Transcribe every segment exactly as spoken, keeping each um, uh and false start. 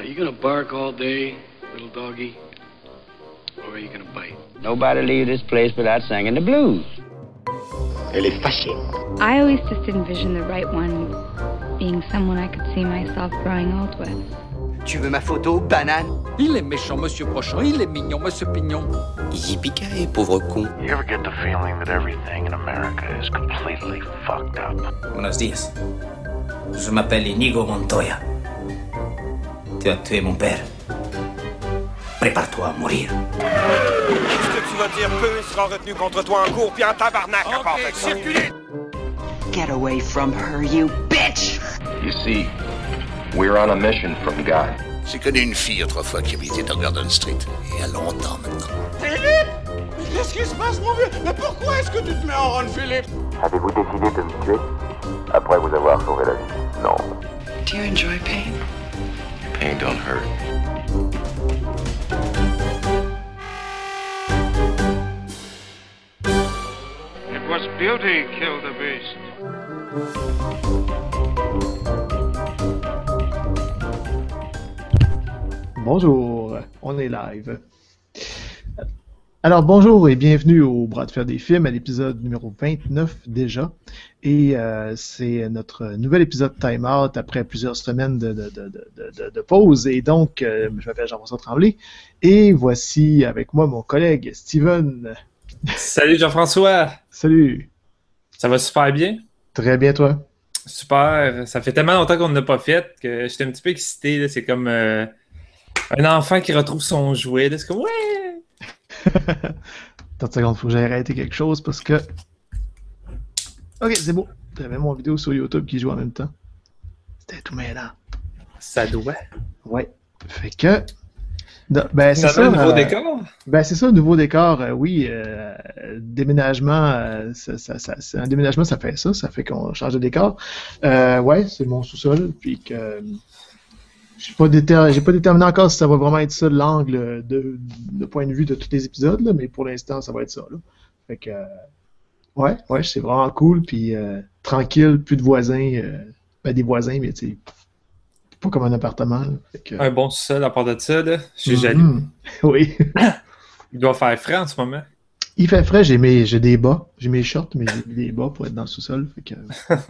Are you gonna bark all day, little doggy? Or are you gonna bite? Nobody leave this place without singing the blues. Elle est fâchée. I always just envisioned the right one being someone I could see myself growing old with. Tu veux ma photo, banane? Il est méchant, monsieur Prochain. Il est mignon, monsieur Pignon. Yippee-ki-yay, pauvre con. You ever get the feeling that everything in America is completely fucked up? Buenos días. Je m'appelle Inigo Montoya. Tu as tué mon père. Prépare-toi à mourir. Ce que tu vas dire peu sera retenu contre toi en cours, puis en tabarnak à part de circuler. Get away from her, you bitch! You see, we're on a mission from God. J'ai connu une fille autrefois qui habitait dans Gordon Street. Et il y a longtemps maintenant. Philippe! Mais qu'est-ce qui se passe, mon vieux? Mais pourquoi est-ce que tu te mets en rôle, Philippe? Avez-vous décidé de me tuer après vous avoir sauvé la vie? Non. Do you enjoy pain? Pain don't hurt. It was beauty killed the beast. Bonjour, on est live. Alors bonjour et bienvenue au Bras de fer des films, à l'épisode numéro vingt-neuf déjà. Et euh, c'est notre nouvel épisode Time Out après plusieurs semaines de, de, de, de, de, de pause. Et donc, euh, je m'appelle Jean-François Tremblay. Et voici avec moi mon collègue Steven. Salut Jean-François! Salut! Ça va super bien? Très bien, toi? Super! Ça fait tellement longtemps qu'on ne l'a pas fait que j'étais un petit peu excité. Là. C'est comme euh, un enfant qui retrouve son jouet. Là. C'est comme « Ouais! » Attends une seconde, faut que j'aille arrêter quelque chose parce que... Ok, c'est beau. J'avais mon vidéo sur YouTube qui joue en même temps. C'était tout mêlant. Ça doit. Ouais. Fait que... Ben, c'est ça, un nouveau euh, décor? Ben, c'est ça, un nouveau décor, euh, oui. Euh, déménagement, euh, ça, ça, ça, c'est un déménagement, ça fait ça. Ça fait qu'on change de décor. Euh, ouais, c'est mon sous-sol. Puis que... Euh, j'ai pas, déter... j'ai pas déterminé encore si ça va vraiment être ça l'angle de, de point de vue de tous les épisodes, là, mais pour l'instant, ça va être ça. Là. Fait que... Euh, ouais, ouais, c'est vraiment cool. Puis euh, tranquille, plus de voisins. Euh, ben, des voisins, mais tu sais... Pas comme un appartement. Là. Fait que... Un bon sol à part de ça, là. Je suis mm-hmm. jaloux. Oui. Il doit faire frais en ce moment. Il fait frais, j'ai, mes... j'ai des bas. J'ai mes shorts, mais j'ai des bas pour être dans le sous-sol. Fait que...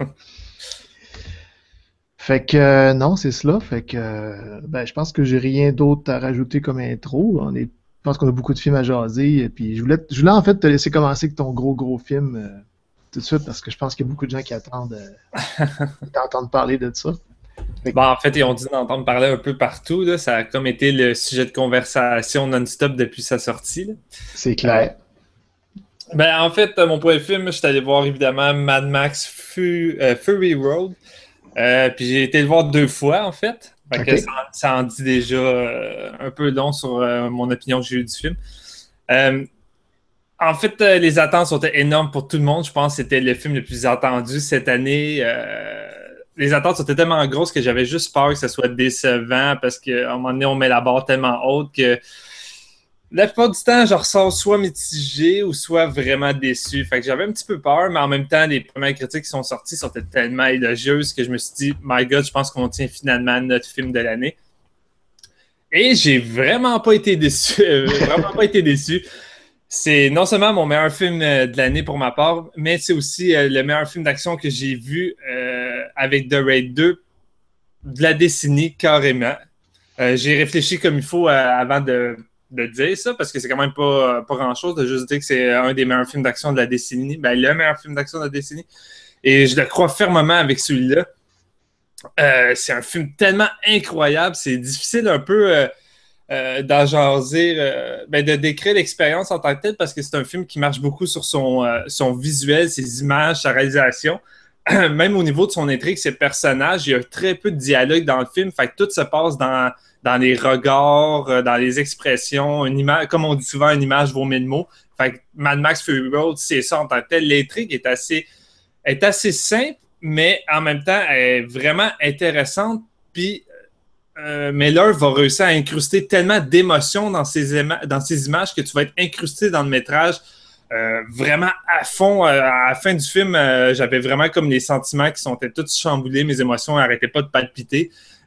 fait que euh, non, c'est cela. Fait que euh, ben, je pense que j'ai rien d'autre à rajouter comme intro. On est... Je pense qu'on a beaucoup de films à jaser. Et puis je voulais, je voulais en fait te laisser commencer avec ton gros gros film euh, tout de suite parce que je pense qu'il y a beaucoup de gens qui attendent euh, d'entendre parler de ça. Bon, en fait, ils ont dit d'entendre parler un peu partout. Là. Ça a comme été le sujet de conversation non-stop depuis sa sortie. Là. C'est clair. Euh, ben, en fait, mon premier film, je suis allé voir évidemment Mad Max Fu- euh, Fury Road. Euh, puis j'ai été le voir deux fois, en fait. Fait okay. que ça, ça en dit déjà euh, un peu long sur euh, mon opinion que j'ai eue du film. Euh, en fait, euh, les attentes sont énormes pour tout le monde. Je pense que c'était le film le plus attendu cette année. Euh, Les attentes étaient tellement grosses que j'avais juste peur que ça soit décevant parce qu'à un moment donné, on met la barre tellement haute que la plupart du temps, je ressors soit mitigé ou soit vraiment déçu. Fait que j'avais un petit peu peur, mais en même temps, les premières critiques qui sont sorties sont tellement élogieuses que je me suis dit « My God, je pense qu'on tient finalement notre film de l'année. » Et j'ai vraiment pas été déçu. vraiment pas été déçu. C'est non seulement mon meilleur film de l'année pour ma part, mais c'est aussi le meilleur film d'action que j'ai vu euh, avec The Raid deux de la décennie, carrément. Euh, j'ai réfléchi comme il faut euh, avant de, de dire ça, parce que c'est quand même pas, pas grand-chose de juste dire que c'est un des meilleurs films d'action de la décennie. Ben, le meilleur film d'action de la décennie. Et je le crois fermement avec celui-là. Euh, c'est un film tellement incroyable. C'est difficile un peu... Euh, Euh, d'en jaser, euh, ben de décrire l'expérience en tant que telle parce que c'est un film qui marche beaucoup sur son, euh, son visuel, ses images, sa réalisation. Même au niveau de son intrigue, ses personnages, il y a très peu de dialogue dans le film, fait que tout se passe dans, dans les regards, dans les expressions. Une image, comme on dit souvent, une image vaut mille mots. Fait que Mad Max Fury Road, c'est ça en tant que tel. L'intrigue est assez, est assez simple, mais en même temps, elle est vraiment intéressante. Puis Euh, Miller va réussir à incruster tellement d'émotions dans ces, éma- dans ces images que tu vas être incrusté dans le métrage euh, vraiment à fond. Euh, à la fin du film, euh, j'avais vraiment comme les sentiments qui sont tous chamboulés, mes émotions n'arrêtaient pas de palpiter.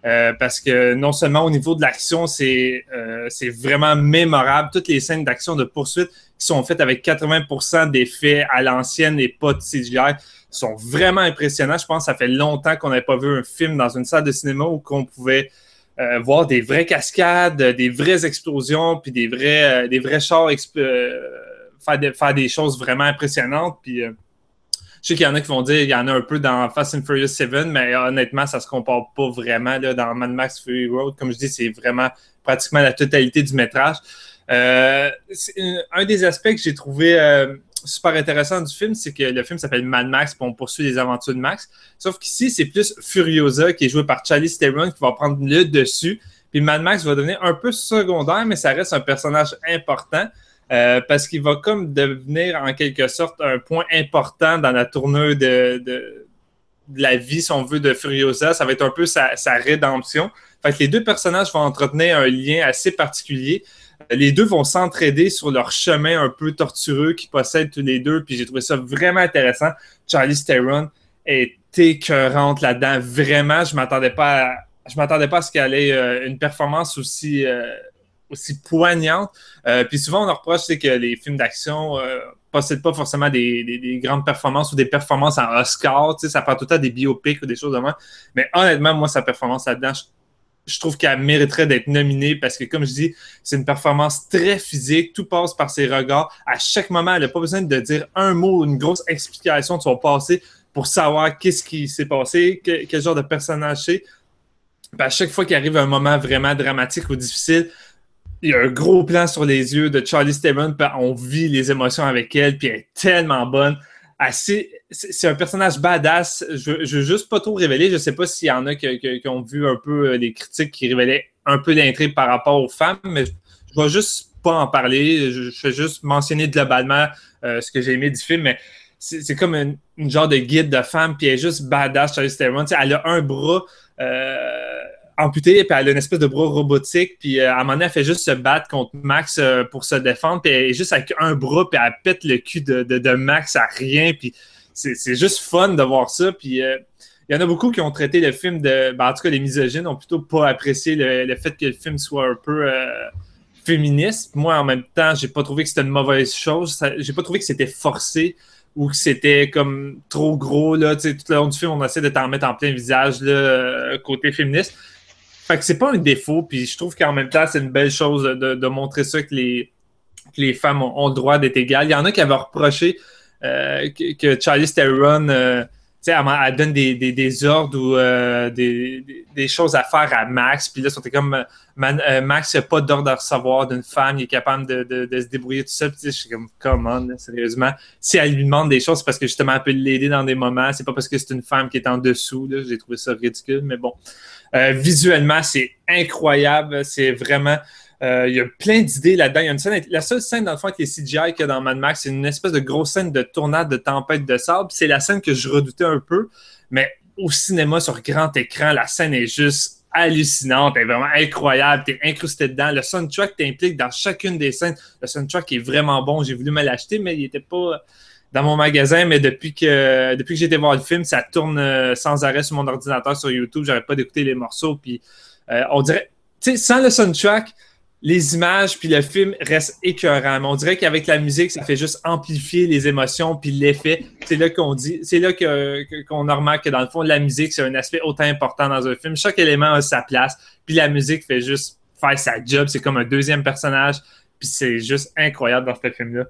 Euh, parce que non seulement au niveau de l'action, c'est, euh, c'est vraiment mémorable. Toutes les scènes d'action de poursuite qui sont faites avec quatre-vingts pour cent d'effets à l'ancienne et pas de C G I sont vraiment impressionnants. Je pense que ça fait longtemps qu'on n'avait pas vu un film dans une salle de cinéma où qu'on pouvait euh, voir des vraies cascades, des vraies explosions, puis des vrais, euh, des vrais chars exp- euh, faire, de, faire des choses vraiment impressionnantes. Puis euh, je sais qu'il y en a qui vont dire qu'il y en a un peu dans Fast and Furious sept, mais honnêtement, ça se compare pas vraiment là, dans Mad Max Fury Road. Comme je dis, c'est vraiment pratiquement la totalité du métrage. Euh, c'est un, un des aspects que j'ai trouvé euh, super intéressant du film, c'est que le film s'appelle Mad Max, puis on poursuit les aventures de Max. Sauf qu'ici, c'est plus Furiosa, qui est joué par Charlize Theron, qui va prendre le dessus. Puis Mad Max va devenir un peu secondaire, mais ça reste un personnage important. Euh, parce qu'il va comme devenir en quelque sorte un point important dans la tournure de, de, de la vie, si on veut, de Furiosa. Ça va être un peu sa, sa rédemption. Fait que les deux personnages vont entretenir un lien assez particulier. Les deux vont s'entraider sur leur chemin un peu tortueux qu'ils possèdent tous les deux. Puis j'ai trouvé ça vraiment intéressant. Charlize Theron est écœurante là-dedans. Vraiment, je m'attendais pas à, je m'attendais pas à ce qu'elle ait euh, une performance aussi... Euh, aussi poignante. Euh, puis souvent, on leur reproche c'est que les films d'action euh, possèdent pas forcément des, des, des grandes performances ou des performances en Oscar. Ça prend tout le temps des biopics ou des choses de même. Mais honnêtement, moi, sa performance là-dedans, je, je trouve qu'elle mériterait d'être nominée parce que, comme je dis, c'est une performance très physique. Tout passe par ses regards. À chaque moment, elle n'a pas besoin de dire un mot, une grosse explication de son passé pour savoir qu'est-ce qui s'est passé, que, quel genre de personnage c'est. Puis à chaque fois qu'il arrive un moment vraiment dramatique ou difficile, il y a un gros plan sur les yeux de Charlize Theron, puis on vit les émotions avec elle, puis elle est tellement bonne. Assez, c'est, c'est un personnage badass. Je, je veux juste pas trop révéler. Je sais pas s'il y en a qui, qui, qui ont vu un peu les critiques qui révélaient un peu d'intrigue par rapport aux femmes, mais je, je vais juste pas en parler. Je, je vais juste mentionner globalement euh, ce que j'ai aimé du film, mais c'est, c'est comme une, une genre de guide de femme, puis elle est juste badass, Charlize Theron. Elle a un bras... Euh, amputé, puis elle a une espèce de bras robotique, puis euh, à un moment donné, elle fait juste se battre contre Max euh, pour se défendre, puis elle est juste avec un bras, puis elle pète le cul de, de, de Max à rien, puis c'est, c'est juste fun de voir ça, puis euh, il y en a beaucoup qui ont traité le film de... Ben, en tout cas, les misogynes ont plutôt pas apprécié le, le fait que le film soit un peu euh, féministe. Moi, en même temps, j'ai pas trouvé que c'était une mauvaise chose, ça, j'ai pas trouvé que c'était forcé, ou que c'était comme trop gros, là, tu sais, tout le long du film, on essaie de t'en mettre en plein visage, là, côté féministe. Fait que c'est pas un défaut, puis je trouve qu'en même temps, c'est une belle chose de, de montrer ça, que les, que les femmes ont, ont le droit d'être égales. Il y en a qui avaient reproché euh, que, que Charlize Theron, euh, tu sais, elle, elle donne des, des, des ordres ou euh, des, des, des choses à faire à Max, puis là, c'était comme, man, euh, Max n'a pas d'ordre à recevoir d'une femme, il est capable de, de, de se débrouiller tout seul, puis je suis comme, come on, là, sérieusement. Si elle lui demande des choses, c'est parce que justement, elle peut l'aider dans des moments, c'est pas parce que c'est une femme qui est en dessous, là. J'ai trouvé ça ridicule, mais bon. Euh, visuellement, c'est incroyable. C'est vraiment... Euh, il y a plein d'idées là-dedans. Il y a une scène, la seule scène, dans le fond, avec les C G I qu'il y a dans Mad Max, c'est une espèce de grosse scène de tornade, de tempête de sable. C'est la scène que je redoutais un peu. Mais au cinéma, sur grand écran, la scène est juste hallucinante. Elle est vraiment incroyable. T'es incrusté dedans. Le soundtrack t'implique dans chacune des scènes. Le soundtrack est vraiment bon. J'ai voulu me l'acheter, mais il n'était pas... dans mon magasin, mais depuis que depuis que j'ai été voir le film, ça tourne euh, sans arrêt sur mon ordinateur, sur YouTube. J'arrête pas d'écouter les morceaux. Puis euh, on dirait, tu sais, sans le soundtrack, les images puis le film restent écœurants. Mais on dirait qu'avec la musique, ça fait juste amplifier les émotions puis l'effet. C'est là qu'on dit, c'est là que, que, qu'on remarque que dans le fond, la musique, c'est un aspect autant important dans un film. Chaque élément a sa place. Puis la musique fait juste faire sa job. C'est comme un deuxième personnage. Puis c'est juste incroyable dans ce film-là.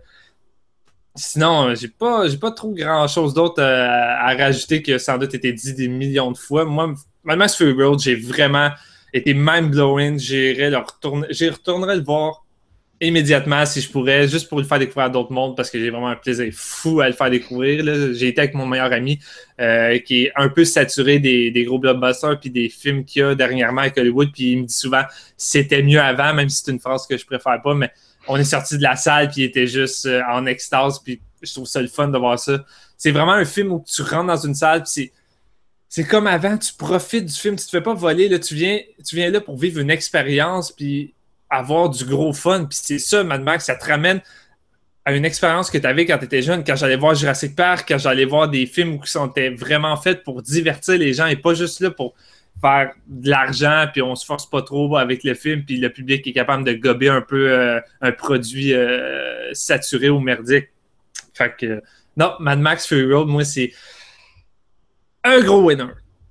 Sinon, j'ai pas, j'ai pas trop grand-chose d'autre euh, à rajouter que sans doute été dit des millions de fois. Moi, Mad Max Fury Road, j'ai vraiment été mind-blowing. J'irais le retourner, j'y retournerais le voir immédiatement si je pourrais, juste pour le faire découvrir à d'autres mondes, parce que j'ai vraiment un plaisir fou à le faire découvrir. Là. J'ai été avec mon meilleur ami euh, qui est un peu saturé des, des gros blockbusters puis des films qu'il y a dernièrement avec Hollywood, puis il me dit souvent « c'était mieux avant », même si c'est une phrase que je préfère pas, mais on est sorti de la salle, puis il était juste euh, en extase, puis je trouve ça le fun de voir ça. C'est vraiment un film où tu rentres dans une salle, puis c'est, c'est comme avant, tu profites du film, tu te fais pas voler, là, tu viens, tu viens là pour vivre une expérience, puis avoir du gros fun, puis c'est ça, Mad Max, ça te ramène à une expérience que tu avais quand tu étais jeune, quand j'allais voir Jurassic Park, quand j'allais voir des films qui sont vraiment faits pour divertir les gens, et pas juste là pour faire de l'argent, puis on se force pas trop avec le film, puis le public est capable de gober un peu euh, un produit euh, saturé ou merdique. Fait que, non, Mad Max Fury Road, moi, c'est un gros winner.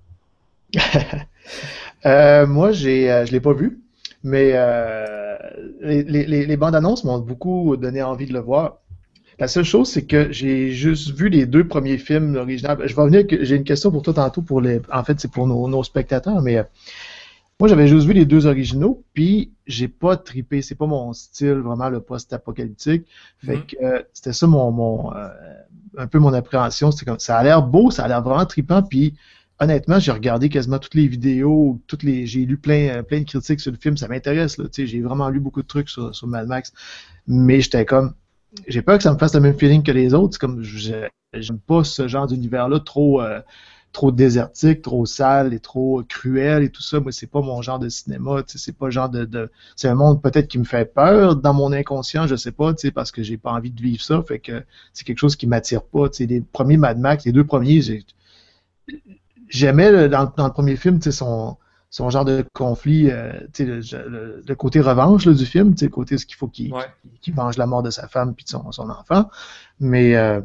euh, moi, j'ai, euh, je l'ai pas vu, mais euh, les, les, les bandes annonces m'ont beaucoup donné envie de le voir. La seule chose, c'est que j'ai juste vu les deux premiers films originaux. Je vais revenir, j'ai une question pour toi tantôt, pour les, en fait, c'est pour nos, nos spectateurs, mais euh, moi, j'avais juste vu les deux originaux, puis j'ai pas trippé. C'est pas mon style, vraiment, le post-apocalyptique. Fait mm-hmm. que euh, c'était ça mon, mon euh, un peu mon appréhension. C'était comme, ça a l'air beau, ça a l'air vraiment trippant, puis honnêtement, j'ai regardé quasiment toutes les vidéos, toutes les, j'ai lu plein, plein de critiques sur le film, ça m'intéresse, là, tu sais, j'ai vraiment lu beaucoup de trucs sur, sur Mad Max, mais j'étais comme, j'ai peur que ça me fasse le même feeling que les autres. C'est comme, j'aime pas ce genre d'univers-là trop, euh, trop désertique, trop sale et trop cruel et tout ça. Moi, c'est pas mon genre de cinéma. C'est pas le genre de, de, c'est un monde peut-être qui me fait peur dans mon inconscient, je sais pas, parce que j'ai pas envie de vivre ça. Fait que c'est quelque chose qui m'attire pas. T'sais. Les premiers Mad Max, les deux premiers, j'ai, j'aimais le, dans, dans le premier film, son. son genre de conflit, euh, le, le, le côté revanche là, du film, le côté ce qu'il faut qu'il, ouais. qu'il venge la mort de sa femme puis de son, son enfant. Mais euh,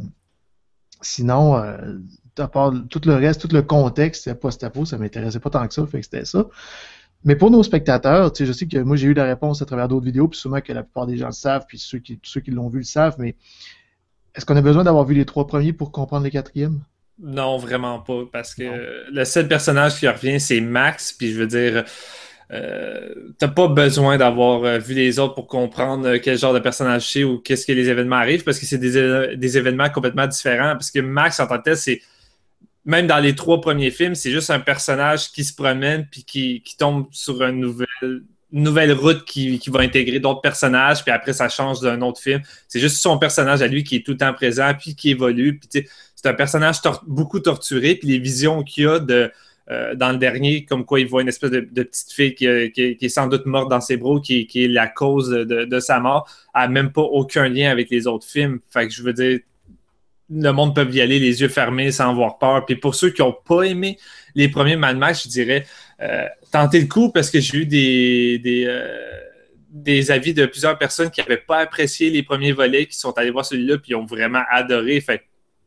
sinon, euh, à part tout le reste, tout le contexte post-apo, ça m'intéressait pas tant que ça, fait que c'était ça. Mais pour nos spectateurs, je sais que moi j'ai eu la réponse à travers d'autres vidéos, puis sûrement que la plupart des gens le savent, puis ceux qui, ceux qui l'ont vu le savent, mais est-ce qu'on a besoin d'avoir vu les trois premiers pour comprendre les quatrièmes? Non, vraiment pas, parce que non. Le seul personnage qui revient, c'est Max, puis je veux dire, euh, t'as pas besoin d'avoir vu les autres pour comprendre quel genre de personnage c'est ou qu'est-ce que les événements arrivent, parce que c'est des, des événements complètement différents, parce que Max, en tant que tel, c'est, même dans les trois premiers films, c'est juste un personnage qui se promène, puis qui, qui tombe sur une nouvelle... une nouvelle route qui, qui va intégrer d'autres personnages, puis après, ça change d'un autre film. C'est juste son personnage à lui qui est tout le temps présent, puis qui évolue. Puis, tu sais, c'est un personnage tor- beaucoup torturé, puis les visions qu'il a de, euh, dans le dernier, comme quoi il voit une espèce de, de petite fille qui, qui, qui est sans doute morte dans ses bras, qui, qui est la cause de, de sa mort, n'a même pas aucun lien avec les autres films. Fait que je veux dire, le monde peut y aller les yeux fermés sans avoir peur. Puis pour ceux qui n'ont pas aimé les premiers Mad Max, je dirais, euh, tentez le coup, parce que j'ai eu des, des, euh, des avis de plusieurs personnes qui n'avaient pas apprécié les premiers volets, qui sont allés voir celui-là, puis ils ont vraiment adoré. Fait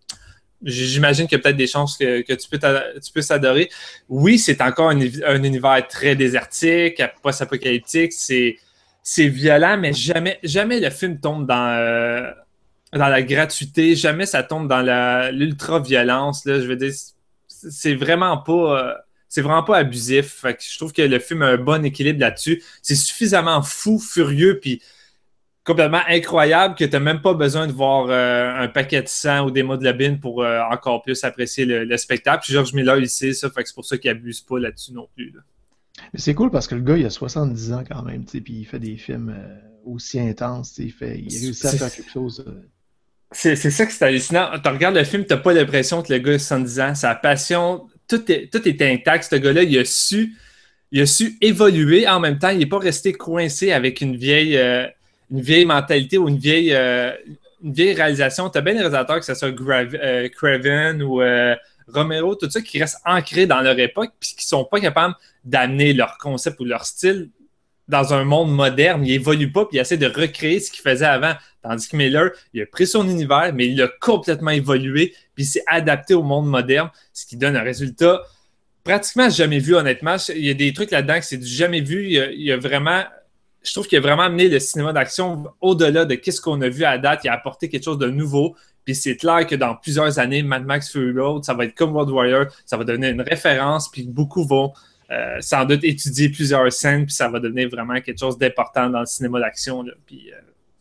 j'imagine qu'il y a peut-être des chances que, que tu, peux tu puisses adorer. Oui, c'est encore un, un univers très désertique, post-apocalyptique, c'est, c'est violent, mais jamais, jamais le film tombe dans... Euh, dans la gratuité, jamais ça tombe dans la, l'ultra-violence, là, je veux dire, c'est vraiment pas, euh, c'est vraiment pas abusif, fait que je trouve que le film a un bon équilibre là-dessus, c'est suffisamment fou, furieux, puis complètement incroyable que t'as même pas besoin de voir euh, un paquet de sang ou des mots-de-la-bine pour euh, encore plus apprécier le, le spectacle, puis George Miller, il sait ça, fait que c'est pour ça qu'il abuse pas là-dessus non plus, là. Mais c'est cool parce que le gars, il a soixante-dix ans quand même, tu sais, puis il fait des films euh, aussi intenses, il fait, il réussit à faire quelque chose... Euh... C'est, c'est ça que c'est hallucinant. Tu regardes le film, tu n'as pas l'impression que le gars a soixante-dix ans. Sa passion, tout, est, tout était intact. Ce gars-là, il a su, il a su évoluer. En même temps, il n'est pas resté coincé avec une vieille, euh, une vieille mentalité ou une vieille, euh, une vieille réalisation. Tu as bien des réalisateurs, que ce soit Grav- euh, Craven ou euh, Romero, tout ça, qui restent ancrés dans leur époque puis qui ne sont pas capables d'amener leur concept ou leur style dans un monde moderne. Il évolue pas puis il essaie de recréer ce qu'il faisait avant. Tandis que Miller, il a pris son univers, mais il l'a complètement évolué, puis il s'est adapté au monde moderne, ce qui donne un résultat pratiquement jamais vu, honnêtement. Il y a des trucs là-dedans que c'est du jamais vu. Il y a, il y a vraiment, je trouve qu'il a vraiment amené le cinéma d'action au-delà de ce qu'on a vu à date. Il a apporté quelque chose de nouveau, puis c'est clair que dans plusieurs années, Mad Max Fury Road, ça va être comme Road Warrior, ça va donner une référence, puis beaucoup vont euh, sans doute étudier plusieurs scènes, puis ça va devenir vraiment quelque chose d'important dans le cinéma d'action, là. Puis... Euh,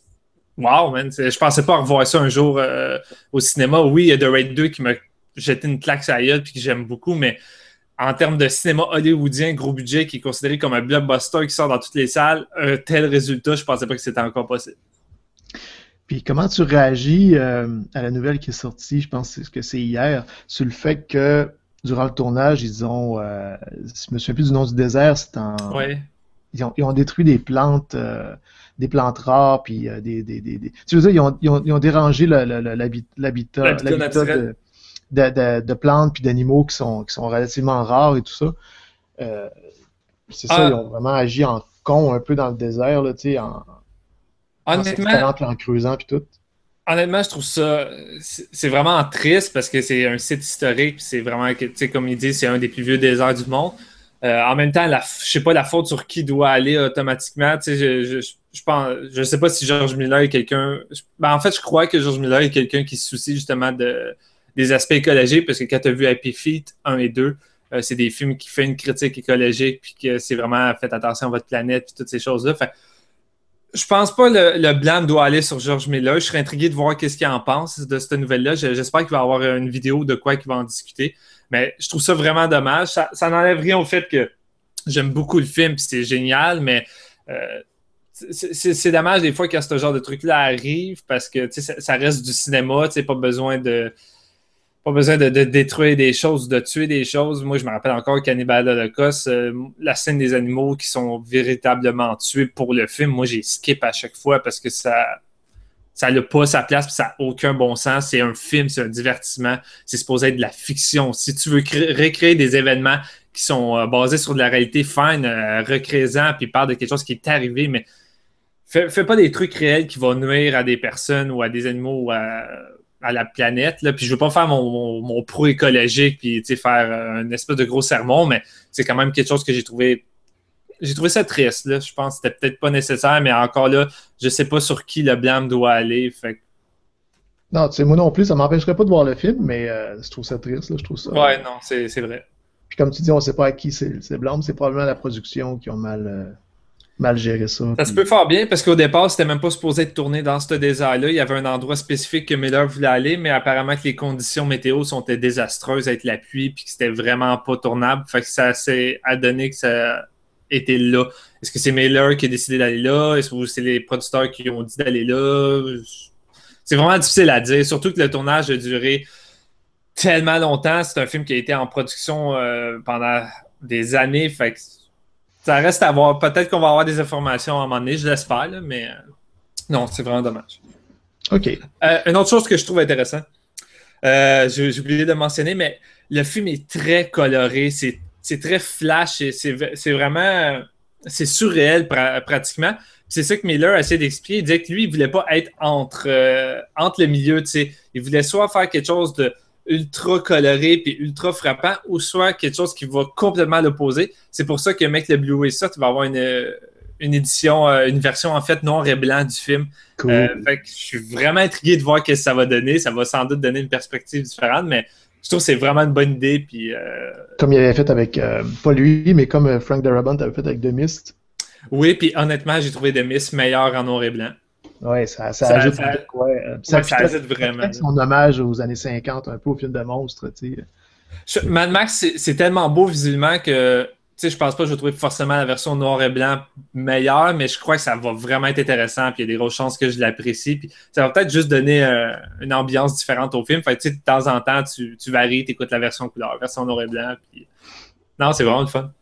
wow, man. Je pensais pas revoir ça un jour euh, au cinéma. Oui, il y a The Raid deux qui m'a jeté une claque sur la gueule puis que j'aime beaucoup, mais en termes de cinéma hollywoodien, gros budget, qui est considéré comme un blockbuster qui sort dans toutes les salles, un tel résultat, je pensais pas que c'était encore possible. Puis comment tu réagis euh, à la nouvelle qui est sortie, je pense que c'est hier, sur le fait que durant le tournage, ils ont, euh, je me souviens plus du nom du désert, c'est en... Ouais. Ils ont, ils ont détruit des plantes, euh, des plantes rares, puis euh, des, des, des, des... Tu veux dire, ils ont, ils ont, ils ont dérangé le, le, le, l'habitat, l'habitat, l'habitat de, de, de, de plantes puis d'animaux qui sont, qui sont relativement rares et tout ça. Euh, c'est ça, ah. Ils ont vraiment agi en con un peu dans le désert, là, tu sais, en, honnêtement, en, en creusant puis tout. Honnêtement, je trouve ça, c'est vraiment triste parce que c'est un site historique, puis c'est vraiment, tu sais, comme il dit, c'est un des plus vieux déserts du monde. Euh, en même temps, la, je sais pas la faute sur qui doit aller automatiquement. Tu sais, je, je, je pense, je sais pas si George Miller est quelqu'un. Ben, en fait, je crois que George Miller est quelqu'un qui se soucie justement de, des aspects écologiques, parce que quand tu as vu Happy Feet un et deux, euh, c'est des films qui font une critique écologique, puis que c'est vraiment faites attention à votre planète, puis toutes ces choses-là. Fait, je pense pas que le, le blâme doit aller sur George Miller. Je serais intrigué de voir qu'est-ce qu'il en pense de cette nouvelle-là. J'espère qu'il va y avoir une vidéo de quoi qu'il va en discuter. Mais je trouve ça vraiment dommage. Ça, ça n'enlève rien au fait que j'aime beaucoup le film, puis c'est génial, mais euh, c'est dommage des fois que ce genre de truc-là arrive, parce que ça, ça reste du cinéma, pas besoin de pas besoin de, de détruire des choses, de tuer des choses. Moi, je me rappelle encore Cannibal Holocaust, euh, la scène des animaux qui sont véritablement tués pour le film. Moi, j'ai skip à chaque fois parce que ça ça n'a pas sa place, puis ça n'a aucun bon sens. C'est un film, c'est un divertissement, c'est supposé être de la fiction. Si tu veux recréer des événements qui sont euh, basés sur de la réalité, fine, euh, recrée-en, puis parle de quelque chose qui est arrivé, mais fais, fais pas des trucs réels qui vont nuire à des personnes ou à des animaux ou à, à la planète. Là. Puis je veux pas faire mon, mon, mon pro-écologique puis faire un espèce de gros sermon, mais c'est quand même quelque chose que j'ai trouvé J'ai trouvé ça triste, là. Je pense que c'était peut-être pas nécessaire, mais encore là, je sais pas sur qui le blâme doit aller. Fait... Non, tu sais, moi non plus, ça m'empêcherait pas de voir le film, mais euh, je trouve ça triste, là. Je trouve ça. Ouais, non, c'est vrai. Puis comme tu dis, on sait pas à qui c'est le blâme, c'est probablement la production qui ont mal, euh, mal géré ça. Ça puis... se peut fort bien, parce qu'au départ, c'était même pas supposé être tourné dans ce désert-là. Il y avait un endroit spécifique que Miller voulait aller, mais apparemment que les conditions météo sont désastreuses avec la pluie, puis que c'était vraiment pas tournable. Fait que ça s'est adonné que ça était là. Est-ce que c'est Miller qui a décidé d'aller là? Est-ce que c'est les producteurs qui ont dit d'aller là? C'est vraiment difficile à dire, surtout que le tournage a duré tellement longtemps. C'est un film qui a été en production euh, pendant des années. Fait que ça reste à voir. Peut-être qu'on va avoir des informations à un moment donné, je l'espère, là, mais euh, non, c'est vraiment dommage. OK. Euh, une autre chose que je trouve intéressante, euh, j'ai oublié de mentionner, mais le film est très coloré, c'est c'est très flash, c'est vraiment c'est surréel pra pratiquement. C'est ça que Miller a essayé d'expliquer. Il disait que lui, il voulait pas être entre, euh, entre le milieu. T'sais. Il voulait soit faire quelque chose de ultra coloré puis ultra frappant, ou soit quelque chose qui va complètement à l'opposé. C'est pour ça que mec le Blu-ray ça, tu vas avoir une, une édition, une version en fait noir et blanc du film. Cool. Euh, fait que je suis vraiment intrigué de voir ce que ça va donner. Ça va sans doute donner une perspective différente, mais je trouve que c'est vraiment une bonne idée. Puis, euh... Comme il avait fait avec, euh, pas lui, mais comme Frank Darabont avait fait avec The Mist. Oui, puis honnêtement, j'ai trouvé The Mist meilleur en noir et blanc. Oui, ça, ça, ça ajoute, ça, ouais, ça, ouais, ça ajoute vraiment. Son hommage aux années cinquante, un peu au film de monstre. Tu sais. Mad Max, c'est tellement beau visuellement que tu sais, je pense pas que je vais trouver forcément la version noir et blanc meilleure, mais je crois que ça va vraiment être intéressant, puis il y a des grosses chances que je l'apprécie, puis ça va peut-être juste donner euh, une ambiance différente au film. Fait que, tu sais, de temps en temps, tu, tu varies, tu écoutes la version couleur, la version noir et blanc, puis non, c'est vraiment le fun.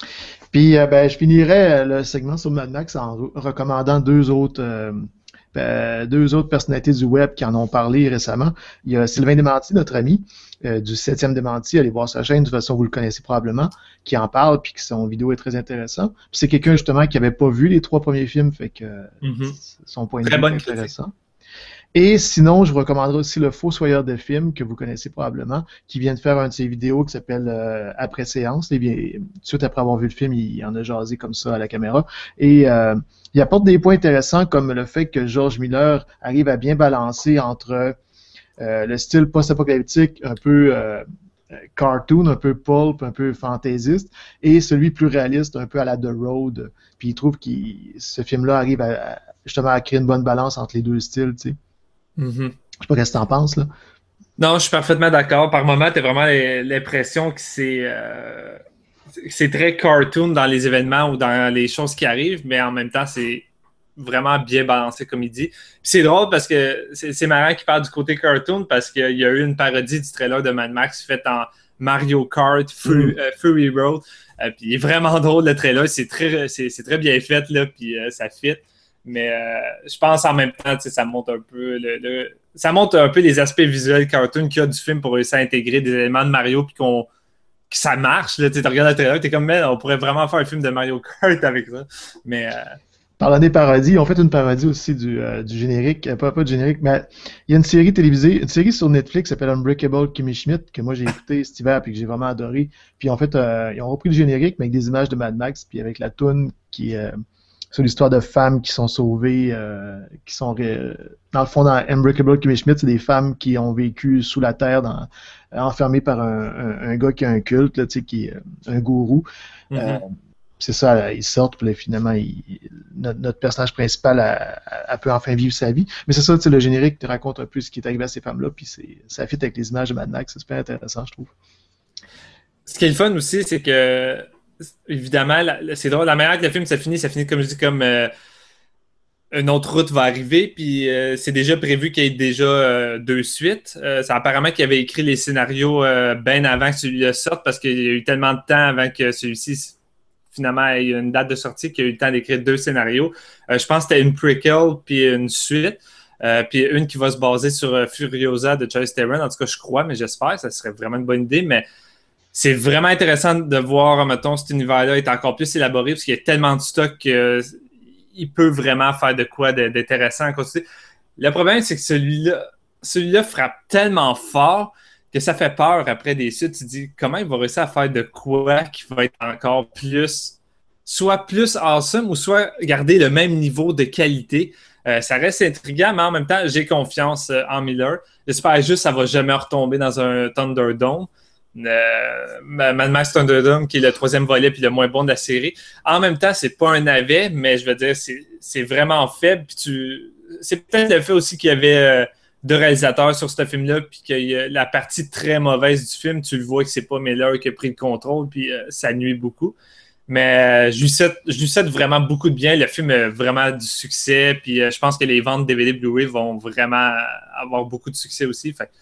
Puis, euh, ben, je finirais le segment sur Mad Max en recommandant deux autres, euh, euh, deux autres personnalités du web qui en ont parlé récemment. Il y a Sylvain Desmenti, notre ami, euh, du septième Démenti. Allez voir sa chaîne, de toute façon, vous le connaissez probablement, qui en parle, puis que son vidéo est très intéressant. Puis c'est quelqu'un, justement, qui n'avait pas vu les trois premiers films, fait que mm-hmm. son point de vue est intéressant. Critique. Et sinon, je vous recommanderais aussi le Fossoyeur de films, que vous connaissez probablement, qui vient de faire un de ses vidéos qui s'appelle euh, Après séance. Et bien, tout de suite après avoir vu le film, il en a jasé comme ça à la caméra. Et euh, il apporte des points intéressants, comme le fait que George Miller arrive à bien balancer entre euh, le style post-apocalyptique, un peu euh, cartoon, un peu pulp, un peu fantaisiste, et celui plus réaliste, un peu à la The Road. Puis il trouve que ce film-là arrive à, à, justement à créer une bonne balance entre les deux styles, tu sais. Mm-hmm. Je sais pas ce que tu en penses, là. Non, je suis parfaitement d'accord. Par moment, tu as vraiment l'impression que c'est euh, c'est très cartoon dans les événements ou dans les choses qui arrivent, mais en même temps, c'est vraiment bien balancé, comme il dit. Puis c'est drôle parce que c'est marrant qu'il parle du côté cartoon, parce qu'il y a eu une parodie du trailer de Mad Max faite en Mario Kart, Fury, mm. euh, Fury Road. Euh, puis il est vraiment drôle, le trailer. C'est très, c'est très bien fait, là, puis euh, ça fit. Mais euh, je pense en même temps, ça montre un peu le, le, ça montre un peu les aspects visuels cartoon qu'il y a du film pour réussir à intégrer des éléments de Mario puis qu'on que ça marche. Tu regardes le trailer, t'es comme, mais on pourrait vraiment faire un film de Mario Kart avec ça. Mais... Euh... Parlant des parodies, ils ont fait une parodie aussi du, euh, du générique, euh, pas, pas du générique, mais il y a une série télévisée, une série sur Netflix qui s'appelle Unbreakable Kimmy Schmidt, que moi j'ai écouté cet hiver et que j'ai vraiment adoré. Puis en fait, euh, ils ont repris le générique, mais avec des images de Mad Max, puis avec la toune qui est euh, sur l'histoire de femmes qui sont sauvées, euh, qui sont... Euh, dans le fond, dans Unbreakable Kimmy Schmidt, c'est des femmes qui ont vécu sous la terre, dans, euh, enfermées par un, un, un gars qui a un culte, là, tu sais, qui est euh, un gourou. Mm-hmm. Euh, c'est ça, ils sortent, puis là, finalement, il, notre, notre personnage principal, elle, elle peut enfin vivre sa vie. Mais c'est ça, tu sais, le générique te raconte un peu ce qui est arrivé à ces femmes-là, puis c'est, ça fit avec les images de Mad Max, c'est super intéressant, je trouve. Ce qui est le fun aussi, c'est que, évidemment, la, c'est drôle, la manière que le film, ça finit, ça finit, comme je dis, comme euh, une autre route va arriver, puis euh, c'est déjà prévu qu'il y ait déjà euh, deux suites. Euh, c'est apparemment qu'il avait écrit les scénarios euh, bien avant que celui-là sorte, parce qu'il y a eu tellement de temps avant que celui-ci... Finalement, il y a une date de sortie qui a eu le temps d'écrire deux scénarios. Euh, je pense que c'était une prequel puis une suite. Euh, puis une qui va se baser sur euh, Furiosa de Charlize Theron. En tout cas, je crois, mais j'espère. Ça serait vraiment une bonne idée. Mais c'est vraiment intéressant de voir, mettons, cet univers-là est encore plus élaboré parce qu'il y a tellement de stock qu'il euh, peut vraiment faire de quoi d'intéressant à continuer. Le problème, c'est que celui-là, celui-là frappe tellement fort que ça fait peur après des suites. Tu te dis, comment il va réussir à faire de quoi qui va être encore plus, soit plus awesome ou soit garder le même niveau de qualité. Euh, ça reste intriguant, mais en même temps, j'ai confiance euh, en Miller. J'espère juste que ça ne va jamais retomber dans un Thunderdome. Euh, Mad Max Thunderdome, qui est le troisième volet puis le moins bon de la série. En même temps, c'est pas un navet, mais je veux dire, c'est, c'est vraiment faible. Puis tu... C'est peut-être le fait aussi qu'il y avait... Euh, de réalisateurs sur ce film-là, puis que la partie très mauvaise du film, tu le vois que c'est pas Miller qui a pris le contrôle, puis euh, ça nuit beaucoup. Mais euh, je, lui souhaite, je lui souhaite vraiment beaucoup de bien. Le film a vraiment du succès, puis euh, je pense que les ventes D V D Blu-ray vont vraiment avoir beaucoup de succès aussi. Fait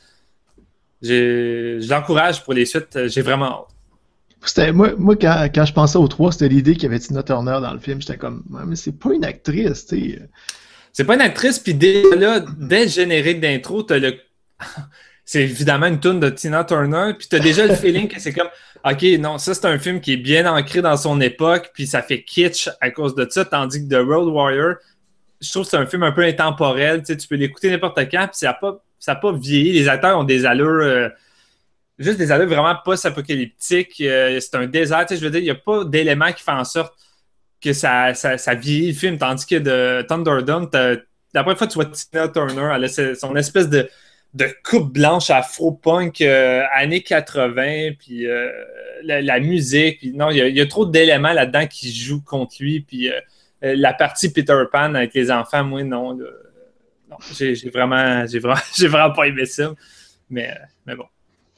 j'ai, je l'encourage pour les suites. J'ai vraiment hâte. C'était, moi, moi quand, quand je pensais aux trois, c'était l'idée qu'il y avait Tina Turner dans le film. J'étais comme, ouais, mais c'est pas une actrice, tu sais. C'est pas une actrice, puis dès là, dès le générique d'intro, t'as le... c'est évidemment une toune de Tina Turner, puis t'as déjà le feeling que c'est comme, OK, non, ça c'est un film qui est bien ancré dans son époque, puis ça fait kitsch à cause de ça, tandis que The Road Warrior, je trouve que c'est un film un peu intemporel, tu sais, tu peux l'écouter n'importe quand, puis ça n'a pas, ça a pas vieilli, les acteurs ont des allures, euh, juste des allures vraiment post-apocalyptiques, euh, c'est un désert, tu sais, je veux dire, il n'y a pas d'éléments qui font en sorte que ça, ça, ça vieillit le film, tandis que de Thunderdome, la première fois que tu vois Tina Turner, elle a son espèce de, de coupe blanche afro-punk euh, années quatre-vingts, puis euh, la, la musique, puis non, il y, y a trop d'éléments là-dedans qui jouent contre lui, puis euh, la partie Peter Pan avec les enfants, moi, non, là, non j'ai, j'ai, vraiment, j'ai, vraiment, j'ai vraiment pas aimé ça, mais, mais bon.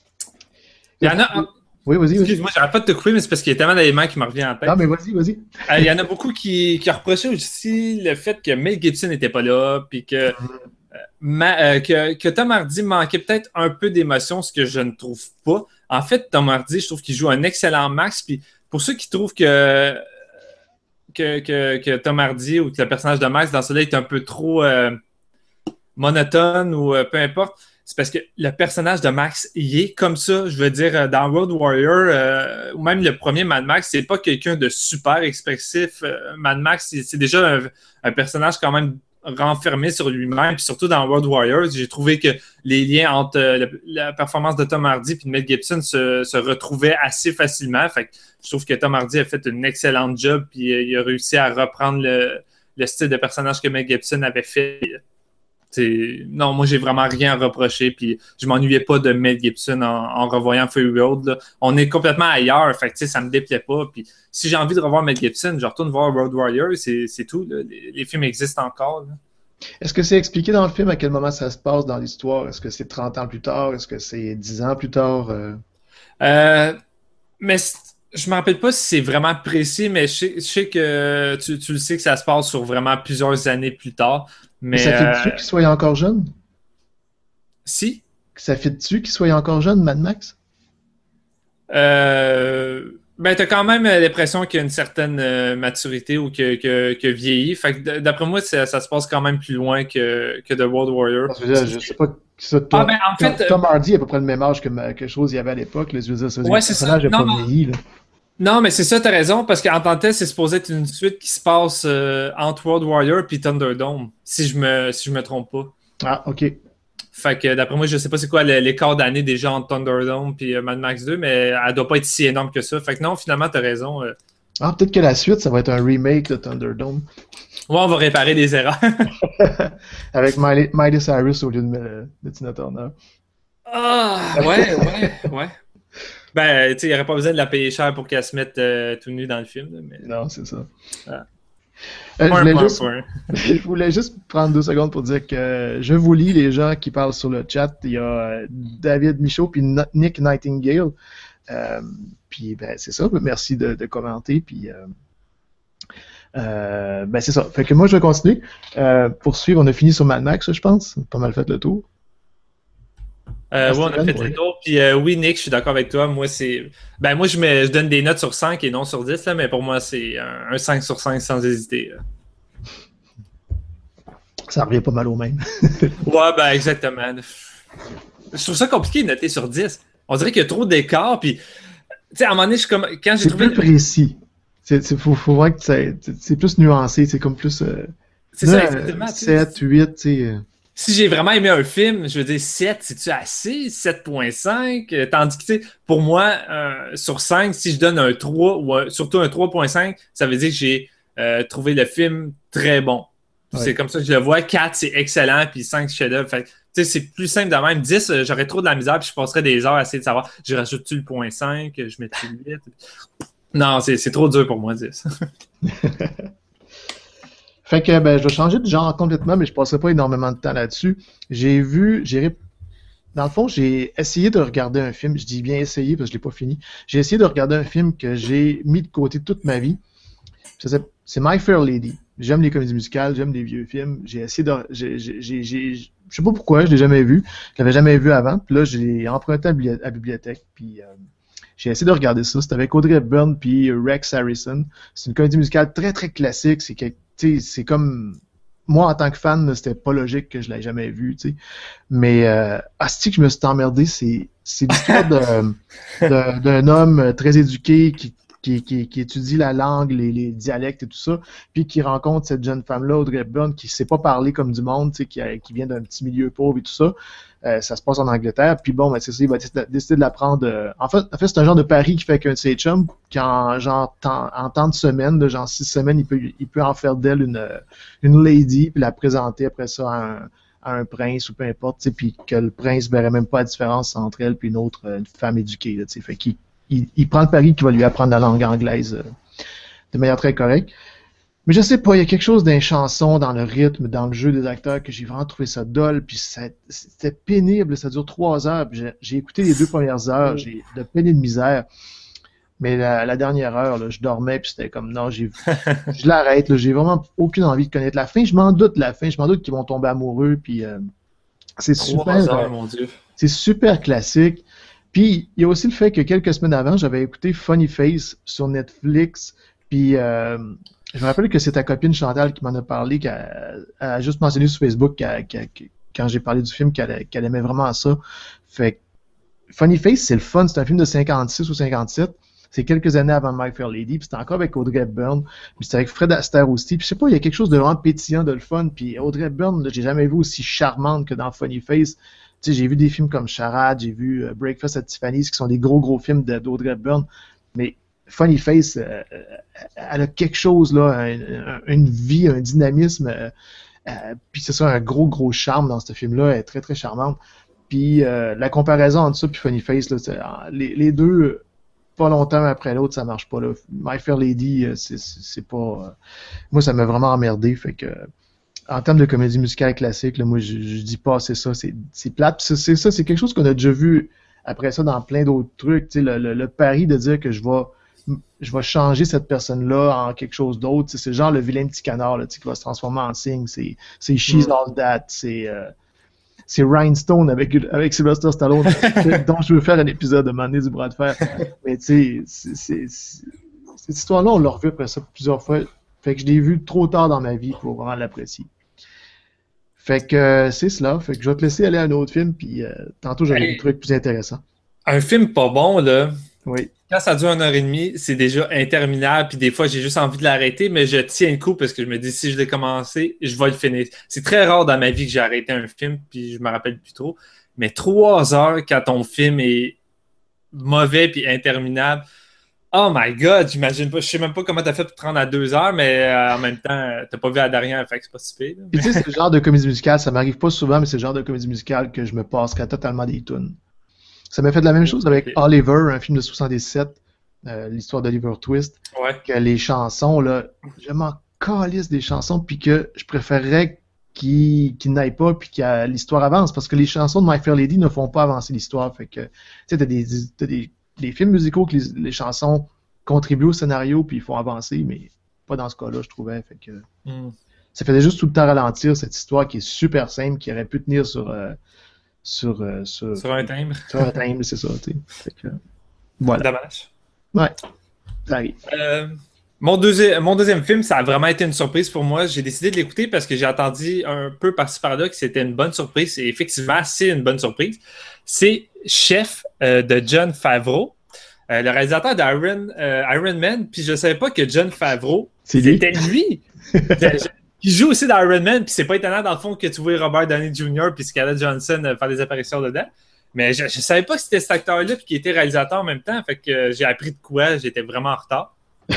Il y en a... Oui, vas-y, vas-y. Excuse-moi, j'arrête pas de te couper, mais c'est parce qu'il y a tellement d'éléments qui me reviennent en tête. Non, mais vas-y, vas-y. Euh, il y en a beaucoup qui, qui reprochaient aussi le fait que Mel Gibson n'était pas là, puis que, euh, ma, euh, que, que Tom Hardy manquait peut-être un peu d'émotion, ce que je ne trouve pas. En fait, Tom Hardy, je trouve qu'il joue un excellent Max, puis pour ceux qui trouvent que, que, que, que Tom Hardy ou que le personnage de Max dans cela est un peu trop euh, monotone ou euh, peu importe, c'est parce que le personnage de Max, il est comme ça. Je veux dire, dans Road Warrior, euh, ou même le premier Mad Max, c'est pas quelqu'un de super expressif. Euh, Mad Max, c'est, c'est déjà un, un personnage quand même renfermé sur lui-même. Puis surtout dans Road Warrior, j'ai trouvé que les liens entre euh, le, la performance de Tom Hardy et de Mel Gibson se, se retrouvaient assez facilement. Fait que je trouve que Tom Hardy a fait une excellente job. Puis euh, il a réussi à reprendre le, le style de personnage que Mel Gibson avait fait. C'est... Non, moi, j'ai vraiment rien à reprocher. Puis je m'ennuyais pas de Mel Gibson en, en revoyant Fury Road. Là. On est complètement ailleurs. Fait que, ça me déplaît pas. Puis si j'ai envie de revoir Mel Gibson, je retourne voir Road Warrior. C'est, c'est tout. Là. Les, les films existent encore. Là. Est-ce que c'est expliqué dans le film à quel moment ça se passe dans l'histoire? Est-ce que c'est trente ans plus tard? Est-ce que c'est dix ans plus tard? Euh... Euh, mais je me rappelle pas si c'est vraiment précis, mais je sais, je sais que tu, tu le sais que ça se passe sur vraiment plusieurs années plus tard. Mais, mais ça fait-tu euh... qu'il soit encore jeune? Si? Ça fait-tu qu'il soit encore jeune, Mad Max? Euh... Ben, t'as quand même l'impression qu'il y a une certaine euh, maturité ou que, que, que vieillit. Fait que d'après moi, ça, ça se passe quand même plus loin que, que The Road Warrior. Parce que là, je sais pas Ça, Tom, ah, ben, en fait, Tom Hardy a à peu près le même âge que quelque chose qu'il y avait à l'époque. Je veux dire, ça, ouais, le c'est personnage n'a pas non, vieilli. Là. Non, mais c'est ça, t'as raison, parce qu'en tant que tel, c'est supposé être une suite qui se passe euh, entre World Warrior et Thunderdome, si je me si je me trompe pas. Ah, ok. Fait que d'après moi, je sais pas c'est quoi l'écart d'année déjà entre Thunderdome et euh, Mad Max deux, mais elle doit pas être si énorme que ça. Fait que non, finalement, t'as raison. Euh... Ah, peut-être que la suite, ça va être un remake de Thunderdome. Ouais, on va réparer des erreurs. Avec Miley, Miley Cyrus au lieu de, de Tina Turner. Ah, ouais, ouais, ouais. Ben, tu sais, il n'y aurait pas besoin de la payer cher pour qu'elle se mette euh, tout nue dans le film. Là, mais... Non, c'est ça. Ah. Euh, point, je, voulais point, juste, point. je voulais juste prendre deux secondes pour dire que je vous lis les gens qui parlent sur le chat. Il y a euh, David Michaud puis Nick Nightingale. Euh, puis, ben, c'est ça. Merci de, de commenter. Puis, euh, euh, ben, c'est ça. Fait que moi, je vais continuer. Euh, pour suivre, on a fini sur Mad Max, je pense. On a pas mal fait le tour. Euh, oui, on a fait le tour. Puis euh, oui, Nick, je suis d'accord avec toi. Moi, c'est. Ben, moi, je, mets... je donne des notes sur cinq et non sur dix, là, mais pour moi, c'est un... un cinq sur cinq sans hésiter. Là. Ça revient pas mal au même. Ouais, ben, exactement. Je trouve ça compliqué de noter sur dix. On dirait qu'il y a trop d'écart. Puis, tu sais, à un moment donné, je suis comme. Quand j'ai c'est trouvé. plus précis. C'est, c'est, faut, faut voir que c'est, c'est plus nuancé. C'est comme plus. Euh... C'est là, ça, exactement. sept, huit, tu sais. Si j'ai vraiment aimé un film, je veux dire sept, c'est-tu assez? sept virgule cinq? Tandis que, tu sais, pour moi, euh, sur cinq, si je donne un trois, ou un, surtout un trois virgule cinq, ça veut dire que j'ai euh, trouvé le film très bon. Ouais. C'est comme ça que je le vois. quatre, c'est excellent, puis cinq, chef-d'œuvre. Fait tu sais, c'est plus simple de même. dix, euh, j'aurais trop de la misère, puis je passerais des heures à essayer de savoir, je rajoute-tu le point cinq, je mets-tu le huit? Non, c'est, c'est trop dur pour moi, dix. Fait que ben, je vais changer de genre complètement, mais je ne passerai pas énormément de temps là-dessus. J'ai vu, j'ai dans le fond, j'ai essayé de regarder un film. Je dis bien essayé parce que je ne l'ai pas fini. J'ai essayé de regarder un film que j'ai mis de côté toute ma vie. C'est, c'est My Fair Lady. J'aime les comédies musicales, j'aime les vieux films. J'ai essayé de. J'ai, j'ai, j'ai, j'ai, je sais pas pourquoi, je l'ai jamais vu. Je l'avais jamais vu avant. Puis là, je l'ai emprunté à la bibliothèque. Puis euh, j'ai essayé de regarder ça. C'était avec Audrey Hepburn puis Rex Harrison. C'est une comédie musicale très très classique. C'est quelque c'est comme moi en tant que fan, là, c'était pas logique que je l'ai jamais vu, tu sais. Mais euh, asti que je me suis emmerdé, c'est, c'est l'histoire de, de, d'un homme très éduqué qui, qui, qui, qui étudie la langue, les, les dialectes et tout ça, puis qui rencontre cette jeune femme-là, Audrey Hepburn, qui sait pas parler comme du monde, tu sais, qui, qui vient d'un petit milieu pauvre et tout ça. Euh, ça se passe en Angleterre, puis bon, ben, c'est ça, il va décider de l'apprendre. Euh, en, fait, en fait, c'est un genre de pari qui fait qu'un de ses chums, qui en, genre, en, en temps de semaine, de genre six semaines, il peut, il peut en faire d'elle une, une lady, puis la présenter après ça à un, à un prince ou peu importe, puis que le prince verrait même pas la différence entre elle et une autre une femme éduquée. Là, fait qu'il il, il prend le pari qui va lui apprendre la langue anglaise euh, de manière très correcte. Mais je sais pas, il y a quelque chose d'un chanson, dans le rythme, dans le jeu des acteurs que j'ai vraiment trouvé ça dole, puis ça, c'était pénible, ça dure trois heures, puis j'ai, j'ai écouté les deux premières heures, j'ai de peine et de misère, mais la, la dernière heure, là, je dormais, puis c'était comme, non, j'ai, je l'arrête, là, j'ai vraiment aucune envie de connaître la fin, je m'en doute de la fin, je m'en doute qu'ils vont tomber amoureux, puis euh, c'est super, heures, euh, mon Dieu. C'est super classique, puis il y a aussi le fait que quelques semaines avant, j'avais écouté Funny Face sur Netflix, puis euh, je me rappelle que c'est ta copine Chantal qui m'en a parlé, qui a, a juste mentionné sur Facebook qu'elle, qu'elle, quand j'ai parlé du film qu'elle, qu'elle aimait vraiment ça. Fait que Funny Face, c'est le fun. C'est un film de cinquante-six ou cinquante-sept. C'est quelques années avant My Fair Lady. Puis c'était encore avec Audrey Hepburn. Puis c'était avec Fred Astaire aussi. Puis je sais pas, il y a quelque chose de vraiment pétillant, de le fun. Puis Audrey Hepburn, là, j'ai jamais vu aussi charmante que dans Funny Face. Tu sais, j'ai vu des films comme Charade, j'ai vu uh, Breakfast at Tiffany's, qui sont des gros, gros films de, d'Audrey Hepburn. Mais Funny Face, euh, elle a quelque chose, là, un, une vie, un dynamisme, euh, euh, puis c'est ça, un gros, gros charme dans ce film-là, elle est très, très charmante. Puis euh, la comparaison entre ça et Funny Face, là, c'est, les, les deux, pas longtemps après l'autre, ça marche pas, là. My Fair Lady, c'est, c'est, c'est pas... Euh, moi, ça m'a vraiment emmerdé, fait que... En termes de comédie musicale classique, là, moi, je, je dis pas, c'est ça, c'est, c'est plate, c'est, c'est ça, c'est quelque chose qu'on a déjà vu après ça dans plein d'autres trucs, tu sais, le, le, le pari de dire que je vais... je vais changer cette personne-là en quelque chose d'autre. C'est genre le vilain petit canard là, qui va se transformer en cygne. C'est, c'est She's mm. All That. C'est, euh, c'est Rhinestone avec, avec Sylvester Stallone, dont je veux faire un épisode de Mané du bras de fer. Mais tu sais, c'est, c'est, c'est, cette histoire-là, on l'a revu après ça plusieurs fois. Fait que je l'ai vu trop tard dans ma vie pour vraiment l'apprécier. Fait que euh, c'est cela. Fait que je vais te laisser aller à un autre film, puis euh, tantôt j'aurai Hey. des trucs plus intéressants. Un film pas bon, là. Oui. Quand ça dure une heure et demie, c'est déjà interminable. Puis des fois, j'ai juste envie de l'arrêter, mais je tiens le coup parce que je me dis, si je l'ai commencé, je vais le finir. C'est très rare dans ma vie que j'ai arrêté un film, puis je me rappelle plus trop. Mais trois heures quand ton film est mauvais puis interminable, oh my God, j'imagine pas. Je sais même pas comment t'as fait pour te rendre à deux heures, mais euh, en même temps, t'as pas vu la dernière, fait que c'est pas si pire. Puis tu sais, c'est le genre de comédie musicale, ça m'arrive pas souvent, mais c'est le genre de comédie musicale que je me passerais totalement des tunes. Ça m'a fait de la même chose avec Okay. Oliver, un film de soixante-dix-sept, euh, l'histoire d'Oliver Twist, Ouais. que les chansons, là, je m'en calisse des chansons, puis que je préférerais qu'ils qu'ils n'aillent pas, puis que l'histoire avance, parce que les chansons de My Fair Lady ne font pas avancer l'histoire. Fait que, tu sais, t'as des, t'as des, des films musicaux que les, les chansons contribuent au scénario, puis ils font avancer, mais pas dans ce cas-là, je trouvais. Fait que Mm. ça faisait juste tout le temps ralentir cette histoire qui est super simple, qui aurait pu tenir sur, euh, sur, euh, sur, Sur un timbre. sur un timbre, c'est ça, tu sais. Fait que, voilà. Dommage. Ouais, ça arrive. Euh, mon, deuxi- mon deuxième film, ça a vraiment été une surprise pour moi. J'ai décidé de l'écouter parce que j'ai entendu un peu par-ci par-là que c'était une bonne surprise. Et effectivement, c'est une bonne surprise. C'est Chef euh, de Jon Favreau, euh, le réalisateur d'Iron euh, Iron Man. Puis je ne savais pas que Jon Favreau, C'est lui. c'était lui. Qui joue aussi dans Iron Man. Puis c'est pas étonnant dans le fond que tu vois Robert Downey junior puis Scarlett Johansson euh, faire des apparitions dedans. Mais je ne savais pas que c'était cet acteur-là puis qu'il était réalisateur en même temps. Fait que euh, j'ai appris de quoi. J'étais vraiment en retard.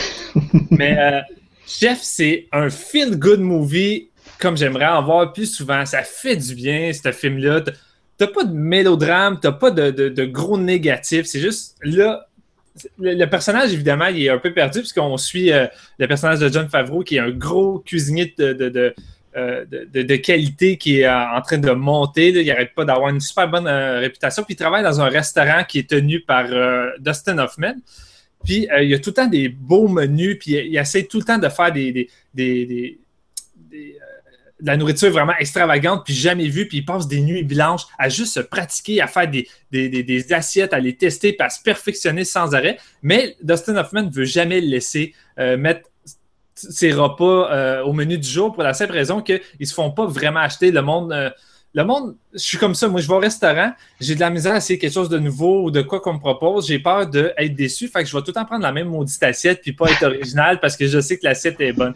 Mais euh, Chef, c'est un feel-good movie comme j'aimerais en voir plus souvent. Ça fait du bien, ce film-là. T'as- T'as pas de mélodrame, t'as pas de, de, de gros négatifs. C'est juste là. Le, le personnage, évidemment, il est un peu perdu puisqu'on suit euh, le personnage de Jon Favreau qui est un gros cuisinier de, de, de, euh, de, de, de qualité qui est euh, en train de monter. Là. Il n'arrête pas d'avoir une super bonne euh, réputation. Puis il travaille dans un restaurant qui est tenu par euh, Dustin Hoffman. Puis euh, il y a tout le temps des beaux menus. Puis il, il essaie tout le temps de faire des, des, des, des, des, euh, de la nourriture vraiment extravagante, puis jamais vue. Puis il passe des nuits blanches à juste se pratiquer, à faire des, des, des, des assiettes, à les tester, puis à se perfectionner sans arrêt. Mais Dustin Hoffman ne veut jamais le laisser euh, mettre ses repas euh, au menu du jour pour la simple raison qu'ils ne se font pas vraiment acheter. Le monde, euh, le monde, je suis comme ça. Moi, je vais au restaurant, j'ai de la misère à essayer quelque chose de nouveau ou de quoi qu'on me propose. J'ai peur d'être déçu. Fait que je vais tout le temps prendre la même maudite assiette puis pas être original parce que je sais que l'assiette est bonne.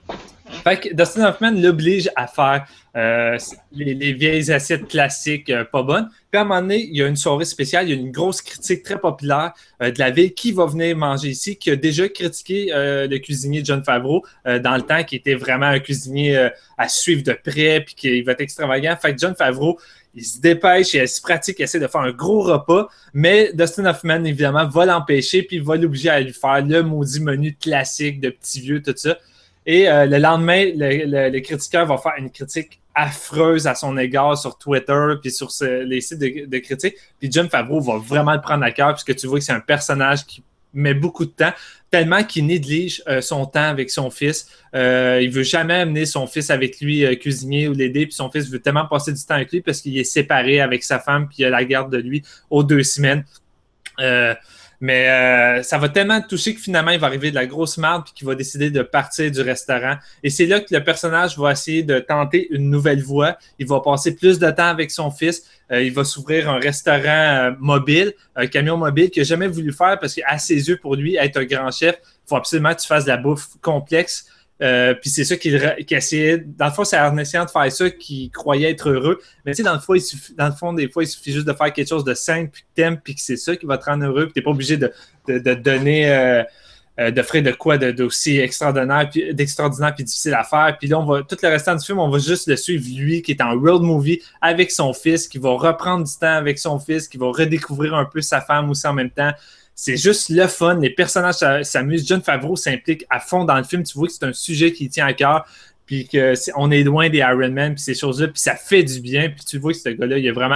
Fait que Dustin Hoffman l'oblige à faire euh, les, les vieilles assiettes classiques euh, pas bonnes. Puis à un moment donné, il y a une soirée spéciale, il y a une grosse critique très populaire euh, de la ville qui va venir manger ici, qui a déjà critiqué euh, le cuisinier Jon Favreau euh, dans le temps, qui était vraiment un cuisinier euh, à suivre de près, puis qui va être extravagant. Fait que Jon Favreau, il se dépêche et il se pratique, il essaie de faire un gros repas, mais Dustin Hoffman, évidemment, va l'empêcher, puis il va l'obliger à lui faire le maudit menu classique de petits vieux, tout ça. Et euh, le lendemain, le, le, le critiqueur va faire une critique affreuse à son égard sur Twitter puis sur ce, les sites de, de critiques. Puis Jon Favreau va vraiment le prendre à cœur puisque tu vois que c'est un personnage qui met beaucoup de temps, tellement qu'il néglige euh, son temps avec son fils. Euh, il veut jamais amener son fils avec lui euh, cuisiner ou l'aider, puis son fils veut tellement passer du temps avec lui parce qu'il est séparé avec sa femme puis il a la garde de lui aux deux semaines. Euh, Mais euh, ça va tellement te toucher que finalement, il va arriver de la grosse merde puis qu'il va décider de partir du restaurant. Et c'est là que le personnage va essayer de tenter une nouvelle voie. Il va passer plus de temps avec son fils. Euh, il va s'ouvrir un restaurant euh, mobile, un camion mobile qu'il n'a jamais voulu faire parce qu'à ses yeux, pour lui, être un grand chef, il faut absolument que tu fasses de la bouffe complexe. Euh, puis c'est ça qu'il, qu'il essayait. Dans le fond, c'est en essayant de faire ça qu'il croyait être heureux. Mais tu sais, dans le fond, il suffit, dans le fond, des fois, il suffit juste de faire quelque chose de simple, puis que t'aimes, puis que c'est ça qui va te rendre heureux. Puis t'es pas obligé de, de, de donner, euh, euh, de frais de quoi de, d'aussi extraordinaire, puis d'extraordinaire, puis difficile à faire. Puis là, on va, tout le restant du film, on va juste le suivre, lui, qui est en road movie avec son fils, qui va reprendre du temps avec son fils, qui va redécouvrir un peu sa femme aussi en même temps. C'est juste le fun. Les personnages s'amusent. Jon Favreau s'implique à fond dans le film. Tu vois que c'est un sujet qui tient à cœur. Puis qu'on est loin des Iron Man. Puis ces choses-là. Puis ça fait du bien. Puis tu vois que ce gars-là, il a vraiment,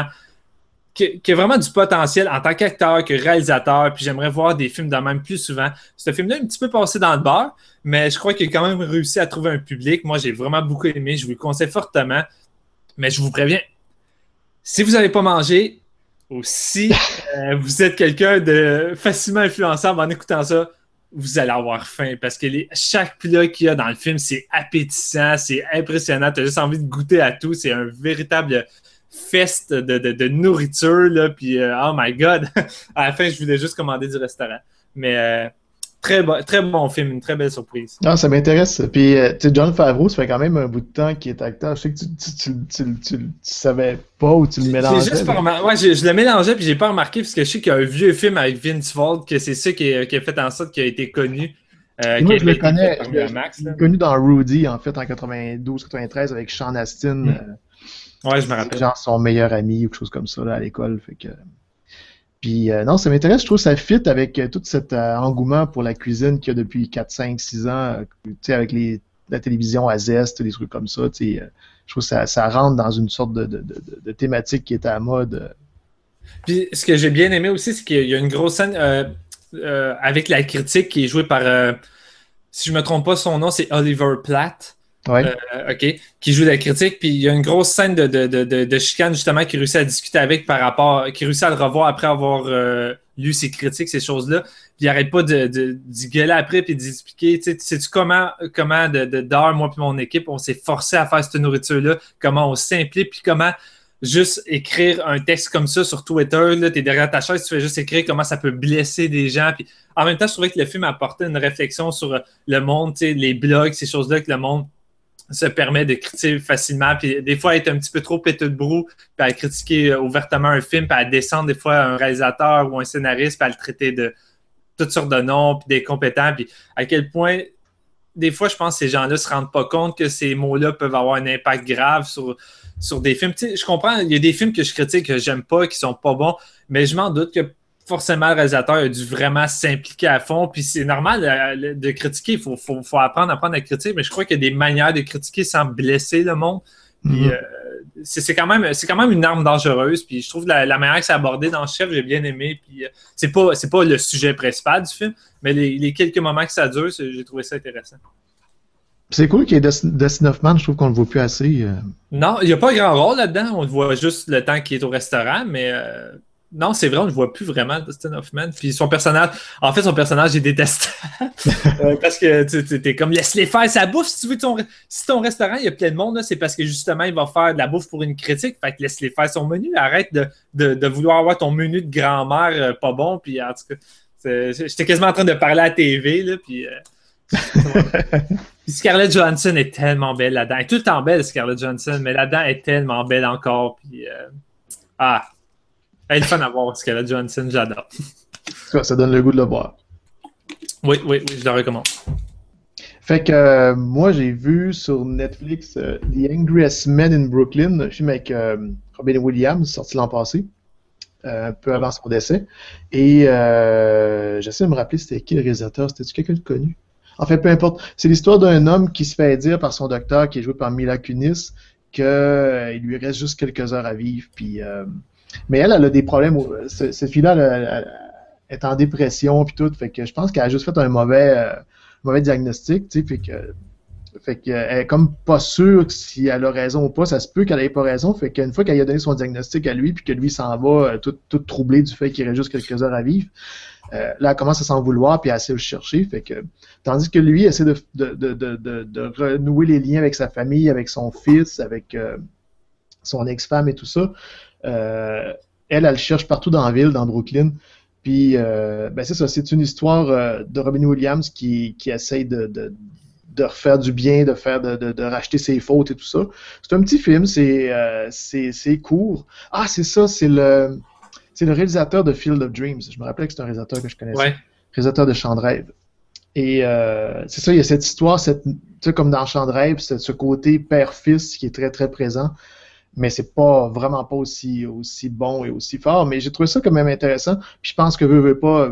qui a vraiment du potentiel en tant qu'acteur, que réalisateur. Puis j'aimerais voir des films de même plus souvent. Ce film-là est un petit peu passé dans le beurre. Mais je crois qu'il a quand même réussi à trouver un public. Moi, j'ai vraiment beaucoup aimé. Je vous le conseille fortement. Mais je vous préviens, si vous n'avez pas mangé, ou si euh, vous êtes quelqu'un de facilement influençable en écoutant ça, vous allez avoir faim parce que les, chaque plat qu'il y a dans le film, c'est appétissant, c'est impressionnant. Tu as juste envie de goûter à tout. C'est un véritable fest de, de, de nourriture. Là, puis, euh, oh my God! À la fin, je voulais juste commander du restaurant. Mais euh, très, bon, très bon film, une très belle surprise. Non, ça m'intéresse. Puis, euh, tu sais, Jon Favreau, ça fait quand même un bout de temps qu'il est acteur. Je sais que tu, tu, tu, tu, tu, tu savais pas ou tu le mélangeais. Juste mais... remar... ouais, je, je le mélangeais puis j'ai pas remarqué parce que je sais qu'il y a un vieux film avec Vince Vaughn que c'est ça qui, est, qui a fait en sorte qu'il a été connu. Euh, moi, je le connais. Je l'ai connu dans Rudy, en fait, en quatre-vingt-douze quatre-vingt-treize avec Sean Astin. Mm. Euh, ouais, je me rappelle. Genre son meilleur ami ou quelque chose comme ça là, à l'école. Fait que... Puis euh, non, ça m'intéresse. Je trouve que ça fit avec euh, tout cet euh, engouement pour la cuisine qu'il y a depuis quatre, cinq, six ans. Euh, tu sais, avec les, la télévision à Zest, des trucs comme ça. Tu sais, euh, je trouve que ça, ça rentre dans une sorte de, de, de, de thématique qui est à la mode. Puis ce que j'ai bien aimé aussi, c'est qu'il y a une grosse scène euh, euh, avec la critique qui est jouée par, euh, si je me trompe pas, son nom, c'est Oliver Platt. Ouais. Euh, OK, qui joue la critique, puis il y a une grosse scène de, de, de, de, de chicane, justement, qui réussit à discuter avec par rapport, qui réussit à le revoir après avoir euh, lu ses critiques, ces choses-là, puis il n'arrête pas de, de, d'y gueuler après, puis d'expliquer, tu sais, sais-tu comment, comment de, de, d'heure, moi puis mon équipe, on s'est forcé à faire cette nourriture-là, comment on s'implique, puis comment juste écrire un texte comme ça sur Twitter, là, t'es derrière ta chaise, tu fais juste écrire comment ça peut blesser des gens, puis en même temps, je trouvais que le film apportait une réflexion sur le monde, tu sais, les blogs, ces choses-là que le monde se permet de critiquer facilement, puis des fois être un petit peu trop péteux de brou, puis à critiquer ouvertement un film, puis à descendre des fois un réalisateur ou un scénariste, puis à le traiter de toutes sortes de noms, puis des compétents, puis à quel point, des fois, je pense que ces gens-là ne se rendent pas compte que ces mots-là peuvent avoir un impact grave sur, sur des films. Tu sais, je comprends, il y a des films que je critique, que j'aime pas, qui sont pas bons, mais je m'en doute que forcément, le réalisateur a dû vraiment s'impliquer à fond. Puis c'est normal de, de critiquer. Il faut, faut, faut apprendre à apprendre à critiquer. Mais je crois qu'il y a des manières de critiquer sans blesser le monde. Puis, mm-hmm. euh, c'est, c'est, quand même, c'est quand même une arme dangereuse. Puis je trouve la, la manière que c'est abordé dans Chef, j'ai bien aimé. Puis euh, c'est pas, c'est pas le sujet principal du film, mais les, les quelques moments que ça dure, j'ai trouvé ça intéressant. C'est cool qu'il y ait Dustin Hoffman. Je trouve qu'on le voit plus assez. Euh... Non, il n'y a pas grand rôle là-dedans. On le voit juste le temps qu'il est au restaurant, mais... Euh... Non, c'est vrai, on ne voit plus vraiment Dustin Hoffman. Puis son personnage, en fait, son personnage est détestable. euh, parce que tu t'es comme laisse-les faire sa bouffe. Si tu veux ton, si ton restaurant, il y a plein de monde, là, c'est parce que justement, il va faire de la bouffe pour une critique. Fait que laisse-les faire son menu. Arrête de, de, de vouloir avoir ton menu de grand-mère euh, pas bon. Puis en tout cas, j'étais quasiment en train de parler à la T V. Là, puis, euh, puis Scarlett Johansson est tellement belle là-dedans. Elle est tout le temps belle, Scarlett Johansson, mais là-dedans, elle est tellement belle encore. Puis, euh, ah. Elle est fun à voir, Scarlett Johansson, j'adore. Ça donne le goût de le voir. Oui, oui, oui, je le recommande. Fait que euh, moi, j'ai vu sur Netflix euh, The Angriest Men in Brooklyn, un film avec euh, Robin Williams, sorti l'an passé, euh, un peu avant son décès. Et euh, j'essaie de me rappeler c'était qui le réalisateur, c'était-tu quelqu'un de connu? En fait, peu importe. C'est l'histoire d'un homme qui se fait dire par son docteur, qui est joué par Mila Kunis, qu'il euh, lui reste juste quelques heures à vivre, puis... Euh, mais elle, elle a des problèmes. Ce, cette fille-là, elle, elle, elle est en dépression puis tout. Fait que je pense qu'elle a juste fait un mauvais, euh, mauvais diagnostic. Tu sais, fait que, fait que elle est comme pas sûre si elle a raison ou pas. Ça se peut qu'elle ait pas raison. Fait qu'une fois qu'elle a donné son diagnostic à lui, puis que lui s'en va euh, tout, tout troublé du fait qu'il reste juste quelques heures à vivre, euh, là, elle commence à s'en vouloir puis elle essaie de le chercher. Fait que, tandis que lui essaie de, de, de, de, de, de renouer les liens avec sa famille, avec son fils, avec euh, son ex-femme et tout ça. Euh, elle, elle cherche partout dans la ville, dans Brooklyn. Puis, euh, ben c'est ça, c'est une histoire euh, de Robin Williams qui, qui essaye de, de, de refaire du bien, de faire de, de, de racheter ses fautes et tout ça. C'est un petit film, c'est, euh, c'est, c'est court. Ah, c'est ça, c'est le, c'est le réalisateur de Field of Dreams. Je me rappelais que c'est un réalisateur que je connaissais. Ouais. Réalisateur de Chant de rêve. Et euh, c'est ça, il y a cette histoire, cette, tu sais, comme dans Chant de rêve, ce, ce côté père-fils qui est très, très présent. Mais c'est pas vraiment pas aussi, aussi bon et aussi fort. Mais j'ai trouvé ça quand même intéressant. Puis je pense que veut, veut pas,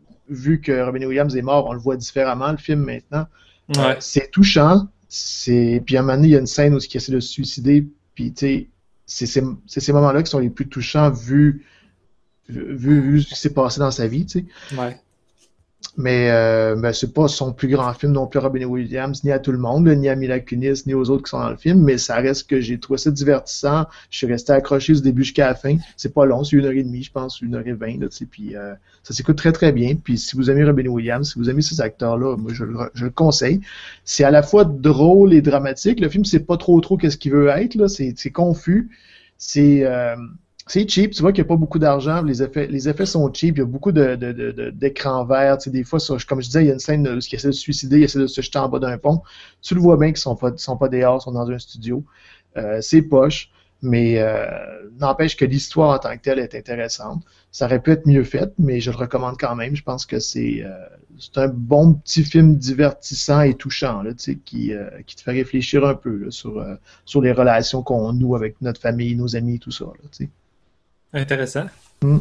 vu que Robin Williams est mort, on le voit différemment, le film, maintenant. Ouais. Euh, c'est touchant. C'est... Puis à un moment donné, il y a une scène où il essaie de se suicider. Puis tu sais, c'est ces, c'est ces moments-là qui sont les plus touchants vu, vu, vu ce qui s'est passé dans sa vie, tu sais. Ouais. Mais euh, ben, c'est pas son plus grand film non plus, Robin Williams, ni à tout le monde, ni à Mila Kunis, ni aux autres qui sont dans le film, mais ça reste que j'ai trouvé ça divertissant. Je suis resté accroché du début jusqu'à la fin. C'est pas long, c'est une heure et demie, je pense, une heure et vingt, là, tu sais, puis euh, ça s'écoute très très bien. Puis si vous aimez Robin Williams, si vous aimez ces acteurs-là, moi je, je le conseille. C'est à la fois drôle et dramatique. Le film, c'est pas trop trop qu'est-ce qu'il veut être, là, c'est, c'est confus. C'est... Euh, C'est cheap, tu vois qu'il n'y a pas beaucoup d'argent, les effets, les effets sont cheap, il y a beaucoup de, de, de, de, d'écrans verts, tu sais, des fois, ça, comme je disais, il y a une scène où il essaie de se suicider, il essaie de se jeter en bas d'un pont, tu le vois bien qu'ils sont pas, sont pas dehors, ils sont dans un studio, euh, c'est poche, mais euh, n'empêche que l'histoire en tant que telle est intéressante, ça aurait pu être mieux fait, mais je le recommande quand même, je pense que c'est, euh, c'est un bon petit film divertissant et touchant, là, tu sais, qui, euh, qui te fait réfléchir un peu là, sur, euh, sur les relations qu'on noue avec notre famille, nos amis, tout ça, là, tu sais. Intéressant. Mm.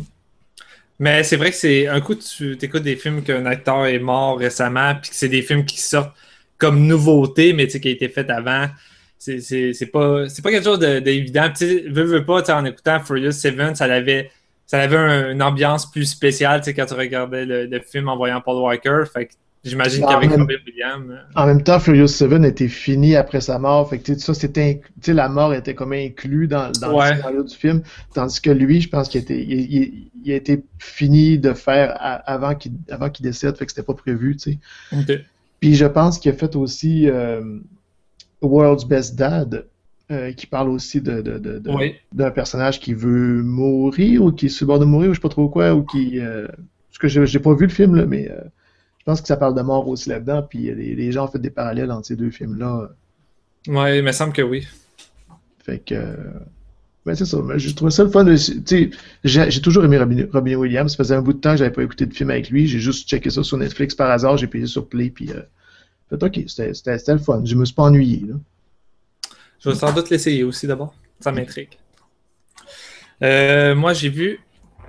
Mais c'est vrai que c'est un coup, tu écoutes des films qu'un acteur est mort récemment, puis que c'est des films qui sortent comme nouveauté, mais tu sais, qui a été fait avant. C'est, c'est, c'est, pas, c'est pas quelque chose de, d'évident. Tu sais, veux, veux pas, tu sais, en écoutant Furious sept, ça avait, ça avait un, une ambiance plus spéciale, tu sais, quand tu regardais le, le film en voyant Paul Walker. Fait que j'imagine en qu'avec même, Robin Williams. En même temps, Furious sept était fini après sa mort. Fait que ça, c'était, tu sais, la mort était comme inclus dans, dans ouais. le scénario du film. Tandis que lui, je pense qu'il était, il, il, il a été fini de faire à, avant, qu'il, avant qu'il décède. Fait que c'était pas prévu, tu sais. Okay. Puis je pense qu'il a fait aussi euh, World's Best Dad, euh, qui parle aussi de, de, de, de oui. d'un personnage qui veut mourir ou qui est sur le bord de mourir ou je sais pas trop quoi. Ou qui, euh, parce que j'ai, j'ai pas vu le film, là, mais... Euh, je pense que ça parle de mort aussi là-dedans, puis les, les gens ont fait des parallèles entre ces deux films-là. Ouais, il me semble que oui. Fait que... Ben c'est ça, j'ai trouvé ça le fun. Tu sais, j'ai, j'ai toujours aimé Robin, Robin Williams. Ça faisait un bout de temps que j'avais pas écouté de film avec lui. J'ai juste checké ça sur Netflix par hasard, j'ai payé sur Play, puis... Euh, fait ok, c'était, c'était, c'était le fun. Je me suis pas ennuyé, là. Je vais sans doute l'essayer aussi, d'abord. Ça m'intrigue. Euh, moi, j'ai vu...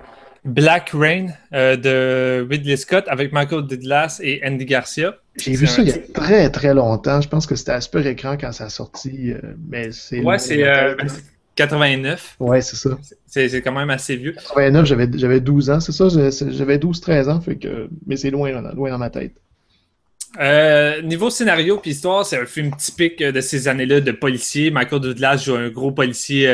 Black Rain euh, de Ridley Scott avec Michael Douglas et Andy Garcia. J'ai vu ça il y a très très longtemps. Je pense que c'était à Super Écran quand ça a sorti. Euh, mais c'est ouais, c'est, euh, ben, c'est quatre-vingt-neuf. Ouais, c'est ça. C'est, c'est quand même assez vieux. quatre-vingt-neuf, j'avais, j'avais douze ans, c'est ça. J'avais douze treize ans, fait que, mais c'est loin, loin dans ma tête. Euh, niveau scénario puis histoire, c'est un film typique de ces années-là de policier. Michael Douglas joue un gros policier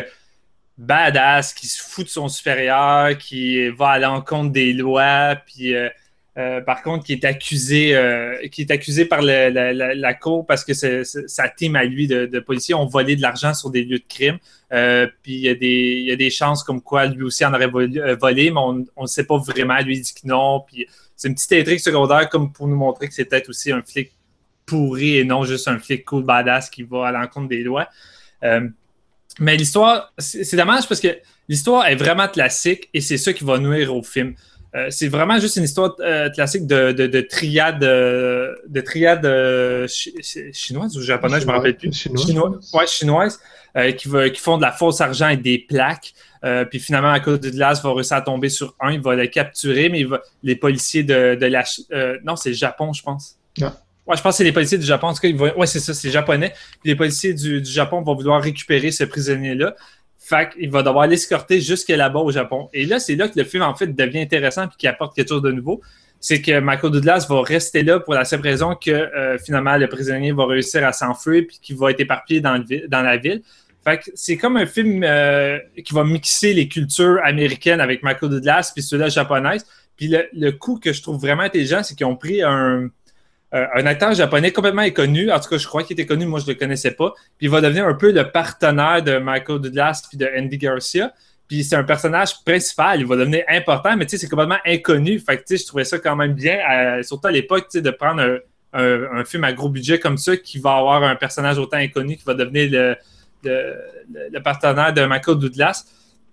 badass, qui se fout de son supérieur, qui va à l'encontre des lois, puis euh, euh, par contre, qui est accusé, euh, qui est accusé par le, la, la, la cour parce que c'est, c'est, sa team à lui de, de policiers ont volé de l'argent sur des lieux de crime. Euh, puis il y a des, il y a des chances comme quoi lui aussi en aurait volé, euh, volé mais on ne sait pas vraiment. Lui il dit que non. Puis c'est une petite intrigue secondaire comme pour nous montrer que c'est peut-être aussi un flic pourri et non juste un flic cool badass qui va à l'encontre des lois. Euh, Mais l'histoire, c'est, c'est dommage parce que l'histoire est vraiment classique et c'est ça qui va nuire au film. Euh, c'est vraiment juste une histoire euh, classique de, de, de triade, de, de triade euh, chi, chinoise ou japonaise, je ne me rappelle plus. Chinoise. Chinois, ouais, chinoise, euh, qui, va, qui font de la fausse argent et des plaques. Euh, puis finalement, à cause de Douglas, va réussir à tomber sur un, il va le capturer, mais il va, les policiers de, de la... Euh, non, c'est le Japon, je pense. Yeah. Ouais, je pense que c'est les policiers du Japon. En tout cas, ils vont... ouais, c'est ça, c'est japonais. Puis les policiers du, du Japon vont vouloir récupérer ce prisonnier-là. Fait qu'il va devoir l'escorter jusque là-bas au Japon. Et là, c'est là que le film, en fait, devient intéressant et qu'il apporte quelque chose de nouveau. C'est que Michael Douglas va rester là pour la simple raison que, euh, finalement, le prisonnier va réussir à s'enfuir puis qu'il va être éparpillé dans, le, dans la ville. Fait que c'est comme un film euh, qui va mixer les cultures américaines avec Michael Douglas puis ceux-là japonaises. Puis le, le coup que je trouve vraiment intelligent, c'est qu'ils ont pris un... un acteur japonais complètement inconnu, en tout cas je crois qu'il était connu, moi je le connaissais pas, puis il va devenir un peu le partenaire de Michael Douglas puis de Andy Garcia, puis c'est un personnage principal, il va devenir important, mais tu sais c'est complètement inconnu, fait que tu sais je trouvais ça quand même bien, euh, surtout à l'époque, tu sais de prendre un, un, un film à gros budget comme ça, qui va avoir un personnage autant inconnu, qui va devenir le, le, le partenaire de Michael Douglas.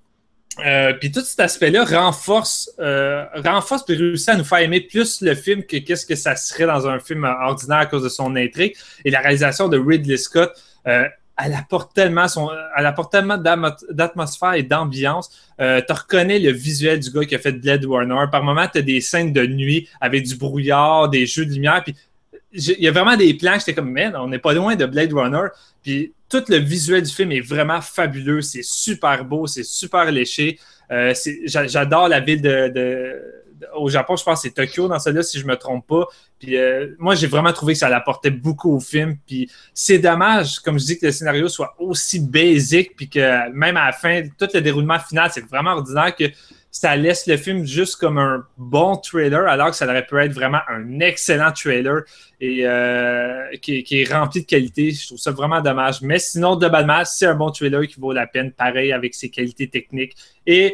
Euh, puis tout cet aspect-là renforce, euh, renforce puis réussit à nous faire aimer plus le film que qu'est-ce que ça serait dans un film ordinaire à cause de son intrigue. Et la réalisation de Ridley Scott, euh, elle apporte tellement, son, elle apporte tellement d'atmosphère et d'ambiance. Euh, tu reconnais le visuel du gars qui a fait Blade Runner. Par moments, tu as des scènes de nuit avec du brouillard, des jeux de lumière. Puis il y a vraiment des plans, j'étais comme, man, on n'est pas loin de Blade Runner. Puis tout le visuel du film est vraiment fabuleux. C'est super beau, c'est super léché. Euh, c'est, j'adore la ville de, de, au Japon, je pense que c'est Tokyo dans celui-là, si je me trompe pas. Puis euh, moi, j'ai vraiment trouvé que ça l'apportait beaucoup au film. Puis c'est dommage, comme je dis, que le scénario soit aussi basique, puis que même à la fin, tout le déroulement final, c'est vraiment ordinaire que ça laisse le film juste comme un bon trailer, alors que ça aurait pu être vraiment un excellent trailer et euh, qui, qui est rempli de qualité. Je trouve ça vraiment dommage. Mais sinon, globalement, c'est un bon trailer qui vaut la peine, pareil, avec ses qualités techniques. Et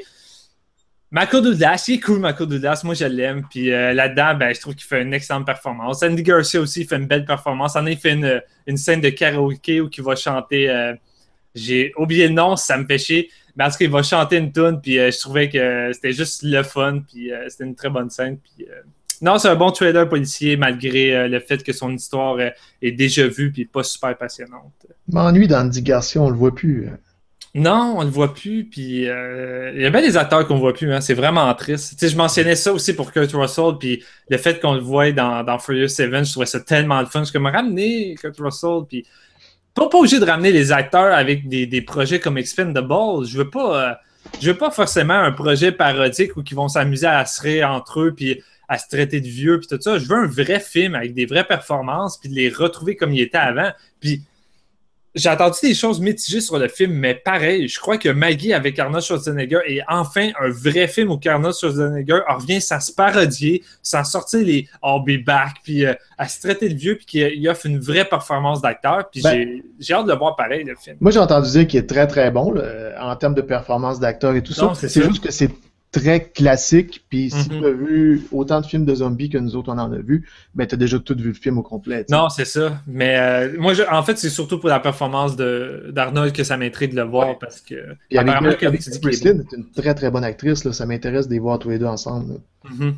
Michael Douglas, il est cool, Michael Douglas. Moi, je l'aime. Puis euh, là-dedans, ben, je trouve qu'il fait une excellente performance. Andy Garcia aussi fait une belle performance. En a, il fait une, une scène de karaoké où il va chanter... Euh, j'ai oublié le nom, ça me fait chier. Mais en tout cas, il va chanter une tune, puis euh, je trouvais que c'était juste le fun, puis euh, c'était une très bonne scène. Puis, euh... non, c'est un bon trailer policier, malgré euh, le fait que son histoire euh, est déjà vue, puis pas super passionnante. M'ennuie d'Andy Garcia, on le voit plus. Non, on le voit plus, puis euh, il y a bien des acteurs qu'on voit plus, hein, c'est vraiment triste. Tu sais, je mentionnais ça aussi pour Kurt Russell, puis le fait qu'on le voit dans, dans Furious sept, je trouvais ça tellement le fun. Je suis comme, ramener Kurt Russell, puis pas, pas obligé de ramener les acteurs avec des, des projets comme Expendables. Je veux pas, euh, je veux pas forcément un projet parodique où ils vont s'amuser à se rire entre eux puis à se traiter de vieux puis tout ça. Je veux un vrai film avec des vraies performances puis de les retrouver comme ils étaient avant. Puis j'ai entendu des choses mitigées sur le film, mais pareil, je crois que Maggie avec Arnold Schwarzenegger est enfin un vrai film où Arnold Schwarzenegger revient sans se parodier, sans sortir les « I'll be back », puis euh, à se traiter de vieux, puis qu'il offre une vraie performance d'acteur. Puis ben, j'ai, j'ai hâte de le voir pareil, le film. Moi, j'ai entendu dire qu'il est très, très bon là, en termes de performance d'acteur et tout non, ça. C'est, c'est juste que c'est très classique, puis si mm-hmm. tu as vu autant de films de zombies que nous autres on en a vu, ben tu as déjà tout vu le film au complet. T'sais. Non, c'est ça. Mais euh, moi, je, en fait, c'est surtout pour la performance de, d'Arnold que ça m'intrigue de le voir, ouais. Parce que... Puis avec Breslin est une très très bonne actrice, là, ça m'intéresse de les voir tous les deux ensemble. Mm-hmm.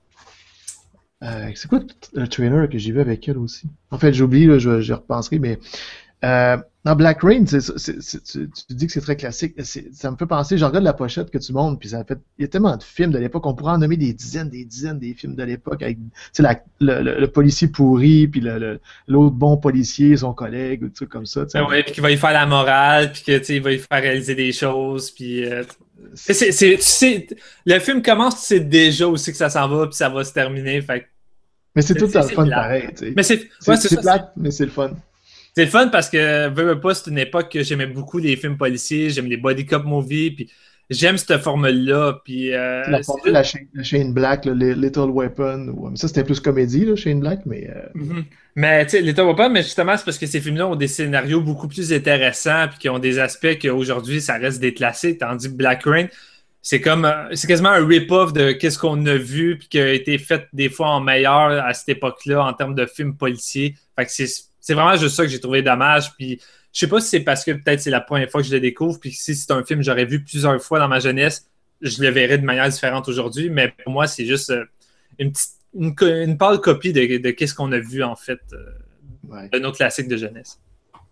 Euh, c'est quoi le trailer que j'ai vu avec elle aussi? En fait, j'ai oublié, là, je, je repenserai, mais... Euh, dans Black Rain, c'est, c'est, c'est, tu, tu dis que c'est très classique. C'est, ça me fait penser, je regarde la pochette que tu montres, puis ça fait. Il y a tellement de films de l'époque, on pourrait en nommer des dizaines, des dizaines des films de l'époque avec la, le, le, le policier pourri, puis le, le, l'autre bon policier, son collègue, ou des trucs comme ça. Ben oui, puis qu'il va y faire la morale, puis qu'il va y faire réaliser des choses, puis. Euh, c'est, c'est, c'est, tu sais, le film commence, tu sais déjà aussi que ça s'en va, puis ça va se terminer. Fait. Mais c'est, c'est tout le fun plat. Pareil. Tu sais. Mais c'est, c'est, ouais, c'est, c'est ça, plate, c'est... mais c'est le fun. C'est le fun parce que, veux, veux pas, c'est une époque que j'aimais beaucoup les films policiers, j'aime les body cop movies, puis j'aime cette formule-là. Puis, euh, la formule de Shane, Shane Black, là, Little Weapon, ou, ça c'était plus comédie, là, Shane Black, mais... Euh... Mm-hmm. Mais tu sais, Little Weapon, mais justement, c'est parce que ces films-là ont des scénarios beaucoup plus intéressants, puis qui ont des aspects qu'aujourd'hui, ça reste déclassé, tandis que Black Rain, c'est comme, c'est quasiment un rip-off de qu'est-ce qu'on a vu, puis qui a été fait des fois en meilleur à cette époque-là, en termes de films policiers. Fait que c'est... C'est vraiment juste ça que j'ai trouvé dommage. Puis je sais pas si c'est parce que peut-être c'est la première fois que je le découvre. Puis si c'est un film que j'aurais vu plusieurs fois dans ma jeunesse, je le verrais de manière différente aujourd'hui. Mais pour moi, c'est juste une petite une, une pâle copie de, de qu'est-ce qu'on a vu en fait ouais. de nos classiques de jeunesse.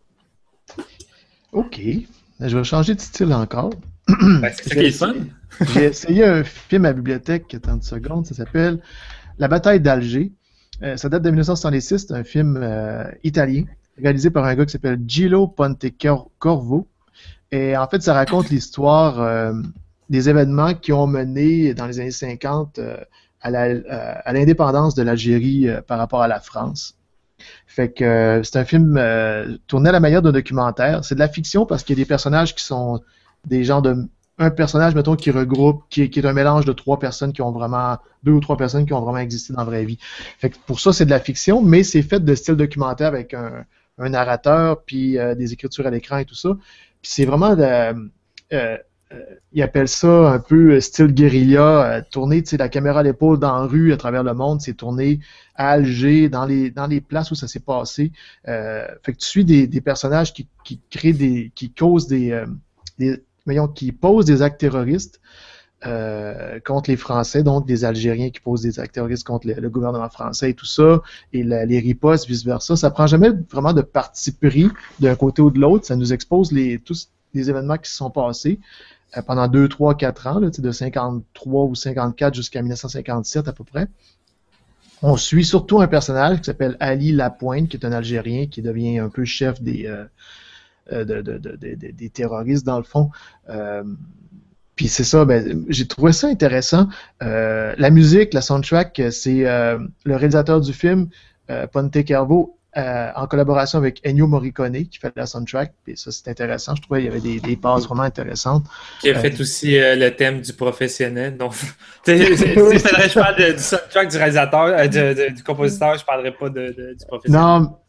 OK. Je vais changer de style encore. Ben, c'est ça qui est fun. J'ai essayé un film à la bibliothèque trente secondes. Ça s'appelle La bataille d'Alger. Euh, ça date de dix-neuf cent soixante-six, c'est un film euh, italien, réalisé par un gars qui s'appelle Gillo Pontecorvo. Et en fait, ça raconte l'histoire euh, des événements qui ont mené dans les années cinquante euh, à, la, euh, à l'indépendance de l'Algérie euh, par rapport à la France. Fait que euh, c'est un film euh, tourné à la manière d'un documentaire. C'est de la fiction parce qu'il y a des personnages qui sont des gens de... un personnage, mettons, qui regroupe, qui, qui est un mélange de trois personnes qui ont vraiment, deux ou trois personnes qui ont vraiment existé dans la vraie vie. Fait que pour ça, c'est de la fiction, mais c'est fait de style documentaire avec un, un narrateur, puis euh, des écritures à l'écran et tout ça. Puis c'est vraiment, de, euh, euh, ils appellent ça un peu style guérilla, euh, tourné, tu sais, la caméra à l'épaule dans la rue, à travers le monde, c'est tourné à Alger, dans les, dans les places où ça s'est passé. Euh, fait que tu suis des, des personnages qui, qui créent des, qui causent des, euh, des voyons, qui posent des actes terroristes euh, contre les Français, donc des Algériens qui posent des actes terroristes contre le, le gouvernement français et tout ça, et la, les ripostes, vice-versa. Ça prend jamais vraiment de parti pris d'un côté ou de l'autre. Ça nous expose les, tous les événements qui se sont passés euh, pendant deux, trois, quatre ans, là, de cinquante-trois ou cinquante-quatre jusqu'à dix-neuf cent cinquante-sept à peu près. On suit surtout un personnage qui s'appelle Ali Lapointe, qui est un Algérien qui devient un peu chef des... Euh, De, de, de, de, de, des terroristes, dans le fond. Euh, Puis c'est ça, ben, j'ai trouvé ça intéressant. Euh, la musique, la soundtrack, c'est euh, le réalisateur du film, euh, Ponte Cervo, euh, en collaboration avec Ennio Morricone, qui fait la soundtrack. Puis ça, c'est intéressant. Je trouvais qu'il y avait des, des passes vraiment intéressantes. Qui a fait euh, aussi euh, le thème du professionnel. Donc, il faudrait que je parle de, du soundtrack du réalisateur, euh, de, de, du compositeur, je ne parlerai pas de, de, du professionnel. Non,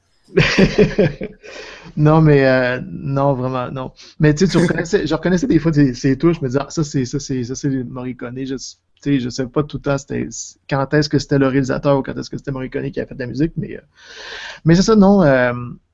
non, mais euh, non, vraiment, non. Mais tu sais, tu reconnaissais, je reconnaissais des fois ces, ces touches, je me disais, ah, ça, c'est ça, c'est ça, c'est Morricone. Je, tu sais, je sais pas tout le temps c'était, quand est-ce que c'était le réalisateur ou quand est-ce que c'était Morricone qui a fait de la musique, mais, euh, mais c'est ça, non. Euh,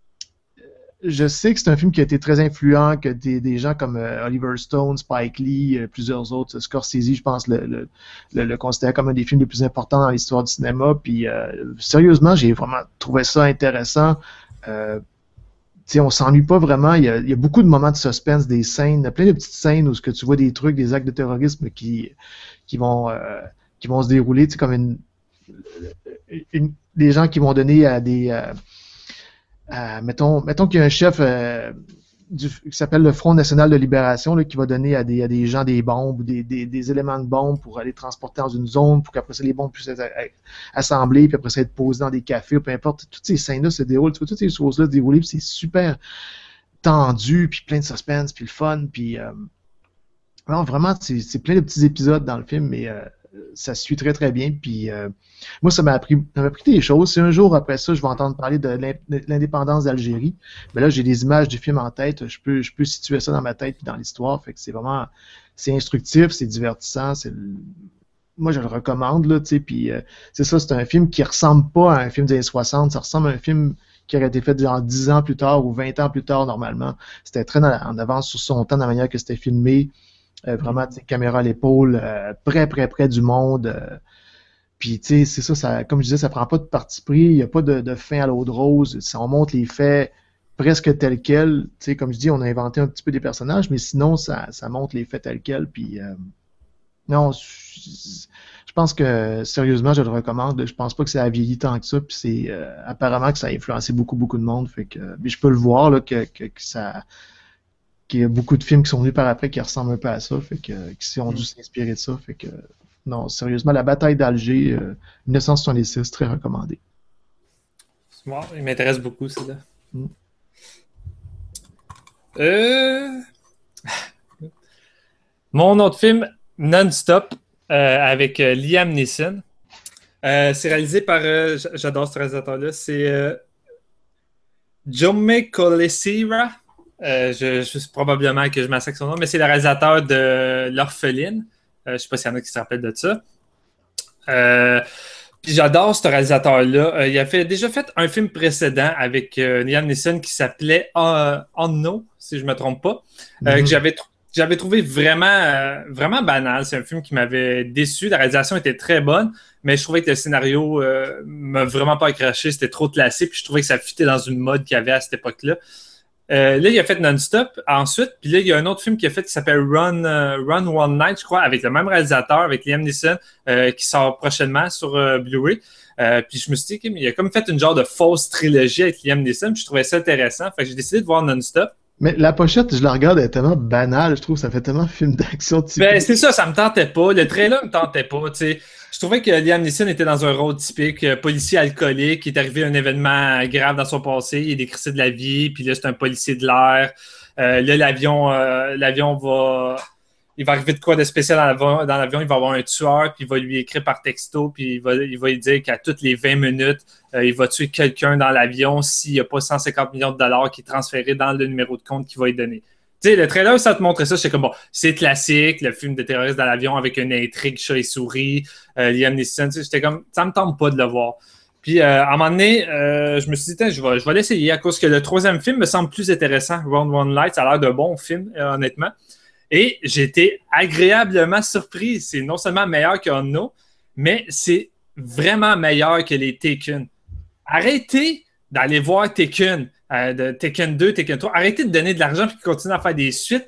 je sais que c'est un film qui a été très influent, que des, des gens comme euh, Oliver Stone, Spike Lee, euh, plusieurs autres, Scorsese, je pense, le, le, le, le considère comme un des films les plus importants dans l'histoire du cinéma. Puis euh, sérieusement, j'ai vraiment trouvé ça intéressant. Euh, t'sais, on s'ennuie pas vraiment. Il y, a, il y a beaucoup de moments de suspense, des scènes, plein de petites scènes où ce que tu vois des trucs, des actes de terrorisme qui, qui vont euh, qui vont se dérouler, comme une, une des gens qui vont donner à des euh, à, mettons, mettons qu'il y a un chef euh, du, qui s'appelle le Front National de Libération là, qui va donner à des, à des gens des bombes ou des, des, des éléments de bombes pour aller transporter dans une zone pour qu'après ça les bombes puissent être assemblées puis après ça être posées dans des cafés ou peu importe. Toutes ces scènes-là se déroulent, tu vois, toutes ces choses-là se dérouler puis c'est super tendu puis plein de suspense puis le fun puis euh, non, vraiment c'est, c'est plein de petits épisodes dans le film mais euh, ça se suit très très bien puis euh, moi ça m'a appris ça m'a appris des choses. Si un jour après ça je vais entendre parler de l'indépendance d'Algérie, ben là j'ai des images du film en tête, je peux je peux situer ça dans ma tête puis dans l'histoire, fait que c'est vraiment c'est instructif, c'est divertissant, c'est moi je le recommande là, tu sais, puis euh, c'est ça, c'est un film qui ressemble pas à un film des années soixante, ça ressemble à un film qui aurait été fait genre dix ans plus tard ou vingt ans plus tard normalement. C'était très en avance sur son temps dans la manière que c'était filmé. Euh, vraiment, tu sais, caméra à l'épaule, euh, près, près, près du monde. Euh, puis, tu sais, c'est ça, ça, comme je disais, ça prend pas de parti pris, il n'y a pas de, de fin à l'eau de rose. Ça, on montre les faits presque tels quels. Tu sais, comme je dis, on a inventé un petit peu des personnages, mais sinon, ça, ça montre les faits tels quels. Puis, euh, non, je, je pense que, sérieusement, je le recommande. Je pense pas que ça a vieilli tant que ça. Puis, c'est euh, apparemment que ça a influencé beaucoup, beaucoup de monde. Fait que, mais je peux le voir, là, que, que, que ça. Qu'il y a beaucoup de films qui sont venus par après qui ressemblent un peu à ça, fait que, qui ont dû s'inspirer de ça. Fait que, non, sérieusement, la bataille d'Alger, euh, dix-neuf cent soixante-six, très recommandé. Wow, il m'intéresse beaucoup, c'est là. Mm. Euh... Mon autre film, Non-Stop, euh, avec euh, Liam Neeson. Euh, c'est réalisé par, euh, j'adore ce réalisateur-là, c'est euh, Jaume Collet-Serra. Euh, je, je probablement que je massacre son nom, mais c'est le réalisateur de L'Orpheline. Euh, je ne sais pas s'il y en a qui se rappellent de ça. Euh, puis j'adore ce réalisateur-là. Euh, il a fait, déjà fait un film précédent avec euh, Liam Neeson qui s'appelait euh, Unknown, si je ne me trompe pas, euh, mm-hmm. que j'avais, tr- j'avais trouvé vraiment, euh, vraiment banal. C'est un film qui m'avait déçu. La réalisation était très bonne, mais je trouvais que le scénario ne euh, m'a vraiment pas accroché. C'était trop classé, puis je trouvais que ça fitait dans une mode qu'il y avait à cette époque-là. Euh, là, il a fait Non-Stop ensuite, puis là, il y a un autre film qu'il a fait qui s'appelle Run, uh, Run One Night, je crois, avec le même réalisateur, avec Liam Neeson, euh, qui sort prochainement sur euh, Blu-ray. Euh, puis je me suis dit qu'il a comme fait une genre de fausse trilogie avec Liam Neeson, puis je trouvais ça intéressant. Fait que j'ai décidé de voir Non-Stop. Mais la pochette, je la regarde, elle est tellement banale, je trouve, ça fait tellement film d'action typique. Ben, c'est ça, ça me tentait pas. Le trailer me tentait pas, tu sais. Je trouvais que Liam Neeson était dans un rôle typique, euh, policier alcoolique, il est arrivé un événement grave dans son passé, il est décrissé de la vie, puis là, c'est un policier de l'air. Euh, là, l'avion, euh, l'avion va... Il va arriver de quoi de spécial dans l'avion, dans l'avion, il va avoir un tueur, puis il va lui écrire par texto, puis il va, il va lui dire qu'à toutes les vingt minutes, euh, il va tuer quelqu'un dans l'avion s'il n'y a pas cent cinquante millions de dollars qui est transféré dans le numéro de compte qu'il va lui donner. Tu sais, le trailer, ça te montrait ça, j'étais comme, bon, c'est classique, le film de terroriste dans l'avion avec une intrigue chat et souris, euh, Liam Neeson, tu sais, j'étais comme, ça me tente pas de le voir. Puis, euh, à un moment donné, euh, je me suis dit, je vais, je vais l'essayer à cause que le troisième film me semble plus intéressant, Round One Light, ça a l'air d'un bon film, euh, honnêtement. Et j'ai été agréablement surpris. C'est non seulement meilleur que Unknown, mais c'est vraiment meilleur que les Taken. Arrêtez d'aller voir Taken, euh, de Taken deux, Taken trois. Arrêtez de donner de l'argent et de continuer à faire des suites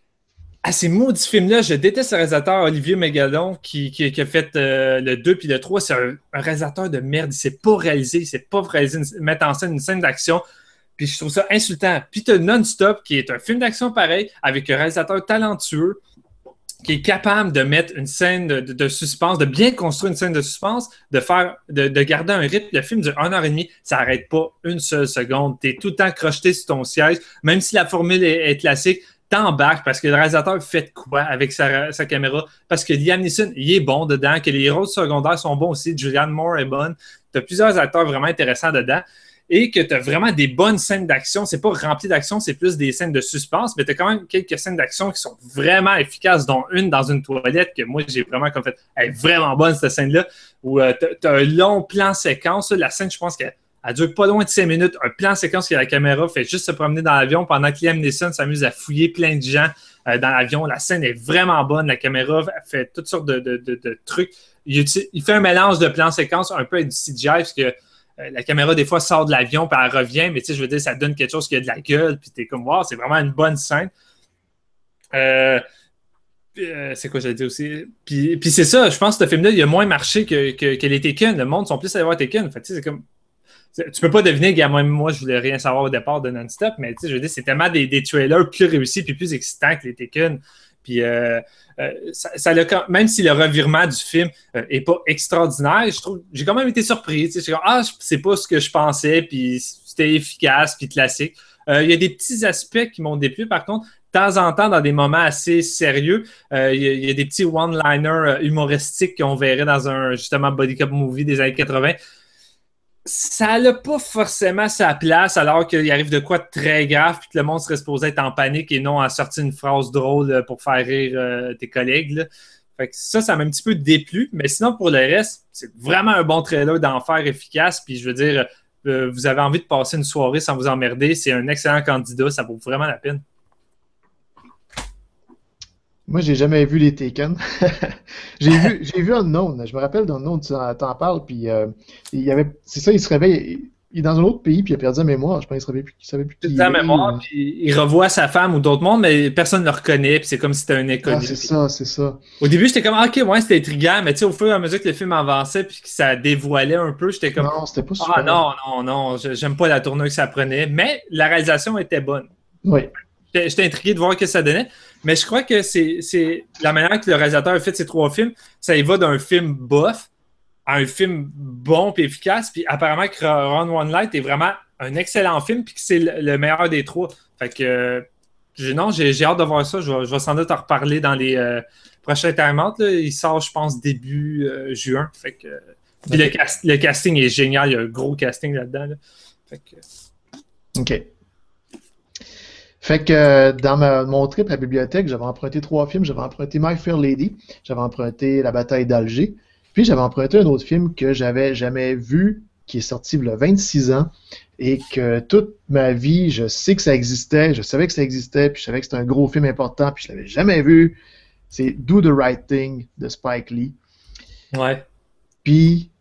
à ces maudits films-là. Je déteste le réalisateur Olivier Megalon qui, qui, qui a fait euh, le deux puis le trois. C'est un, un réalisateur de merde. Il ne sait pas réaliser, il ne sait pas réaliser une, mettre en scène une scène d'action. Puis je trouve ça insultant. Puis tu as Non-Stop, qui est un film d'action pareil, avec un réalisateur talentueux. qui est capable de mettre une scène de, de, de suspense, de bien construire une scène de suspense, de faire, de, de garder un rythme. Le film dure une heure et demie, ça n'arrête pas une seule seconde. Tu es tout le temps crocheté sur ton siège, même si la formule est, est classique, t'embarques parce que le réalisateur fait de quoi avec sa, sa caméra, parce que Liam Neeson, il est bon dedans, que les rôles secondaires sont bons aussi, Julianne Moore est bonne, tu as plusieurs acteurs vraiment intéressants dedans, et que tu as vraiment des bonnes scènes d'action. C'est pas rempli d'action, c'est plus des scènes de suspense, mais tu as quand même quelques scènes d'action qui sont vraiment efficaces, dont une dans une toilette que moi, j'ai vraiment comme fait, elle est vraiment bonne, cette scène-là, où euh, tu as un long plan séquence. Là, la scène, je pense qu'elle elle dure pas loin de cinq minutes. Un plan séquence que la caméra fait juste se promener dans l'avion pendant que Liam Neeson s'amuse à fouiller plein de gens euh, dans l'avion. La scène est vraiment bonne. La caméra fait toutes sortes de, de, de, de trucs. Il, il fait un mélange de plan séquence un peu avec du C G I, parce que la caméra, des fois, sort de l'avion, puis elle revient, mais tu sais, je veux dire, ça donne quelque chose qui a de la gueule, puis t'es comme, wow, c'est vraiment une bonne scène. Euh, euh, c'est quoi, j'allais dire aussi? Puis, puis c'est ça, je pense que ce film-là, il a moins marché que, que, que les Taken. Le monde sont plus allés voir Taken. Fait tu sais, c'est comme. C'est, tu peux pas deviner, gars, même moi, je voulais rien savoir au départ de Non-Stop, mais tu sais, je veux dire, c'est tellement des, des trailers plus réussis, puis plus excitants que les Taken. Puis, euh, euh, ça, ça le, même si le revirement du film euh, est pas extraordinaire, je trouve, j'ai quand même été surpris. Tu sais, je suis comme, ah, c'est pas ce que je pensais, puis c'était efficace, puis classique. Euh, il y a des petits aspects qui m'ont déplu, par contre. De temps en temps, dans des moments assez sérieux, euh, il, y a, il y a des petits one-liners humoristiques qu'on verrait dans un, justement, body cop movie des années quatre-vingts. Ça n'a pas forcément sa place, alors qu'il arrive de quoi de très grave, puis que le monde serait supposé être en panique et non à sortir une phrase drôle pour faire rire euh, tes collègues. Là. Fait que ça, ça m'a un petit peu déplu. Mais sinon, pour le reste, c'est vraiment un bon trailer d'enfer efficace. Puis je veux dire, euh, vous avez envie de passer une soirée sans vous emmerder, c'est un excellent candidat, ça vaut vraiment la peine. Moi, j'ai jamais vu les Taken. j'ai vu, j'ai vu Unknown. Je me rappelle d'Unknown, tu en, t'en parles, puis euh, il y avait, c'est ça, il se réveille, il est dans un autre pays, puis il a perdu la mémoire. Je pense qu'il savait plus, qu'il savait plus qui il est. la mémoire, ou... puis il revoit sa femme ou d'autres mondes, mais personne ne le reconnaît, puis c'est comme si c'était un inconnu. Ah, c'est ça, c'est ça. Au début, j'étais comme, ah, ok, ouais, c'était intriguant, mais tu sais, au fur et à mesure que le film avançait, puis que ça dévoilait un peu, j'étais comme, non, c'était pas super. Ah non, non, non, j'aime pas la tournure que ça prenait, mais la réalisation était bonne. Oui. J'étais, j'étais intrigué de voir ce que ça donnait. Mais je crois que c'est, c'est la manière que le réalisateur a fait ces trois films, ça y va d'un film bof à un film bon et efficace. Puis apparemment que Run One Light est vraiment un excellent film puis que c'est le, le meilleur des trois. Fait que euh, non, j'ai, j'ai hâte de voir ça. Je vais, je vais sans doute en reparler dans les euh, prochains time-out. Il sort, je pense, début euh, juin. Fait que, euh, puis okay. le, cast, le casting est génial. Il y a un gros casting là-dedans. Là. Fait que... OK. Fait que euh, dans ma, mon trip à la bibliothèque, j'avais emprunté trois films. J'avais emprunté My Fair Lady, j'avais emprunté La bataille d'Alger, puis j'avais emprunté un autre film que j'avais jamais vu, qui est sorti il y a vingt-six ans, et que toute ma vie, je sais que ça existait, je savais que ça existait, puis je savais que c'était un gros film important, puis je l'avais jamais vu. C'est Do the Right Thing de Spike Lee. Ouais. Puis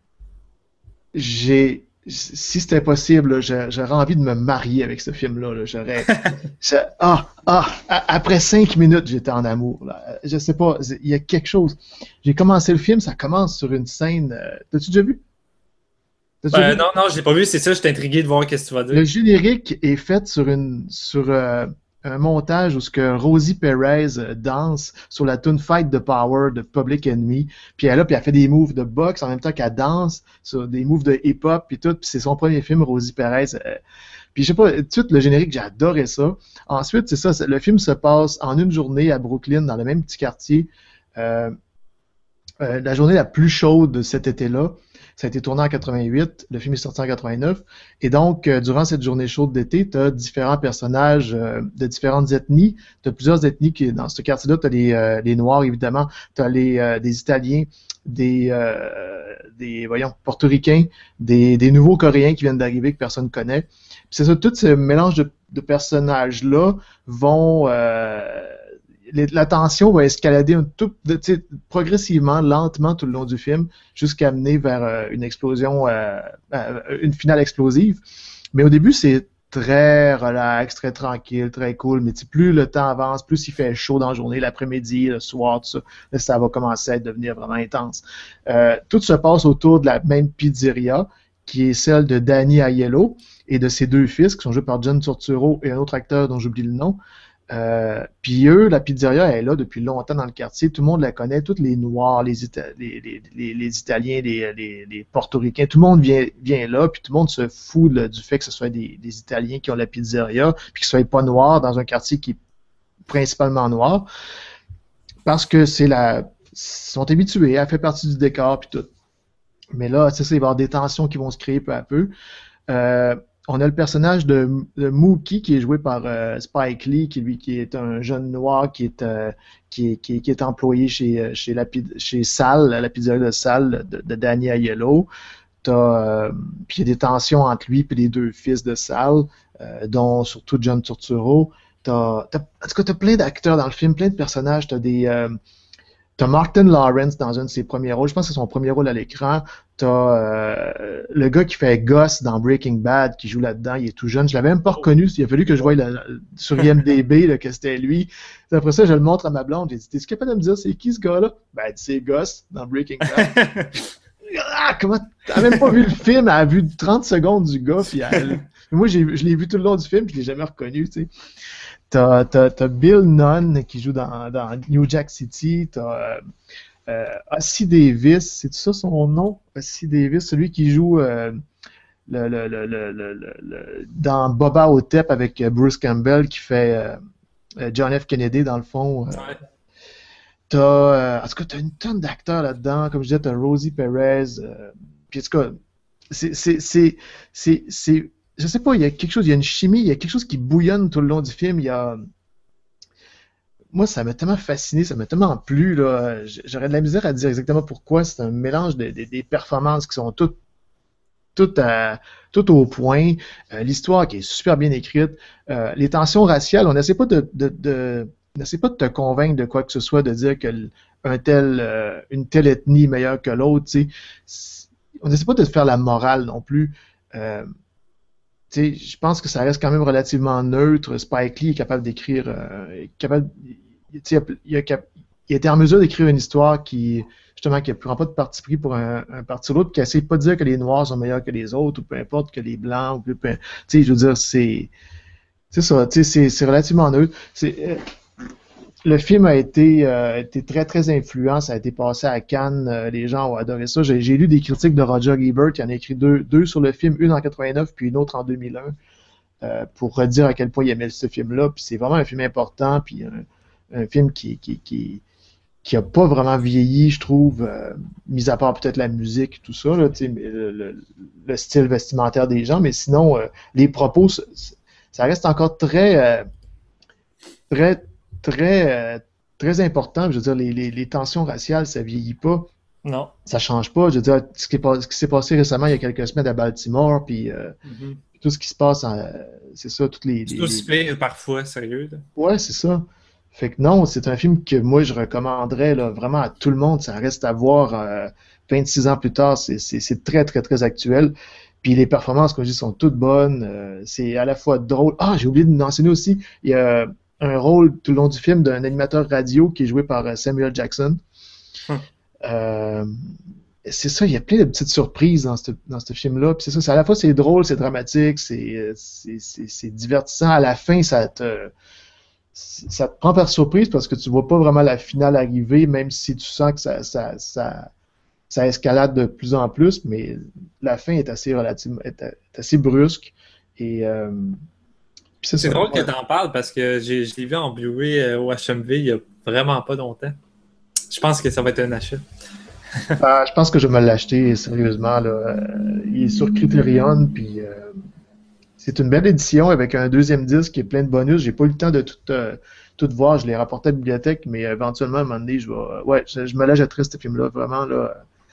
j'ai... Si c'était possible, là, j'aurais envie de me marier avec ce film-là. Là. J'aurais. Ah, ah, après cinq minutes, j'étais en amour. Là. Je sais pas, il y a quelque chose. J'ai commencé le film, ça commence sur une scène. Euh... T'as-tu déjà vu? T'as-tu ben, déjà vu? Non, non, je l'ai pas vu, c'est ça, j'étais intrigué de voir qu'est-ce que tu vas dire. Le générique est fait sur une sur euh, un montage où ce que Rosie Perez danse sur la tune Fight the Power de Public Enemy, puis elle a puis elle fait des moves de boxe en même temps qu'elle danse sur des moves de hip-hop puis tout, puis c'est son premier film, Rosie Perez. Euh, puis je sais pas, tout le générique, j'ai adoré ça. Ensuite, c'est ça, c'est, le film se passe en une journée à Brooklyn, dans le même petit quartier. Euh, euh, la journée la plus chaude de cet été-là. Ça a été tourné en quatre-vingt-huit, le film est sorti en quatre-vingt-neuf, et donc, euh, durant cette journée chaude d'été, tu as différents personnages euh, de différentes ethnies. Tu as plusieurs ethnies qui, dans ce quartier-là, tu as les, euh, les Noirs, évidemment, tu as les, euh, des Italiens, des, euh, des voyons, Portoricains, des, des nouveaux Coréens qui viennent d'arriver que personne ne connaît. Puis c'est ça, tout ce mélange de, de personnages-là vont... Euh, la tension va escalader un tout, progressivement, lentement tout le long du film, jusqu'à mener vers euh, une explosion, euh, euh, une finale explosive. Mais au début, c'est très relax, très tranquille, très cool. Mais plus le temps avance, plus il fait chaud dans la journée, l'après-midi, le soir, tout ça, là, ça va commencer à devenir vraiment intense. Euh, tout se passe autour de la même pizzeria, qui est celle de Danny Aiello et de ses deux fils, qui sont joués par John Turturro et un autre acteur dont j'oublie le nom. Euh, puis eux, la pizzeria elle est là depuis longtemps dans le quartier. Tout le monde la connaît. Tous les Noirs, les, Ita- les, les, les, les Italiens, les, les, les Portoricains, tout le monde vient, vient là. Puis tout le monde se fout là, du fait que ce soit des, des Italiens qui ont la pizzeria, puis qu'ils ne soient pas noirs dans un quartier qui est principalement noir. Parce que c'est la... Ils sont habitués, elle fait partie du décor, puis tout. Mais là, c'est ça, il va y avoir des tensions qui vont se créer peu à peu. Euh, On a le personnage de, de Mookie qui est joué par euh, Spike Lee, qui lui qui est un jeune noir qui est euh, qui est, qui est, qui est employé chez chez la chez Sal, la pizzeria de Sal de, de Danny Aiello. T'as euh, puis il y a des tensions entre lui et les deux fils de Sal, euh, dont surtout John Turturro. T'as, t'as, en tout cas, t'as plein d'acteurs dans le film, plein de personnages. T'as des euh, T'as Martin Lawrence dans un de ses premiers rôles. Je pense que c'est son premier rôle à l'écran. T'as euh, le gars qui fait Gus dans Breaking Bad, qui joue là-dedans. Il est tout jeune. Je l'avais même pas reconnu. Il a fallu que je voie la, sur I M D B là, que c'était lui. Après ça, je le montre à ma blonde. J'ai dit, t'es-tu capable de me dire c'est qui ce gars-là? Ben, elle dit, c'est Gus dans Breaking Bad. Ah, comment? Elle a même pas vu le film. Elle a vu trente secondes du gars. Puis elle... Moi, j'ai, je l'ai vu tout le long du film. Puis je l'ai jamais reconnu, tu sais. T'as, t'as, t'as Bill Nunn qui joue dans, dans New Jack City. T'as euh, Ossie Davis, c'est ça son nom? Ossie Davis, celui qui joue euh, le, le, le, le, le, le, dans Boba Hotep avec Bruce Campbell qui fait euh, John F. Kennedy dans le fond. Euh, ouais. T'as, euh, en tout cas, t'as une tonne d'acteurs là-dedans. Comme je disais, t'as Rosie Perez. Euh, puis en tout cas, c'est, c'est, c'est, c'est, c'est je sais pas, il y a quelque chose, il y a une chimie, il y a quelque chose qui bouillonne tout le long du film. Il y a... Moi, ça m'a tellement fasciné, ça m'a tellement plu. Là. J'aurais de la misère à dire exactement pourquoi. C'est un mélange de, de, des performances qui sont toutes, toutes, à, toutes au point. Euh, l'histoire qui est super bien écrite. Euh, les tensions raciales, on n'essaie pas de, de, de, on n'essaie pas de te convaincre de quoi que ce soit, de dire que un tel, euh, une telle ethnie est meilleure que l'autre. Tu sais. On n'essaie pas de faire la morale non plus. Euh, T'sais, je pense que ça reste quand même relativement neutre. Spike Lee est capable d'écrire, euh, capable, il, a, il, a, il a été en mesure d'écrire une histoire qui, justement, qui ne prend pas de parti pris pour un, un parti ou l'autre, qui essaie pas de dire que les Noirs sont meilleurs que les autres, ou peu importe que les Blancs, ou peu, tu je veux dire, c'est, c'est ça, c'est, c'est relativement neutre. C'est, euh, le film a été, euh, été très, très influent. Ça a été passé à Cannes. Euh, les gens ont adoré ça. J'ai, j'ai lu des critiques de Roger Ebert. Il en a écrit deux, deux sur le film, une en quatre-vingt-neuf puis une autre en deux mille un, euh, pour redire à quel point il aimait ce film-là. Puis c'est vraiment un film important, puis un, un film qui, qui, qui, qui a pas vraiment vieilli, je trouve, euh, mis à part peut-être la musique, tout ça, là, le, le, le style vestimentaire des gens. Mais sinon, euh, les propos, ça reste encore très, euh, très très euh, très important. Je veux dire, les, les, les tensions raciales, ça vieillit pas. Non. Ça change pas. Je veux dire, ce qui, est, ce qui s'est passé récemment, il y a quelques semaines à Baltimore, puis euh, mm-hmm. tout ce qui se passe, en, c'est ça, toutes les... C'est les, aussi les... parfois, sérieux. Là. Ouais, c'est ça. Fait que non, c'est un film que moi, je recommanderais là, vraiment à tout le monde. Ça reste à voir euh, vingt-six ans plus tard. C'est, c'est, c'est très, très, très actuel. Puis les performances, comme je dis, sont toutes bonnes. Euh, c'est à la fois drôle. Ah, j'ai oublié de mentionner aussi, il y a un rôle tout le long du film d'un animateur radio qui est joué par Samuel Jackson. Hum. Euh, c'est ça, il y a plein de petites surprises dans ce, dans ce film-là. Puis c'est ça, c'est à la fois c'est drôle, c'est dramatique, c'est, c'est, c'est, c'est divertissant. À la fin, ça te, ça te prend par surprise parce que tu vois pas vraiment la finale arriver, même si tu sens que ça, ça, ça, ça escalade de plus en plus. Mais la fin est assez relativement, est, est assez brusque. Et euh, Ça, c'est drôle que tu en parles parce que j'ai, je l'ai vu en Blu-ray au H M V il n'y a vraiment pas longtemps. Je pense que ça va être un achat. euh, je pense que je vais me l'acheter sérieusement. Là. Euh, il est sur Criterion, puis euh, c'est une belle édition avec un deuxième disque qui est plein de bonus. J'ai pas eu le temps de tout, euh, tout voir. Je l'ai rapporté à la bibliothèque, mais éventuellement, à un moment donné, je vais. Euh, ouais, je, je me l'achèterai ce film-là, vraiment là.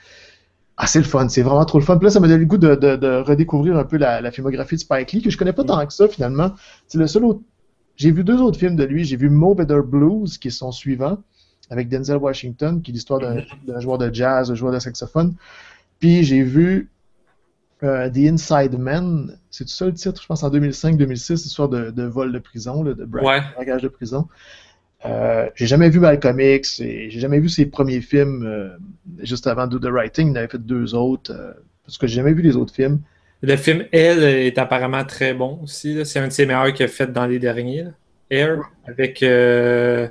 Ah, c'est le fun, c'est vraiment trop le fun. Puis là, ça m'a donné le goût de, de, de redécouvrir un peu la, la filmographie de Spike Lee, que je connais pas tant que ça, finalement. C'est le seul autre... J'ai vu deux autres films de lui. J'ai vu Mo Better Blues, qui est son suivant, avec Denzel Washington, qui est l'histoire d'un, d'un joueur de jazz, d'un joueur de saxophone. Puis j'ai vu euh, The Inside Man, c'est tout ça le titre, je pense, en deux mille cinq deux mille six, histoire de, de vol de prison, là, de braquage de prison. Euh, j'ai jamais vu Malcolm X, et j'ai jamais vu ses premiers films euh, juste avant Do the Right Thing. Il en avait fait deux autres, euh, parce que j'ai jamais vu les autres films. Le film Elle est apparemment très bon aussi. Là. C'est un de ses meilleurs qu'il a fait dans les derniers. Là. Air, avec euh,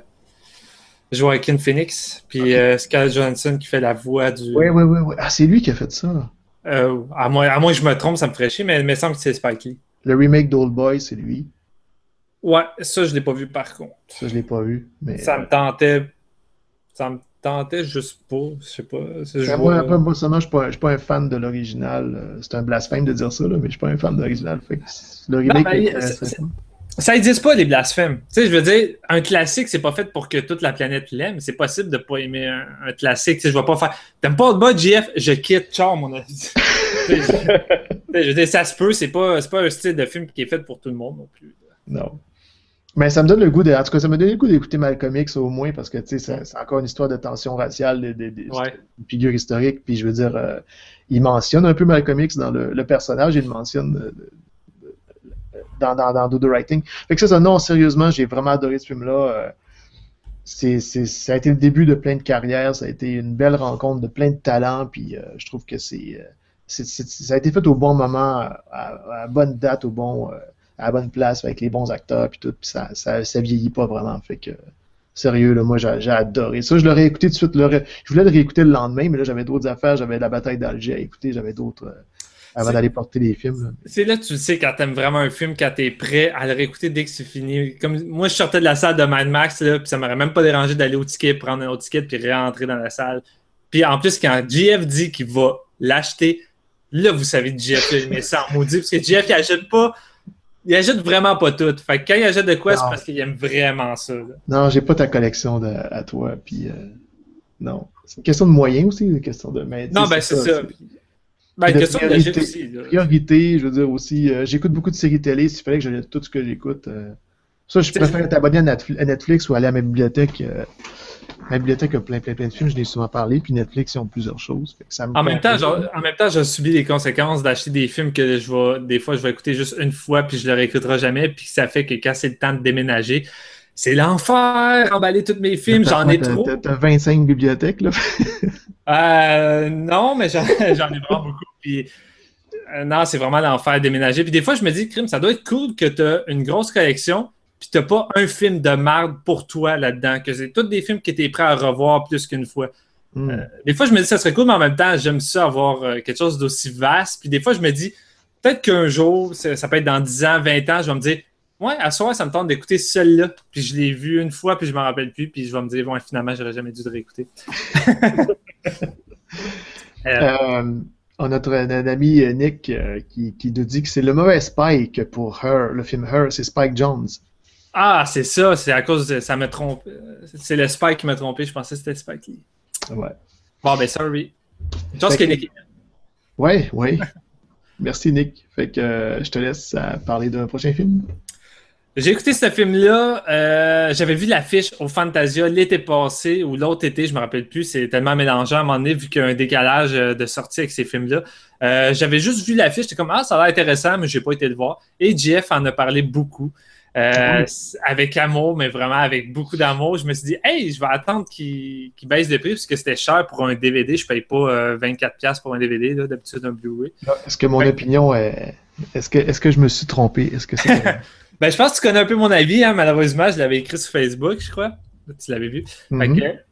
Joaquin Phoenix, puis okay. euh, Scarlett Johansson qui fait la voix du... Oui, oui, oui. Ouais. Ah, c'est lui qui a fait ça. Euh, à, moins, à moins que je me trompe, ça me ferait chier, mais il me semble que c'est Spike Lee. Le remake d'Old Boy, c'est lui. Ouais, ça, je l'ai pas vu par contre. Ça, je l'ai pas vu. Mais... Ça me tentait... Ça me tentait juste pas, je sais pas. Ben moi, après, moi, seulement, je ne suis pas un fan de l'original. C'est un blasphème de dire ça, là, mais je suis pas un fan de l'original. Fait que le remake, non, ben, c'est, c'est, ça n'existe pas, les blasphèmes. Tu sais, je veux dire, un classique, c'est pas fait pour que toute la planète l'aime. C'est possible de pas aimer un, un classique. Tu sais, je vais pas faire. T'aimes pas le bas, J F, je quitte, ciao, mon avis. je, je veux dire, ça se peut, c'est pas, c'est pas un style de film qui est fait pour tout le monde non plus. Non. Mais ça me donne le goût de. En tout cas, ça m'a donné le goût d'écouter Malcolm X au moins parce que tu sais, c'est, c'est encore une histoire de tension raciale, de, de, de, ouais. de figure historique. Puis je veux dire, euh, il mentionne un peu Malcolm X dans le, le personnage, il le mentionne euh, dans, dans, dans Do the Right Thing. Fait que ça, ça, non, sérieusement, j'ai vraiment adoré ce film-là. Euh, c'est, c'est, ça a été le début de plein de carrières, ça a été une belle rencontre de plein de talents. Puis euh, je trouve que c'est, euh, c'est, c'est, ça a été fait au bon moment, à, à, à bonne date, au bon. Euh, à la bonne place avec les bons acteurs puis tout, puis ça, ça, ça vieillit pas vraiment. Fait que, sérieux, là, moi, j'ai, j'ai adoré ça. Je l'aurais écouté tout de suite. Le, je voulais le réécouter le lendemain, mais là, j'avais d'autres affaires. J'avais la bataille d'Alger à écouter, j'avais d'autres... Euh, avant c'est, d'aller porter les films. Là. C'est là que tu le sais quand t'aimes vraiment un film, quand t'es prêt à le réécouter dès que c'est fini. Comme moi, je sortais de la salle de Mad Max, là, puis ça m'aurait même pas dérangé d'aller au ticket, prendre un autre ticket, puis réentrer dans la salle. Puis en plus, quand J F dit qu'il va l'acheter, là, vous savez que J F a aimé ça en maudit, parce que J F, il achète pas... Il achète vraiment pas tout. Fait que quand il achète de quoi, non. C'est parce qu'il aime vraiment ça. Là. Non, j'ai pas ta collection de, à toi. Puis, euh, non. C'est une question de moyens aussi, une question de. Mais, non, ben c'est, c'est ça. ça. C'est... Ben, une question de logique aussi. Là. Priorité, je veux dire aussi. Euh, j'écoute beaucoup de séries télé. S'il fallait que j'achète tout ce que j'écoute. Euh, ça, je préfère être abonné à Netflix ou aller à ma bibliothèque. Euh, ma bibliothèque a plein, plein, plein de films. Je l'ai souvent parlé. Puis Netflix, ils ont plusieurs choses. Fait que ça me en, même temps, genre, en même temps, j'ai subi les conséquences d'acheter des films que je vais, des fois, je vais écouter juste une fois. Puis je ne le réécouterai jamais. Puis ça fait que quand c'est le temps de déménager, c'est l'enfer, emballer tous mes films. T'as, j'en ai t'as, trop. T'as, t'as vingt-cinq bibliothèques, là? euh, non, mais j'en, j'en ai vraiment beaucoup. Puis. Euh, non, c'est vraiment l'enfer déménager. Puis des fois, je me dis, crime, ça doit être cool que tu as une grosse collection, puis tu n'as pas un film de merde pour toi là-dedans, que c'est tous des films que tu es prêt à revoir plus qu'une fois. Mm. Euh, des fois, je me dis, ça serait cool, mais en même temps, j'aime ça avoir euh, quelque chose d'aussi vaste. Puis des fois, je me dis, peut-être qu'un jour, ça, ça peut être dans dix ans, vingt ans, je vais me dire, ouais, à soir, ça me tente d'écouter celle-là. Puis je l'ai vu une fois, puis je m'en rappelle plus, puis je vais me dire, bon, finalement, j'aurais jamais dû le réécouter. euh, euh... On a notre ami Nick euh, qui, qui nous dit que c'est le mauvais Spike pour Her, le film Her, c'est Spike Jonze. Ah, c'est ça, c'est à cause de ça me trompe. C'est le Spike qui m'a trompé, je pensais que c'était Spike Lee. Ouais. Bon, ben, sorry. Je pense que Nick. Ouais, ouais. Merci Nick. Fait que euh, je te laisse euh, parler d'un prochain film. J'ai écouté ce film-là, euh, j'avais vu l'affiche au Fantasia l'été passé ou l'autre été, je me rappelle plus, c'est tellement mélangeant à un moment donné vu qu'il y a un décalage de sortie avec ces films-là. Euh, j'avais juste vu l'affiche, j'étais comme « Ah, ça a l'air intéressant », mais j'ai pas été le voir. Et J F en a parlé beaucoup, euh, oui. avec amour, mais vraiment avec beaucoup d'amour. Je me suis dit « Hey, je vais attendre qu'il, qu'il baisse de prix » parce que c'était cher pour un D V D, je paye pas euh, vingt-quatre dollars pour un D V D, là, d'habitude un Blu-ray. Est-ce que mon fait... opinion est... Est-ce que, est-ce que je me suis trompé? Est-ce que c'est... Ben, je pense que tu connais un peu mon avis, hein, malheureusement, je l'avais écrit sur Facebook, je crois. Tu l'avais vu. Mm-hmm. Fait que,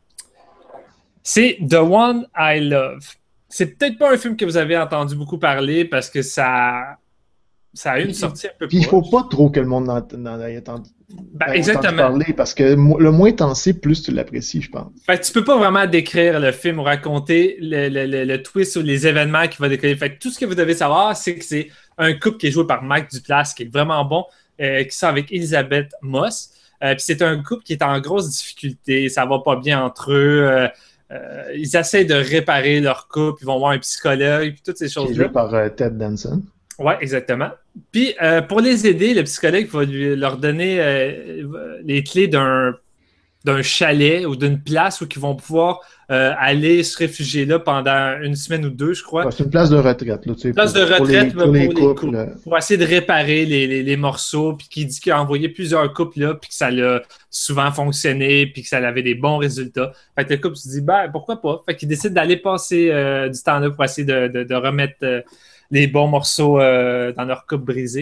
c'est The One I Love. C'est peut-être pas un film que vous avez entendu beaucoup parler parce que ça, ça a eu une sortie un peu Puis il faut pas trop que le monde en, en ait entendu, ben, exactement. parler parce que le moins t'en sais, plus tu l'apprécies, je pense. Fait que tu peux pas vraiment décrire le film ou raconter le, le, le, le twist ou les événements qui va décrire. Fait que tout ce que vous devez savoir, c'est que c'est un couple qui est joué par Mike Duplass, qui est vraiment bon. Euh, qui sort avec Elisabeth Moss. Euh, puis c'est un couple qui est en grosse difficulté. Ça va pas bien entre eux. Euh, euh, ils essaient de réparer leur couple. Ils vont voir un psychologue. Puis toutes ces choses-là. Qui est joué par euh, Ted Danson. Oui, exactement. Puis euh, pour les aider, le psychologue va lui, leur donner euh, les clés d'un, d'un chalet ou d'une place où ils vont pouvoir euh, aller se réfugier là pendant une semaine ou deux, je crois. Ouais, c'est une place de retraite. Là, tu sais, place pour, de retraite pour les, pour les couples, couples. Pour essayer de réparer les, les, les morceaux, puis qui dit qu'il a envoyé plusieurs couples là, puis que ça l'a souvent fonctionné, puis que ça avait des bons résultats. Fait que le couple se dit, ben pourquoi pas? Fait qu'il décide d'aller passer euh, du temps là pour essayer de, de, de remettre euh, les bons morceaux euh, dans leur couple brisé.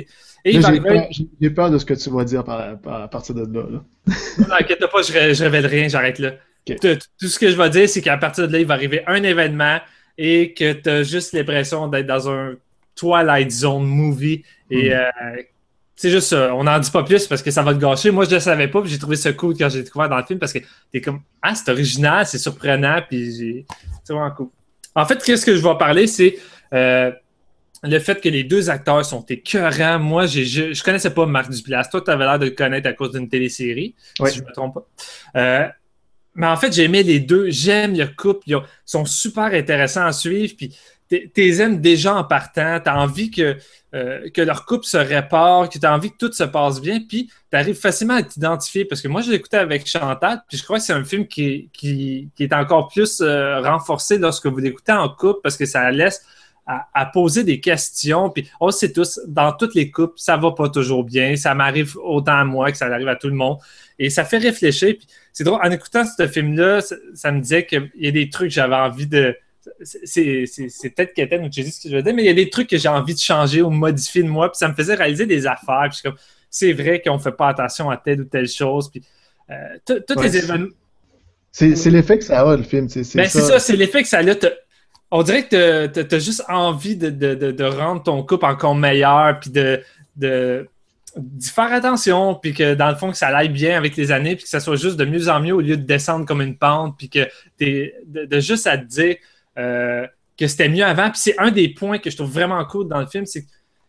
Et là, il va j'ai, arriver... peur, j'ai peur de ce que tu vas dire par, par, à partir de là. là. Non, inquiète pas, je, je révèle rien, j'arrête là. Okay. Tout, tout ce que je vais dire, c'est qu'à partir de là, il va arriver un événement et que tu as juste l'impression d'être dans un Twilight Zone movie. Et mm. euh, c'est juste ça. On n'en dit pas plus parce que ça va te gâcher. Moi, je ne le savais pas, puis j'ai trouvé ça cool quand j'ai découvert dans le film parce que t'es comme ah, c'est original, c'est surprenant, puis j'ai... c'est vraiment cool. En fait, qu'est-ce que je vais parler, c'est euh, le fait que les deux acteurs sont écœurants. Moi, j'ai, je ne connaissais pas Marc Duplass. Toi, tu avais l'air de le connaître à cause d'une télésérie, oui. si je ne me trompe pas. Euh, mais en fait, j'aimais les deux. J'aime le couple. Ils sont super intéressants à suivre, puis tu les aimes déjà en partant. Tu as envie que, euh, que leur couple se répare, que tu as envie que tout se passe bien, puis tu arrives facilement à t'identifier. Parce que moi, je l'ai écouté avec Chantal, puis je crois que c'est un film qui, qui, qui est encore plus euh, renforcé lorsque vous l'écoutez en couple, parce que ça laisse à, à poser des questions. Puis on le sait tous, dans toutes les couples, ça va pas toujours bien. Ça m'arrive autant à moi que ça arrive à tout le monde. Et ça fait réfléchir. Puis c'est drôle, en écoutant ce film-là, ça, ça me disait qu'il y a des trucs que j'avais envie de... C'est, c'est, c'est peut-être Kéten ou j'ai dit ce que je veux dire, mais il y a des trucs que j'ai envie de changer ou modifier de moi, puis ça me faisait réaliser des affaires, puis je suis comme, c'est vrai qu'on ne fait pas attention à telle ou telle chose, puis euh, tous ouais, les événements... C'est, c'est l'effet que ça a, le film. C'est, c'est, ben, ça. c'est ça, c'est l'effet que ça a. On dirait que tu as juste envie de, de, de, de rendre ton couple encore meilleur, puis de, de, d'y faire attention, puis que dans le fond, que ça aille bien avec les années, puis que ça soit juste de mieux en mieux au lieu de descendre comme une pente, puis que t'es, de, de juste à te dire... Euh, que c'était mieux avant. Puis c'est un des points que je trouve vraiment cool dans le film, c'est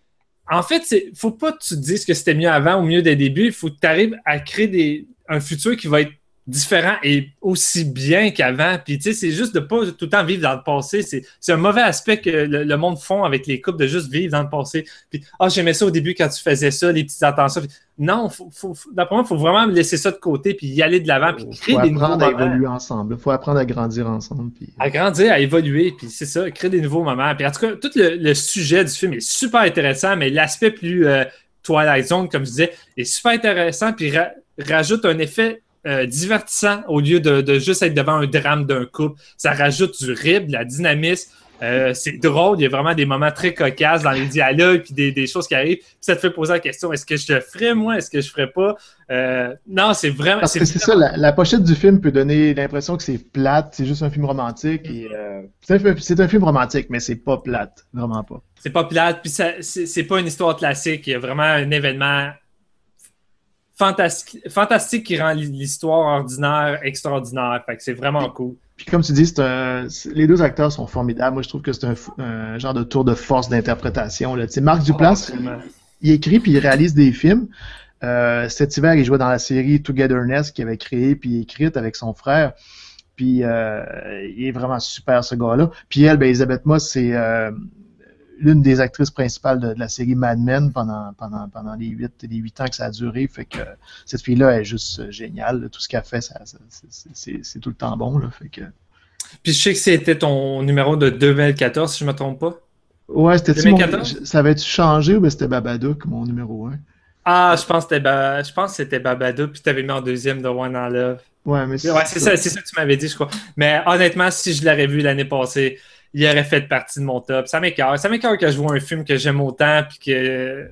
en fait, il ne faut pas que tu te dises que c'était mieux avant ou mieux dès le début. Il faut que tu arrives à créer des, un futur qui va être différent et aussi bien qu'avant. Puis tu sais, c'est juste de ne pas tout le temps vivre dans le passé. C'est, c'est un mauvais aspect que le, le monde font avec les couples, de juste vivre dans le passé. Puis ah, oh, j'aimais ça au début quand tu faisais ça, les petites attentions. Puis, non, faut, faut, d'après moi, il faut vraiment laisser ça de côté puis y aller de l'avant. Puis créer des nouveaux moments. Il faut apprendre à évoluer ensemble. Il faut apprendre à grandir ensemble. Puis... À grandir, à évoluer. Puis c'est ça, créer des nouveaux moments. Puis en tout cas, tout le, le sujet du film est super intéressant, mais l'aspect plus euh, Twilight Zone, comme je disais, est super intéressant. Puis ra- rajoute un effet Euh, divertissant au lieu de, de juste être devant un drame d'un couple. Ça rajoute du rythme, de la dynamisme. Euh, c'est drôle, il y a vraiment des moments très cocasses dans les dialogues puis des, des choses qui arrivent. Puis ça te fait poser la question, est-ce que je le ferais, moi? Est-ce que je ferais pas? Euh, non, c'est vraiment... Parce c'est que c'est vraiment... ça, la, la pochette du film peut donner l'impression que c'est plate, c'est juste un film romantique. Et, euh, c'est, un, c'est un film romantique, mais c'est pas plate, vraiment pas. C'est pas plate, puis ça, c'est, c'est pas une histoire classique. Il y a vraiment un événement... Fantastique, fantastique qui rend l'histoire ordinaire extraordinaire. Fait que c'est vraiment cool. Puis comme tu dis, c'est un, c'est, les deux acteurs sont formidables. Moi, je trouve que c'est un, un genre de tour de force d'interprétation. Là. Tu sais, Marc Duplass, oh, il, il écrit puis il réalise des films. Euh, cet hiver, il jouait dans la série Togetherness qu'il avait créée puis écrite avec son frère. Puis euh, il est vraiment super, ce gars-là. Puis elle, ben, Elisabeth Moss, c'est... Euh, l'une des actrices principales de, de la série Mad Men pendant, pendant, pendant les huit les huit ans que ça a duré. Fait que cette fille-là est juste géniale. Tout ce qu'elle fait, ça, ça, c'est, c'est, c'est tout le temps bon. Là, fait que... Puis je sais que c'était ton numéro de deux mille quatorze, si je ne me trompe pas. Ouais, c'était deux mille quatorze. Mon, ça avait-tu changé ou ben c'était Babadook, mon numéro un? Ah, je pense que c'était, ba... je pense que c'était Babadook, puis tu avais mis en deuxième The One in Love. Ouais, mais c'est, ouais, c'est, ça. Ça, c'est ça que tu m'avais dit, je crois. Mais honnêtement, si je l'aurais vu l'année passée, il aurait fait partie de mon top. Ça m'écoeure. Ça m'écoeure que je vois un film que j'aime autant puis que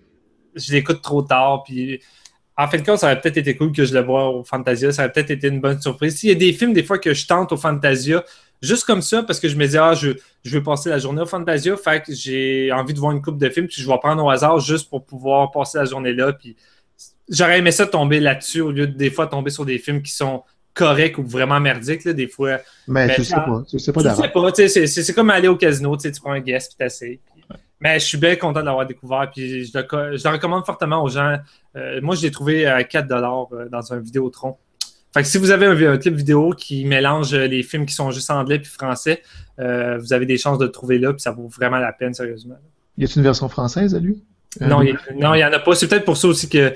je l'écoute trop tard. Puis en fin de compte, ça aurait peut-être été cool que je le voie au Fantasia. Ça aurait peut-être été une bonne surprise. Il y a des films, des fois, que je tente au Fantasia, juste comme ça, parce que je me dis, ah, je, je veux passer la journée au Fantasia. Fait que j'ai envie de voir une couple de films, puis je vais prendre au hasard juste pour pouvoir passer la journée là. Puis j'aurais aimé ça tomber là-dessus au lieu de des fois tomber sur des films qui sont correct ou vraiment merdique, là, des fois. Mais ben, tu sais pas. Tu sais pas d'avant. Tu sais pas, c'est, c'est, c'est comme aller au casino, tu prends un guest puis t'essayes. Ouais. Mais je suis bien content de l'avoir découvert, puis je le, je le recommande fortement aux gens. Euh, moi, je l'ai trouvé à quatre dollars dans un Vidéotron. Fait que si vous avez un, un clip vidéo qui mélange les films qui sont juste anglais puis français, euh, vous avez des chances de le trouver là, puis ça vaut vraiment la peine, sérieusement. Y a-t-il une version française à lui? Non, il n'y en a pas. C'est peut-être pour ça aussi que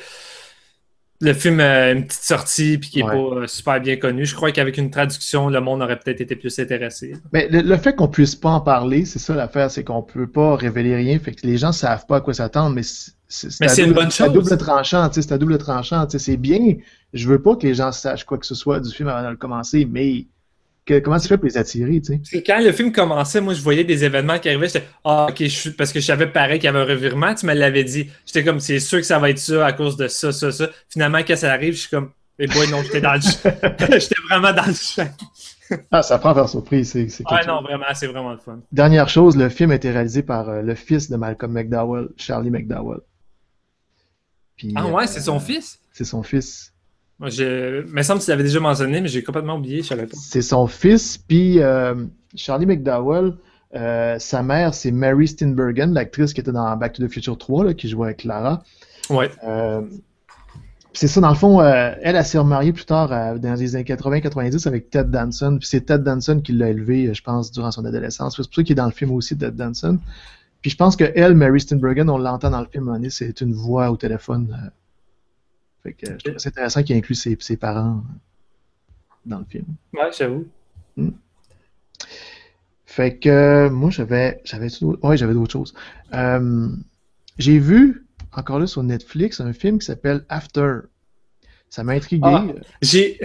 le film a une petite sortie puis qui n'est ouais. pas super bien connu. Je crois qu'avec une traduction, le monde aurait peut-être été plus intéressé. Mais le, le fait qu'on puisse pas en parler, c'est ça l'affaire, c'est qu'on peut pas révéler rien. Fait que les gens savent pas à quoi s'attendre, mais c'est, c'est, mais c'est double, une bonne chose. C'est à double tranchant, tu sais, c'est à double tranchant. Tu sais, c'est bien. Je veux pas que les gens sachent quoi que ce soit du film avant de le commencer, mais que, comment tu fais pour les attirer, tu sais? Quand le film commençait, moi, je voyais des événements qui arrivaient, j'étais « Ah, ok, je suis... » parce que je savais pareil qu'il y avait un revirement, tu me l'avais dit. J'étais comme « C'est sûr que ça va être ça à cause de ça, ça, ça. » Finalement, quand ça arrive, je suis comme « Eh boy, non, j'étais dans le champ. » J'étais vraiment dans le champ. Ah, ça prend par surprise, c'est, c'est Ah non, vraiment, c'est vraiment le fun. Dernière chose, le film a été réalisé par euh, le fils de Malcolm McDowell, Charlie McDowell. Puis, ah ouais, euh, c'est son fils? C'est son fils. Moi, je... Il me semble que tu l'avais déjà mentionné, mais j'ai complètement oublié, je savais pas. C'est son fils, puis euh, Charlie McDowell, euh, sa mère, c'est Mary Steenburgen, l'actrice qui était dans Back to the Future trois, là, qui jouait avec Clara. Ouais. Euh, c'est ça, dans le fond, euh, elle, elle s'est remariée plus tard, euh, dans les années quatre-vingts quatre-vingt-dix, avec Ted Danson, puis c'est Ted Danson qui l'a élevé, je pense, durant son adolescence. C'est pour ça qu'il est dans le film aussi, Ted Danson. Puis je pense que elle, Mary Steenburgen, on l'entend dans le film, c'est une voix au téléphone. Euh, Fait que je trouve que c'est intéressant qu'il inclue ses, ses parents dans le film. Ouais, j'avoue. Mm. Fait que moi, j'avais j'avais ouais, j'avais d'autres choses. Euh, j'ai vu, encore là sur Netflix, un film qui s'appelle After. Ça m'a intrigué. Ah, j'ai...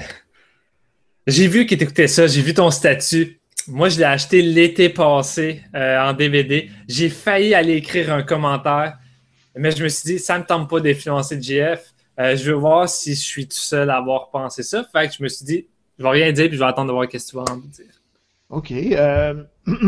j'ai vu que t'écoutais ça, j'ai vu ton statut. Moi, je l'ai acheté l'été passé euh, en D V D. J'ai failli aller écrire un commentaire, mais je me suis dit, ça me tente pas d'influencer J F. Euh, je veux voir si je suis tout seul à avoir pensé ça. Fait que je me suis dit, je vais rien dire puis je vais attendre de voir qu'est-ce que tu vas en dire. OK. Euh...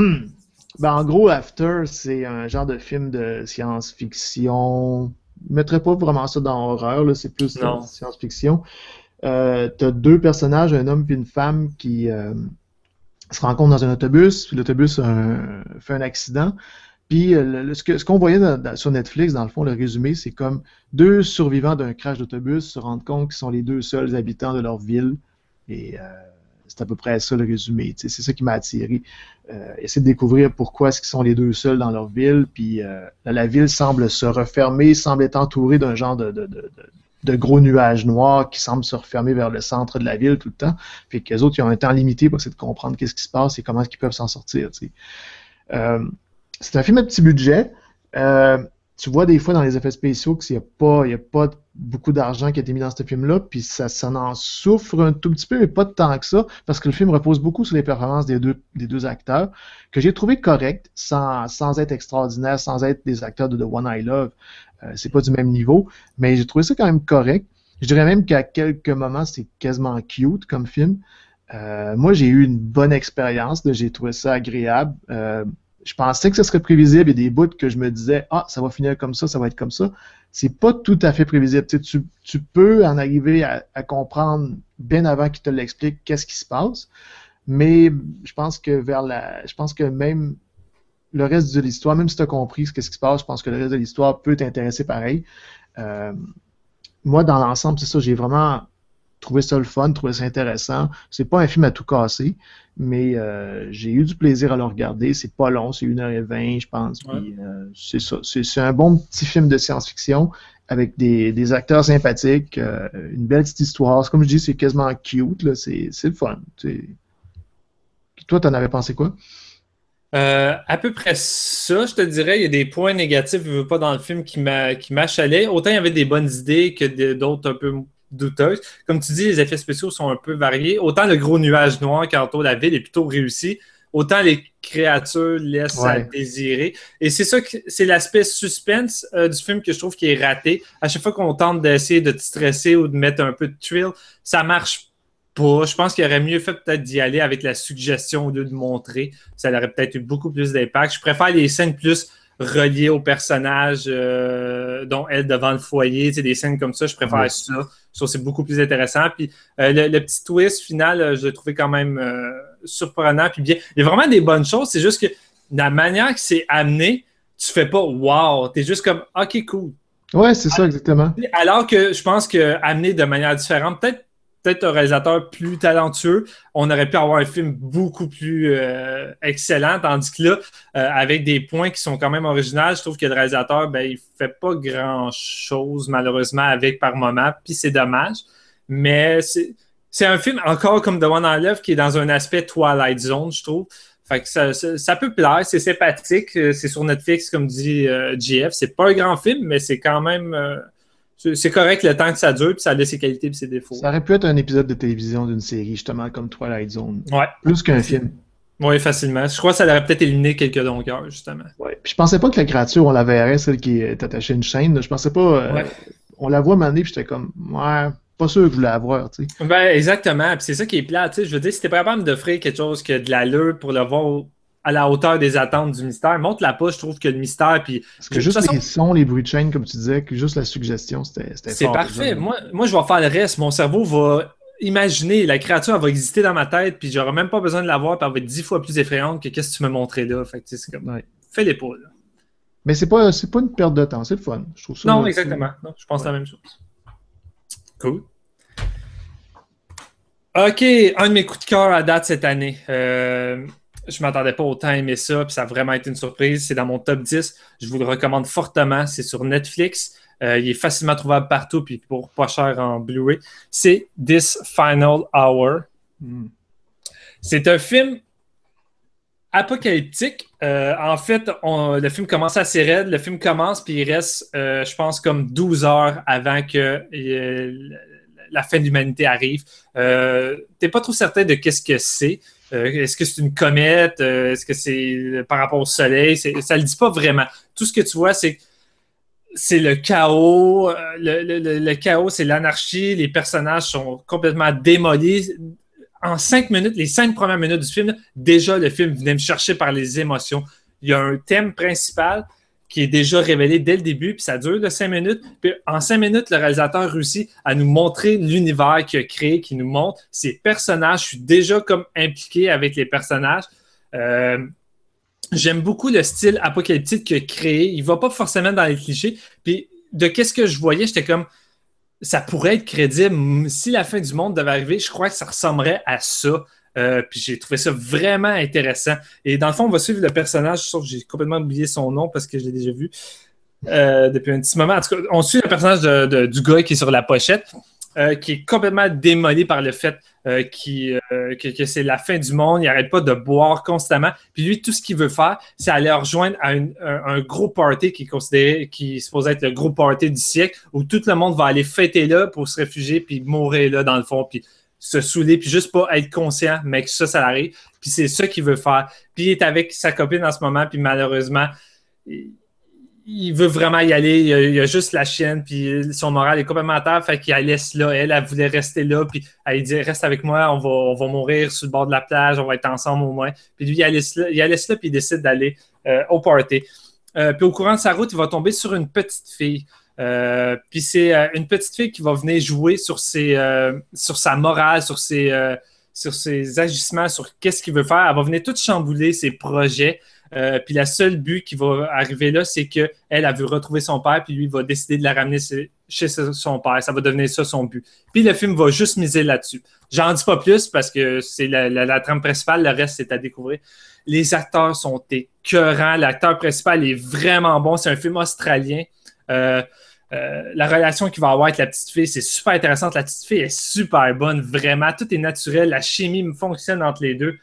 ben, en gros, After, c'est un genre de film de science-fiction. Je ne mettrais pas vraiment ça dans horreur, là. C'est plus euh, science-fiction. Euh, tu as deux personnages, un homme et une femme qui euh, se rencontrent dans un autobus. Puis l'autobus un... fait un accident. Puis le, le, ce, que, ce qu'on voyait dans, dans, sur Netflix, dans le fond, le résumé, c'est comme deux survivants d'un crash d'autobus se rendent compte qu'ils sont les deux seuls habitants de leur ville. Et euh, c'est à peu près ça le résumé. C'est ça qui m'a attiré. Euh, essayer de découvrir pourquoi est-ce qu'ils sont les deux seuls dans leur ville. Puis euh, la, la ville semble se refermer, semble être entourée d'un genre de, de, de, de, de gros nuages noirs qui semblent se refermer vers le centre de la ville tout le temps. Puis qu'eux autres, ils ont un temps limité pour essayer de comprendre qu'est-ce qui se passe et comment est-ce qu'ils peuvent s'en sortir. Euh, C'est un film à petit budget. Euh, tu vois des fois dans les effets spéciaux qu'il n'y a pas, il y a pas beaucoup d'argent qui a été mis dans ce film-là, puis ça, ça en souffre un tout petit peu, mais pas tant que ça, parce que le film repose beaucoup sur les performances des deux, des deux acteurs, que j'ai trouvé correct, sans, sans être extraordinaire, sans être des acteurs de The One I Love. Euh, c'est pas du même niveau, mais j'ai trouvé ça quand même correct. Je dirais même qu'à quelques moments, c'est quasiment cute comme film. Euh, moi, j'ai eu une bonne expérience, là, j'ai trouvé ça agréable. Euh, Je pensais que ce serait prévisible. Il y a des bouts que je me disais, ah, ça va finir comme ça, ça va être comme ça. C'est pas tout à fait prévisible. Tu, sais, tu, tu peux en arriver à, à comprendre bien avant qu'il te l'explique qu'est-ce qui se passe. Mais je pense que vers la. Je pense que même le reste de l'histoire, même si tu as compris ce qui se passe, je pense que le reste de l'histoire peut t'intéresser pareil. Euh, moi, dans l'ensemble, c'est ça, j'ai vraiment trouvé ça le fun, trouvé ça intéressant. C'est pas un film à tout casser, mais euh, j'ai eu du plaisir à le regarder. C'est pas long, c'est une heure et vingt, je pense. Ouais. Puis, euh, c'est ça. C'est, c'est un bon petit film de science-fiction avec des, des acteurs sympathiques, euh, une belle petite histoire. Comme je dis, c'est quasiment cute, là. C'est, c'est le fun. C'est... Toi, t'en avais pensé quoi? Euh, à peu près ça, je te dirais. Il y a des points négatifs, je veux pas, dans le film qui, m'a, qui m'achalaient. Autant il y avait des bonnes idées que de, d'autres un peu douteuses. Comme tu dis, les effets spéciaux sont un peu variés. Autant le gros nuage noir qui entoure la ville est plutôt réussi, autant les créatures laissent ouais. à désirer. Et c'est ça, que, c'est l'aspect suspense euh, du film que je trouve qui est raté. À chaque fois qu'on tente d'essayer de te stresser ou de mettre un peu de thrill, ça marche pas. Je pense qu'il aurait mieux fait peut-être d'y aller avec la suggestion au lieu de montrer. Ça aurait peut-être eu beaucoup plus d'impact. Je préfère les scènes plus reliées au personnage, euh, dont elle devant le foyer, tu sais, des scènes comme ça, je préfère oui. ça. Je trouve que c'est beaucoup plus intéressant. Puis euh, le, le petit twist final, euh, je l'ai trouvé quand même euh, surprenant. Puis bien, il y a vraiment des bonnes choses. C'est juste que la manière que c'est amené, tu fais pas wow. T'es juste comme OK, cool. Ouais, c'est ça, exactement. Alors que je pense que amené de manière différente, peut-être peut-être un réalisateur plus talentueux, on aurait pu avoir un film beaucoup plus euh, excellent, tandis que là, euh, avec des points qui sont quand même originaux, je trouve que le réalisateur, ben, il fait pas grand-chose, malheureusement, avec par moment, puis c'est dommage. Mais c'est, c'est un film, encore comme The One I Love, qui est dans un aspect Twilight Zone, je trouve. Fait que ça, ça, ça peut plaire, c'est sympathique, c'est sur Netflix, comme dit euh, J F. C'est pas un grand film, mais c'est quand même... Euh, c'est, c'est correct le temps que ça dure, puis ça a ses qualités et ses défauts. Ça aurait pu être un épisode de télévision d'une série, justement, comme Twilight Zone. Ouais. Plus qu'un film. Oui, facilement. Je crois que ça aurait peut-être éliminé quelques longueurs, justement. Ouais. Puis je pensais pas que la créature, on la verrait, celle qui est attachée à une chaîne. Là. Je pensais pas... Euh, ouais. On la voit maner, puis j'étais comme... Ouais, pas sûr que je voulais la voir, tu sais. Ben, exactement. Puis c'est ça qui est plat, tu sais. Je veux dire, si t'es pas capable d'offrir quelque chose qui a de l'allure pour le voir à la hauteur des attentes du mystère, montre-la pas, je trouve que le mystère, puis... Parce que juste façon, les sons, les bruits de chaîne, comme tu disais, que juste la suggestion, c'était, c'était c'est fort. C'est parfait. Moi, moi, je vais faire le reste. Mon cerveau va... Imaginez, la créature, elle va exister dans ma tête, puis j'aurai même pas besoin de la voir, puis elle va être dix fois plus effrayante que qu'est-ce que tu me montrais là. Fait que c'est comme, ouais. Fais-les pas, là. Mais c'est pas, c'est pas une perte de temps, c'est le fun. Je trouve ça. Non, exactement. Non, je pense ouais. la même chose. Cool. OK, un de mes coups de cœur à date cette année. Euh, je m'attendais pas autant à aimer ça, puis ça a vraiment été une surprise. C'est dans mon top dix. Je vous le recommande fortement. C'est sur Netflix. Euh, il est facilement trouvable partout, puis pour pas cher en Blu-ray. C'est This Final Hour. Mm. C'est un film apocalyptique. Euh, en fait, on, le film commence assez raide. Le film commence, puis il reste, euh, je pense, comme douze heures avant que euh, la fin de l'humanité arrive. Euh, t'es pas trop certain de qu'est-ce que c'est. Euh, est-ce que c'est une comète? Euh, est-ce que c'est par rapport au soleil? C'est, ça le dit pas vraiment. Tout ce que tu vois, c'est c'est le chaos. Le, le, le, le chaos, c'est l'anarchie. Les personnages sont complètement démolis. En cinq minutes, les cinq premières minutes du film, déjà, le film venait me chercher par les émotions. Il y a un thème principal qui est déjà révélé dès le début, puis ça dure de cinq minutes. Puis en cinq minutes, le réalisateur réussit à nous montrer l'univers qu'il a créé, qui nous montre ses personnages. Je suis déjà comme impliqué avec les personnages. Euh, J'aime beaucoup le style apocalyptique qu'il a créé. Il ne va pas forcément dans les clichés. Puis de qu'est-ce que je voyais, j'étais comme, ça pourrait être crédible. Si la fin du monde devait arriver, je crois que ça ressemblerait à ça. Euh, puis j'ai trouvé ça vraiment intéressant. Et dans le fond, on va suivre le personnage, sauf que j'ai complètement oublié son nom parce que je l'ai déjà vu euh, depuis un petit moment. En tout cas, on suit le personnage de, de, du gars qui est sur la pochette, euh, qui est complètement démoli par le fait euh, qu'il, euh, que, que c'est la fin du monde. Il n'arrête pas de boire constamment. Puis lui, tout ce qu'il veut faire, c'est aller rejoindre à une, un, un gros party qui est considéré, qui est supposé être le gros party du siècle, où tout le monde va aller fêter là pour se réfugier puis mourir là dans le fond. Puis se saouler, puis juste pas être conscient, mais que ça, ça arrive. Puis c'est ça qu'il veut faire. Puis il est avec sa copine en ce moment, puis malheureusement, il, il veut vraiment y aller. Il a, il a juste la chienne, puis son moral est complètement à terre, fait qu'il la laisse là. Elle, elle voulait rester là, puis elle dit « Reste avec moi, on va, on va mourir sur le bord de la plage, on va être ensemble au moins. » Puis lui, il la laisse là, il la laisse là puis il décide d'aller euh, au party. Euh, puis au courant de sa route, il va tomber sur une petite fille. Euh, puis c'est euh, une petite fille qui va venir jouer sur, ses, euh, sur sa morale, sur ses, euh, sur ses agissements, sur qu'est-ce qu'il veut faire. Elle va venir tout chambouler ses projets. Euh, puis la seule but qui va arriver là, c'est qu'elle, elle veut retrouver son père, puis lui, il va décider de la ramener chez son père. Ça va devenir ça son but. Puis le film va juste miser là-dessus. J'en dis pas plus parce que c'est la, la, la trame principale. Le reste, c'est à découvrir. Les acteurs sont écœurants. L'acteur principal est vraiment bon. C'est un film australien. Euh, Euh, la relation qu'il va avoir avec la petite fille, c'est super intéressante. La petite fille est super bonne, vraiment. Tout est naturel. La chimie fonctionne entre les deux.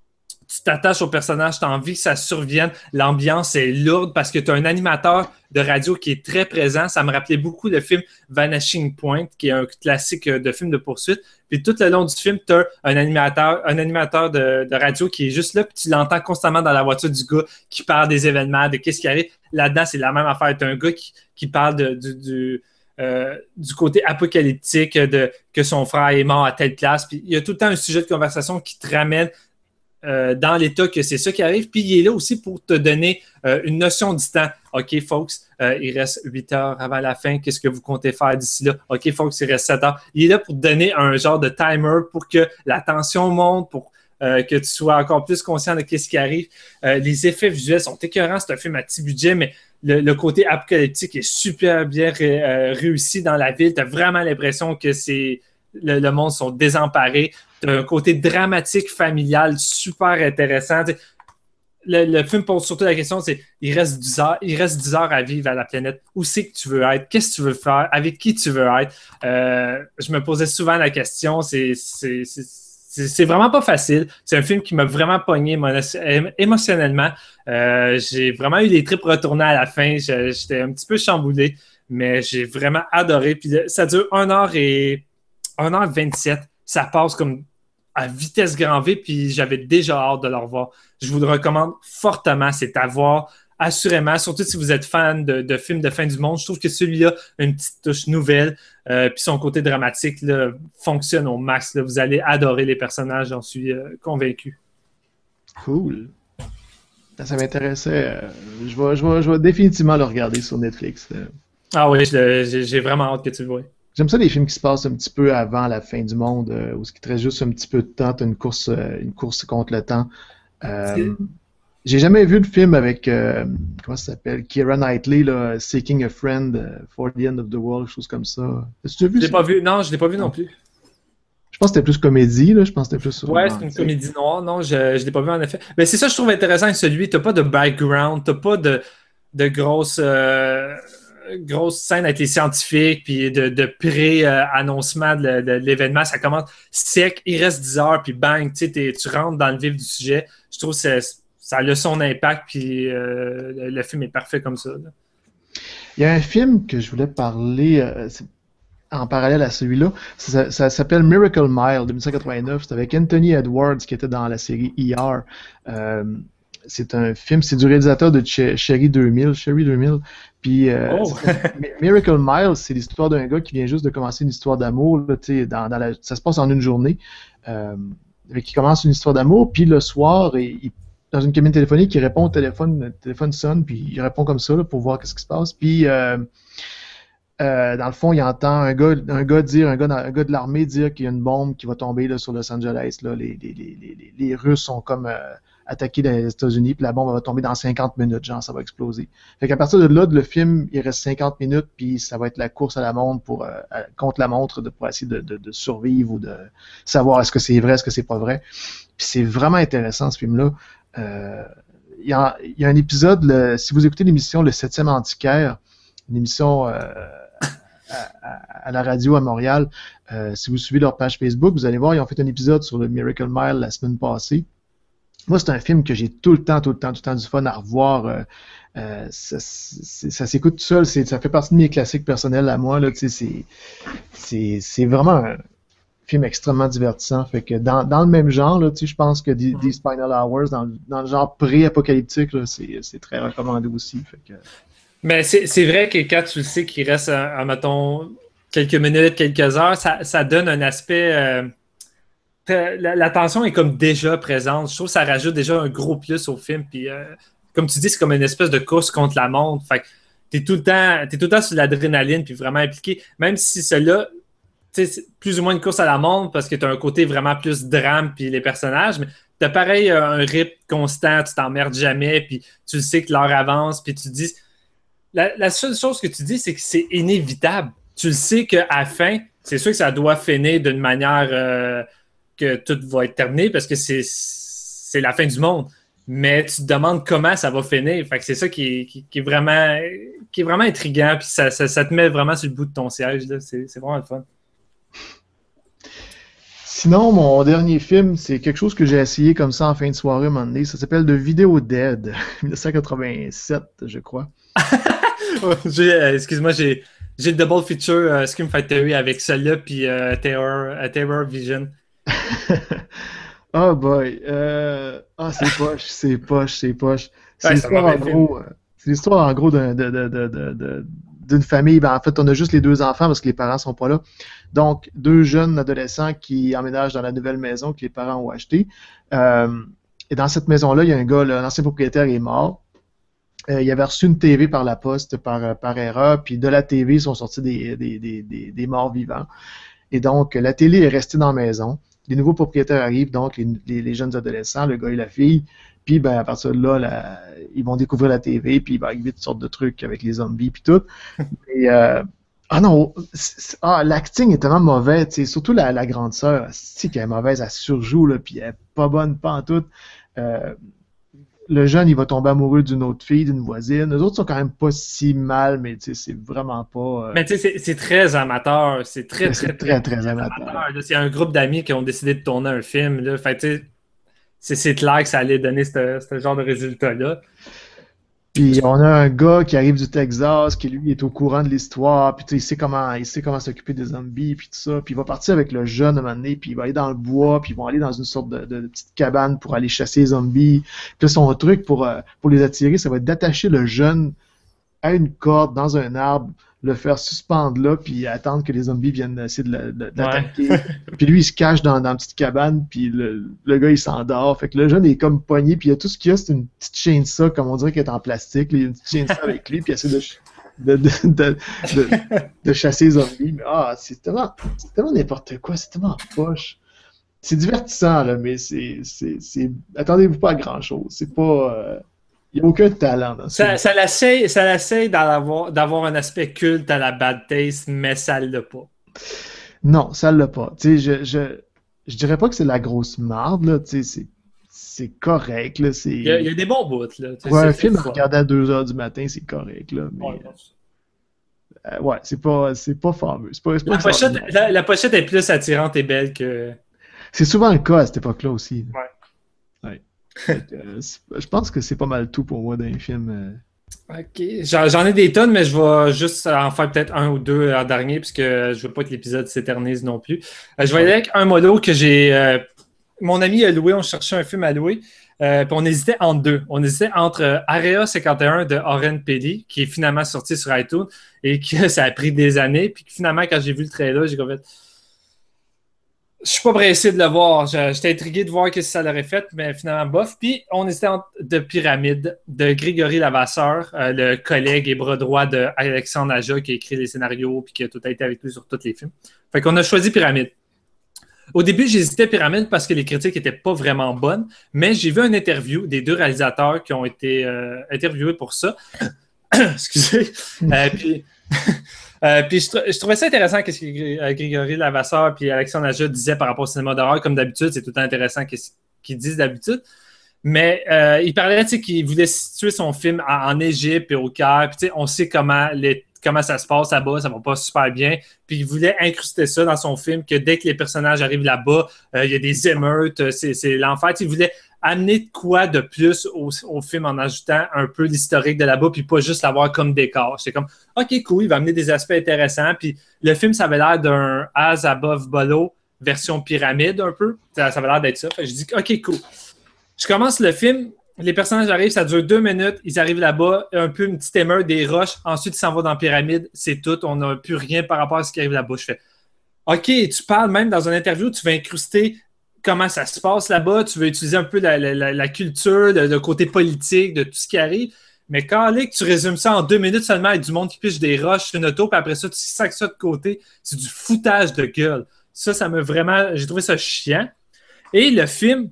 Tu t'attaches au personnage, tu as envie que ça survienne. L'ambiance est lourde parce que tu as un animateur de radio qui est très présent. Ça me rappelait beaucoup le film Vanishing Point, qui est un classique de film de poursuite. Puis tout le long du film, tu as un animateur, un animateur de, de radio qui est juste là, puis tu l'entends constamment dans la voiture du gars qui parle des événements, de qu'est-ce qui arrive. Là-dedans, c'est la même affaire. Tu as un gars qui, qui parle de, du, du, euh, du côté apocalyptique, de, que son frère est mort à telle place. Puis il y a tout le temps un sujet de conversation qui te ramène Euh, dans l'état que c'est ça qui arrive, puis il est là aussi pour te donner euh, une notion du temps. OK, folks, euh, il reste huit heures avant la fin, qu'est-ce que vous comptez faire d'ici là? OK, folks, il reste sept heures. Il est là pour te donner un genre de timer pour que la tension monte, pour euh, que tu sois encore plus conscient de ce qui arrive. Euh, les effets visuels sont écœurants, c'est un film à petit budget, mais le, le côté apocalyptique est super bien ré, euh, réussi dans la ville. Tu as vraiment l'impression que c'est le, le monde sont désemparés. Tu as un côté dramatique, familial, super intéressant. Le, le film pose surtout la question, c'est il reste dix heures, il reste dix heures à vivre à la planète. Où c'est que tu veux être? Qu'est-ce que tu veux faire? Avec qui tu veux être? Euh, je me posais souvent la question. C'est, c'est, c'est, c'est, c'est vraiment pas facile. C'est un film qui m'a vraiment pogné émotionnellement. Euh, j'ai vraiment eu les tripes retournées à la fin. Je, j'étais un petit peu chamboulé. mais j'ai vraiment adoré. Puis ça dure une heure et une heure vingt-sept. Ça passe comme à vitesse grand V, puis j'avais déjà hâte de le revoir. Je vous le recommande fortement. C'est à voir assurément, surtout si vous êtes fan de, de films de fin du monde. Je trouve que celui-là a une petite touche nouvelle, euh, puis son côté dramatique là, fonctionne au max. Là. Vous allez adorer les personnages, j'en suis euh, convaincu. Cool. Ça m'intéressait. Euh, je, vais, je, vais, je vais définitivement le regarder sur Netflix. Euh. Ah oui, je, j'ai, j'ai vraiment hâte que tu le vois. J'aime ça les films qui se passent un petit peu avant la fin du monde, euh, où ce qui te reste juste un petit peu de temps, t'as une course, euh, une course contre le temps. Euh, j'ai jamais vu le film avec, euh, comment ça s'appelle, Keira Knightley, là, Seeking a Friend uh, for the End of the World, quelque chose comme ça. Est-ce que tu as vu je l'ai ça? pas vu. Non, je l'ai pas vu non plus. Je pense que c'était plus comédie, là. Je pense que c'était plus... Ouais, c'est une comédie noire. Non, je ne l'ai pas vu en effet. Mais c'est ça que je trouve intéressant avec celui. T'as pas de background, t'as pas de, de grosses... Euh... grosse scène avec les scientifiques, puis de, de pré-annoncement de, de, de l'événement. Ça commence sec, il reste dix heures, puis bang, tu rentres dans le vif du sujet. Je trouve que ça, ça a son impact, puis euh, le, le film est parfait comme ça. Là. Il y a un film que je voulais parler euh, en parallèle à celui-là. Ça, ça s'appelle Miracle Mile de dix-neuf cent quatre-vingt-neuf. C'est avec Anthony Edwards qui était dans la série E R. Euh, c'est un film, c'est du réalisateur de Ch- Sherry deux mille. Sherry deux mille. Puis, euh, oh. Miracle Mile, c'est l'histoire d'un gars qui vient juste de commencer une histoire d'amour. Là, dans, dans la, ça se passe en une journée. Euh, qui commence une histoire d'amour, puis le soir, il, il, dans une cabine téléphonique, il répond au téléphone, le téléphone sonne, puis il répond comme ça là, pour voir qu'est-ce qui se passe. Puis, euh, euh, dans le fond, il entend un gars, un gars dire, un gars, un gars de l'armée dire qu'il y a une bombe qui va tomber là, sur Los Angeles. Là. Les, les, les, les, les Russes sont comme euh, attaqués dans les États-Unis, puis la bombe va tomber dans cinquante minutes, genre, ça va exploser. Fait qu'à partir de là, le film, il reste cinquante minutes, puis ça va être la course à la montre pour euh, contre la montre de, pour essayer de, de, de survivre ou de savoir est-ce que c'est vrai, est-ce que c'est pas vrai. Puis c'est vraiment intéressant, ce film-là. Euh, il, y a, il y a un épisode, le, si vous écoutez l'émission Le Septième Antiquaire, une émission euh, à, à, à la radio à Montréal, euh, si vous suivez leur page Facebook, vous allez voir, ils ont fait un épisode sur le Miracle Mile la semaine passée. Moi, c'est un film que j'ai tout le temps, tout le temps, tout le temps du fun à revoir. Euh, euh, ça, ça s'écoute tout seul, c'est, ça fait partie de mes classiques personnels à moi. Là, c'est, c'est, c'est vraiment un film extrêmement divertissant. Fait que dans, dans le même genre, là, je pense que The, The Spinal Hours, dans, dans le genre pré-apocalyptique, là, c'est, c'est très recommandé aussi. Fait que... Mais c'est, c'est vrai que quand tu le sais qu'il reste, à, mettons, quelques minutes, quelques heures, ça, ça donne un aspect... Euh... La, la tension est comme déjà présente. Je trouve que ça rajoute déjà un gros plus au film. Puis, euh, comme tu dis, c'est comme une espèce de course contre la montre. Fait que t'es tout le temps, t'es tout le temps sur l'adrénaline puis vraiment impliqué. Même si cela, c'est plus ou moins une course à la montre parce que t'as un côté vraiment plus drame puis les personnages, mais t'as pareil un rythme constant, tu t'emmerdes jamais puis tu le sais que l'heure avance puis tu te dis... La, la seule chose que tu dis, c'est que c'est inévitable. Tu le sais qu'à la fin, c'est sûr que ça doit finir d'une manière... Euh, que tout va être terminé parce que c'est, c'est la fin du monde. Mais tu te demandes comment ça va finir. Fait que c'est ça qui est, qui, qui est, vraiment, qui est vraiment intriguant. Puis ça, ça, ça te met vraiment sur le bout de ton siège. Là. C'est, c'est vraiment le fun. Sinon, mon dernier film, c'est quelque chose que j'ai essayé comme ça en fin de soirée un moment donné. Ça s'appelle The Video Dead, dix-neuf cent quatre-vingt-sept, je crois. j'ai, euh, excuse-moi, j'ai, j'ai le double feature uh, Scream Factory avec celui-là puis uh, Terror, uh, Terror Vision. Oh boy. Euh... Ah, c'est poche, c'est poche, c'est poche. C'est ouais, l'histoire en gros. Euh, c'est l'histoire en gros d'un, de, de, de, de, de, d'une famille. Ben, en fait, on a juste les deux enfants parce que les parents sont pas là. Donc, deux jeunes adolescents qui emménagent dans la nouvelle maison que les parents ont achetée. Euh, et dans cette maison-là, il y a un gars, là, l'ancien propriétaire est mort. Euh, il avait reçu une T V par la poste par, par erreur, puis de la T V sont sortis des, des, des, des, des morts vivants. Et donc, la télé est restée dans la maison. Les nouveaux propriétaires arrivent, donc les, les, les jeunes adolescents, le gars et la fille, puis ben, à partir de là, la, ils vont découvrir la T V, puis il va arriver toutes sortes de trucs avec les zombies, puis tout. Et, euh, ah non, ah, l'acting est tellement mauvais, tu sais, surtout la, la grande sœur, c'est qu'elle est mauvaise, elle surjoue, là, puis elle est pas bonne, pas en tout. Euh, le jeune, il va tomber amoureux d'une autre fille, d'une voisine. Les autres sont quand même pas si mal, mais tu sais, c'est vraiment pas... Euh... Mais tu sais, c'est, c'est très amateur. C'est très, c'est très, très, très, très amateur. amateur. Là, c'est un groupe d'amis qui ont décidé de tourner un film. Là. Fait tu sais, c'est, c'est clair que ça allait donner ce, ce genre de résultat-là. Puis on a un gars qui arrive du Texas, qui lui est au courant de l'histoire, puis tu sais, il sait comment, il sait comment s'occuper des zombies, puis tout ça. Puis il va partir avec le jeune à un moment donné, puis il va aller dans le bois, puis ils vont aller dans une sorte de, de, de petite cabane pour aller chasser les zombies. Puis là, son truc pour, euh, pour les attirer, ça va être d'attacher le jeune à une corde dans un arbre, le faire suspendre là, puis attendre que les zombies viennent essayer de, la, de, de l'attaquer. Ouais. Puis lui, il se cache dans, dans une petite cabane, puis le, le gars, il s'endort. Fait que le jeune est comme pogné, puis il y a tout ce qu'il y a, c'est une petite chainsaw, comme on dirait qu'elle est en plastique. Là. Il y a une petite chainsaw avec lui, puis il essaie de, de, de, de, de, de chasser les zombies. Mais ah, c'est tellement, c'est tellement n'importe quoi, c'est tellement poche. C'est divertissant, là, mais c'est... c'est, c'est... Attendez-vous pas à grand-chose. C'est pas... Euh... Il n'y a aucun talent dans ça. Ça l'essaye, ça l'essaye d'avoir, d'avoir un aspect culte à la bad taste, mais ça ne l'a pas. Non, ça ne l'a pas. Tu sais, je, je, je dirais pas que c'est la grosse marde, là. Tu sais, c'est, c'est correct, là. C'est... Il, y a, il y a des bons bouts, là. Tu sais, ouais, un film à regarder à deux heures du matin, c'est correct, là. Mais... Ouais, euh, ouais c'est pas, c'est pas fameux. C'est pas, c'est pas la, pochette, la, la pochette est plus attirante et belle que... C'est souvent le cas à cette époque-là aussi. Ouais. Ouais. euh, je pense que c'est pas mal tout pour moi dans les films. Euh... Ok, j'en, j'en ai des tonnes, mais je vais juste en faire peut-être un ou deux en dernier, puisque je veux pas que l'épisode s'éternise non plus. Euh, je vais aller avec un mollo que j'ai. Euh, mon ami a loué, on cherchait un film à louer, euh, puis on hésitait entre deux. On hésitait entre euh, Area cinquante et un de Oren Peli, qui est finalement sorti sur iTunes, et que ça a pris des années, puis que finalement, quand j'ai vu le trailer, j'ai comme fait. Je suis pas pressé de le voir. J'étais intrigué de voir ce que ça l'aurait fait, mais finalement, bof. Puis, on était en de Pyramide de Grégory Lavasseur, euh, le collègue et bras droit de Alexandre Aja qui a écrit les scénarios et qui a tout été avec lui sur tous les films. Fait qu'on a choisi Pyramide. Au début, j'hésitais Pyramide parce que les critiques n'étaient pas vraiment bonnes, mais j'ai vu une interview des deux réalisateurs qui ont été euh, interviewés pour ça. Excusez. euh, puis... Euh, puis je, je trouvais ça intéressant ce que Grégory Lavasseur et Alexandre Aja disaient par rapport au cinéma d'horreur. Comme d'habitude, c'est tout le temps intéressant ce qu'ils disent d'habitude. Mais euh, il parlait qu'il voulait situer son film en, en Égypte et au Caire. Puis on sait comment, les, comment ça se passe là-bas, ça va pas super bien. Puis il voulait incruster ça dans son film, que dès que les personnages arrivent là-bas, euh, il y a des émeutes, c'est, c'est l'enfer. Il voulait amener de quoi de plus au, au film en ajoutant un peu l'historique de là-bas, puis pas juste l'avoir comme décor. C'est comme, OK, cool, il va amener des aspects intéressants. Puis le film, ça avait l'air d'un As Above Below version pyramide un peu. Ça, ça avait l'air d'être ça. Fait que je dis, OK, cool. Je commence le film, les personnages arrivent, ça dure deux minutes, ils arrivent là-bas, un peu une petite émeute, des roches, ensuite ils s'en vont dans la pyramide, c'est tout, on n'a plus rien par rapport à ce qui arrive là-bas. Je fais, OK, tu parles même dans une interview, tu vas incruster comment ça se passe là-bas, tu veux utiliser un peu la, la, la culture, le, le côté politique de tout ce qui arrive, mais quand là, que tu résumes ça en deux minutes seulement avec du monde qui piche des roches sur une auto, puis après ça, tu sacs ça de côté, c'est du foutage de gueule. Ça, ça m'a vraiment... J'ai trouvé ça chiant. Et le film...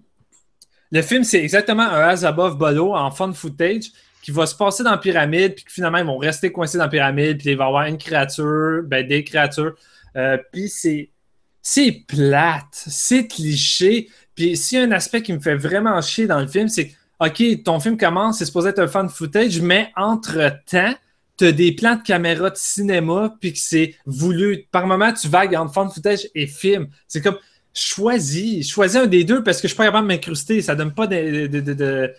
Le film, c'est exactement un As Above Below en fun footage qui va se passer dans la pyramide, puis finalement, ils vont rester coincés dans la pyramide, puis il va y avoir une créature, ben des créatures. Euh, puis c'est, c'est plate, c'est cliché. Puis s'il y a un aspect qui me fait vraiment chier dans le film, c'est OK, ton film commence, c'est supposé être un fun footage, mais entre-temps, tu as des plans de caméra de cinéma, puis que c'est voulu. Par moment, tu vagues entre fun footage et film. C'est comme... Choisis, choisis un des deux parce que je suis pas capable de m'incruster. Ça donne pas de, de, de, de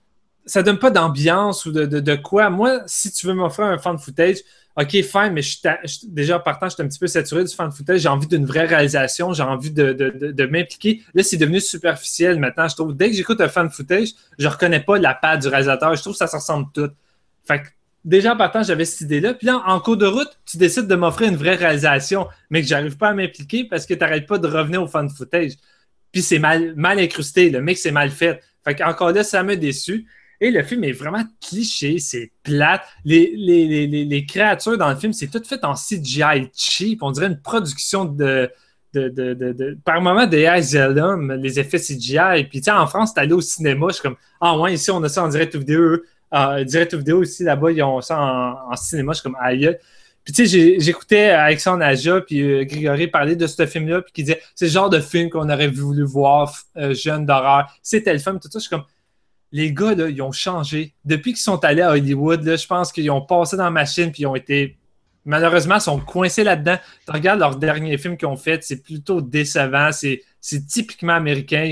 ça donne pas d'ambiance ou de, de, de quoi. Moi, si tu veux m'offrir un fan footage, OK, fine, mais je je, déjà partant, je suis un petit peu saturé du fan footage. J'ai envie d'une vraie réalisation, j'ai envie de, de, de, de m'impliquer. Là, c'est devenu superficiel maintenant. Je trouve dès que j'écoute un fan footage, je reconnais pas la patte du réalisateur. Je trouve que ça se ressemble tout. Fait que déjà, en partant, j'avais cette idée-là. Puis là, en cours de route, tu décides de m'offrir une vraie réalisation, mais que j'arrive pas à m'impliquer parce que tu n'arrêtes pas de revenir au fan footage. Puis c'est mal, mal incrusté. Le mec, c'est mal fait. Fait qu'encore là, ça m'a déçu. Et le film est vraiment cliché. C'est plate. Les, les, les, les, les créatures dans le film, c'est tout fait en C G I cheap. On dirait une production de... de, de, de, de par moment, des Asylum, les effets C G I. Puis tu sais, en France, t'es allé au cinéma. Je suis comme, ah ouais, ici, on a ça en direct vidéo. Uh, direct vidéo aussi, là-bas, ils ont ça en, en cinéma. Je suis comme aïe. Puis tu sais, j'écoutais Alexandre Aja puis euh, Grégory parler de ce film-là, puis qui disait c'est le genre de film qu'on aurait voulu voir, euh, jeune d'horreur. C'était le film, tout ça. Je suis comme, les gars, là, ils ont changé. Depuis qu'ils sont allés à Hollywood, là, je pense qu'ils ont passé dans la machine, puis ils ont été, malheureusement, ils sont coincés là-dedans. Tu regardes leur dernier film qu'ils ont fait, c'est plutôt décevant. C'est, c'est typiquement américain. Ils ont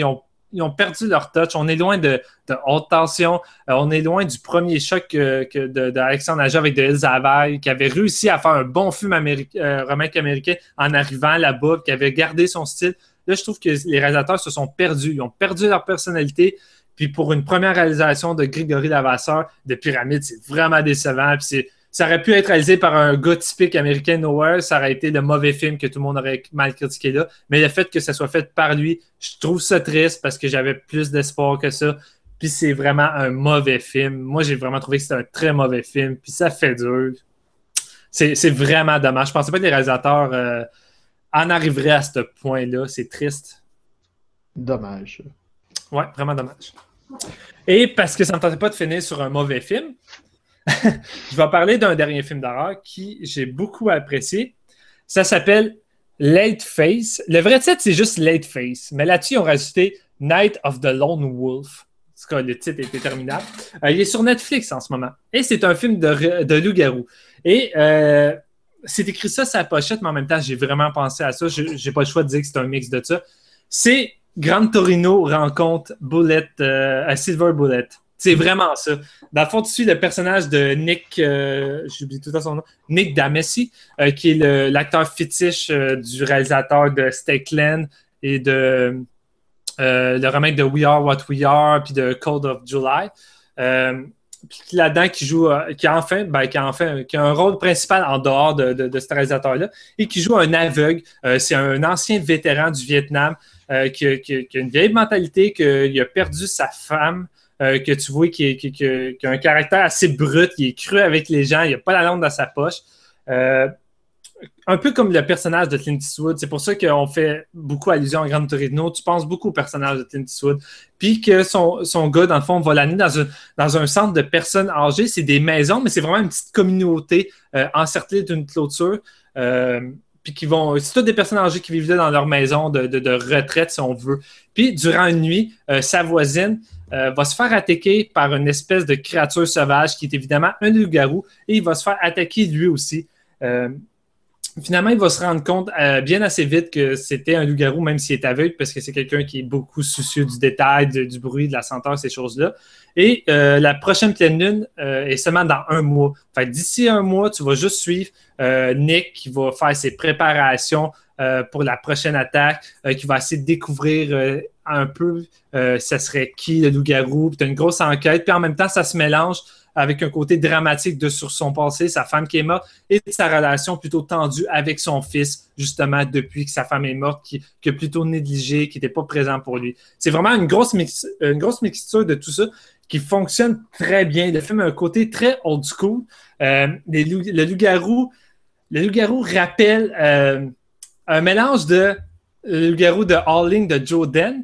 ils ont perdu leur touch. On est loin de, de haute tension. Euh, on est loin du premier choc euh, que de, d'Alexandre Aja avec de Elsa Havaille, qui avait réussi à faire un bon film améri- euh, remake américain en arrivant là-bas, qui avait gardé son style. Là, je trouve que les réalisateurs se sont perdus. Ils ont perdu leur personnalité. Puis pour une première réalisation de Grégory Levasseur de Pyramide, c'est vraiment décevant. Puis c'est, ça aurait pu être réalisé par un gars typique américain nowhere. Ça aurait été le mauvais film que tout le monde aurait mal critiqué là. Mais le fait que ça soit fait par lui, je trouve ça triste parce que j'avais plus d'espoir que ça. Puis c'est vraiment un mauvais film. Moi, j'ai vraiment trouvé que c'était un très mauvais film. Puis ça fait dur. C'est, c'est vraiment dommage. Je pensais pas que les réalisateurs euh, en arriveraient à ce point-là. C'est triste. Dommage. Ouais, vraiment dommage. Et parce que ça ne me tentait pas de finir sur un mauvais film, je vais parler d'un dernier film d'horreur qui j'ai beaucoup apprécié. Ça s'appelle Late Face. Le vrai titre, c'est juste Late Face. Mais là-dessus, ils ont rajouté Night of the Lone Wolf. En tout cas, le titre est interminable. Euh, il est sur Netflix en ce moment. Et c'est un film de, de loup-garou. Et euh, c'est écrit ça sur la pochette, mais en même temps, j'ai vraiment pensé à ça. Je n'ai pas le choix de dire que c'est un mix de ça. C'est Gran Torino rencontre Bullet, euh, Silver Bullet. C'est vraiment ça. Dans le fond, tu suis le personnage de Nick, euh, j'oublie tout le temps son nom, Nick Damesi, euh, qui est le, l'acteur fétiche euh, du réalisateur de Stakeland et de euh, le remake de We Are What We Are puis de Code of July. Euh, puis là-dedans, qui joue, euh, qui a enfin, ben, qui a enfin, qui a un rôle principal en dehors de, de, de ce réalisateur-là et qui joue un aveugle. Euh, c'est un ancien vétéran du Vietnam. Euh, qui, a, qui, a, qui a une vieille mentalité, qu'il a perdu sa femme, euh, que tu vois qu'il qui, qui, qui a un caractère assez brut, il est cru avec les gens, il n'a pas la langue dans sa poche. Euh, un peu comme le personnage de Clint Eastwood. C'est pour ça qu'on fait beaucoup allusion à Gran Torino. Tu penses beaucoup au personnage de Clint Eastwood. Puis que son, son gars, dans le fond, va l'amener dans un, dans un centre de personnes âgées. C'est des maisons, mais c'est vraiment une petite communauté euh, encerclée d'une clôture. Euh, Puis qui vont. C'est toutes des personnes âgées qui vivent là dans leur maison de, de, de retraite, si on veut. Puis, durant une nuit, euh, sa voisine euh, va se faire attaquer par une espèce de créature sauvage qui est évidemment un loup-garou et il va se faire attaquer lui aussi. Euh, finalement, il va se rendre compte euh, bien assez vite que c'était un loup-garou, même s'il est aveugle, parce que c'est quelqu'un qui est beaucoup soucieux du détail, de, du bruit, de la senteur, ces choses-là. Et euh, la prochaine pleine lune euh, est seulement dans un mois. Fait que d'ici un mois, tu vas juste suivre euh, Nick qui va faire ses préparations euh, pour la prochaine attaque, euh, qui va essayer de découvrir euh, un peu euh, ça serait qui le loup-garou. Puis tu as une grosse enquête. Puis en même temps, ça se mélange avec un côté dramatique de sur son passé, sa femme qui est morte, et sa relation plutôt tendue avec son fils, justement, depuis que sa femme est morte, qui, qui a plutôt négligé, qui n'était pas présent pour lui. C'est vraiment une grosse, mix, une grosse mixture de tout ça qui fonctionne très bien. Le film a un côté très old school. Euh, les loup, le loup-garou, le loup-garou rappelle euh, un mélange de le loup-garou de Howling de Joe Dent,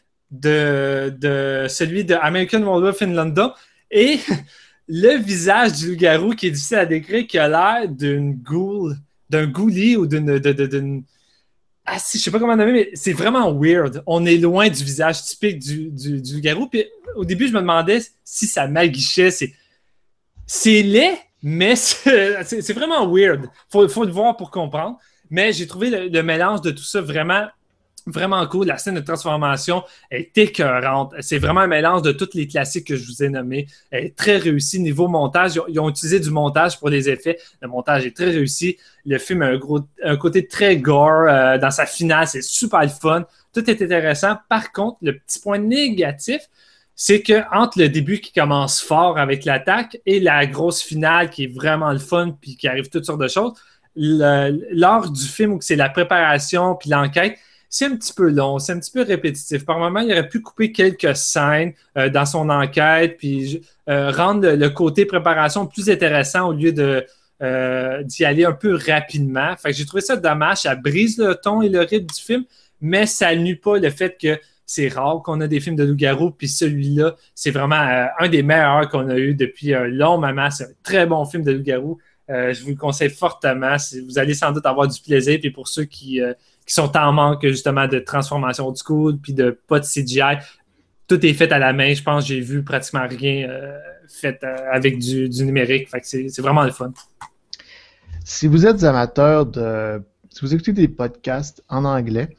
de, de celui de American Werewolf in London, et le visage du loup-garou qui est difficile à décrire, qui a l'air d'une ghoul, d'un ghoulie ou d'une... De, de, d'une... Ah si, je sais pas comment nommer, mais c'est vraiment weird. On est loin du visage typique du, du, du loup-garou. Puis au début, je me demandais si ça m'aguichait. C'est, c'est laid, mais c'est, c'est, c'est vraiment weird. Faut, faut le voir pour comprendre. Mais j'ai trouvé le, le mélange de tout ça vraiment... Vraiment cool. La scène de transformation est écœurante. C'est vraiment un mélange de tous les classiques que je vous ai nommés. Elle est très réussie. Niveau montage, ils ont, ils ont utilisé du montage pour les effets. Le montage est très réussi. Le film a un, gros, un côté très gore. Euh, dans sa finale, c'est super le fun. Tout est intéressant. Par contre, le petit point négatif, c'est que entre le début qui commence fort avec l'attaque et la grosse finale qui est vraiment le fun puis qui arrive toutes sortes de choses, le, l'heure du film où c'est la préparation puis l'enquête, c'est un petit peu long, c'est un petit peu répétitif. Par moments, il aurait pu couper quelques scènes euh, dans son enquête, puis euh, rendre le, le côté préparation plus intéressant au lieu de, euh, d'y aller un peu rapidement. Fait que j'ai trouvé ça dommage, ça brise le ton et le rythme du film, mais ça nuit pas le fait que c'est rare qu'on a des films de loup-garou, puis celui-là, c'est vraiment euh, un des meilleurs qu'on a eu depuis un long moment. C'est un très bon film de loup-garou. Euh, je vous le conseille fortement. Vous allez sans doute avoir du plaisir, puis pour ceux qui... Euh, qui sont en manque justement de transformation old school puis de pas de C G I. Tout est fait à la main. Je pense que j'ai vu pratiquement rien euh, fait euh, avec du, du numérique. Fait que c'est, c'est vraiment le fun. Si vous êtes amateur de... Si vous écoutez des podcasts en anglais,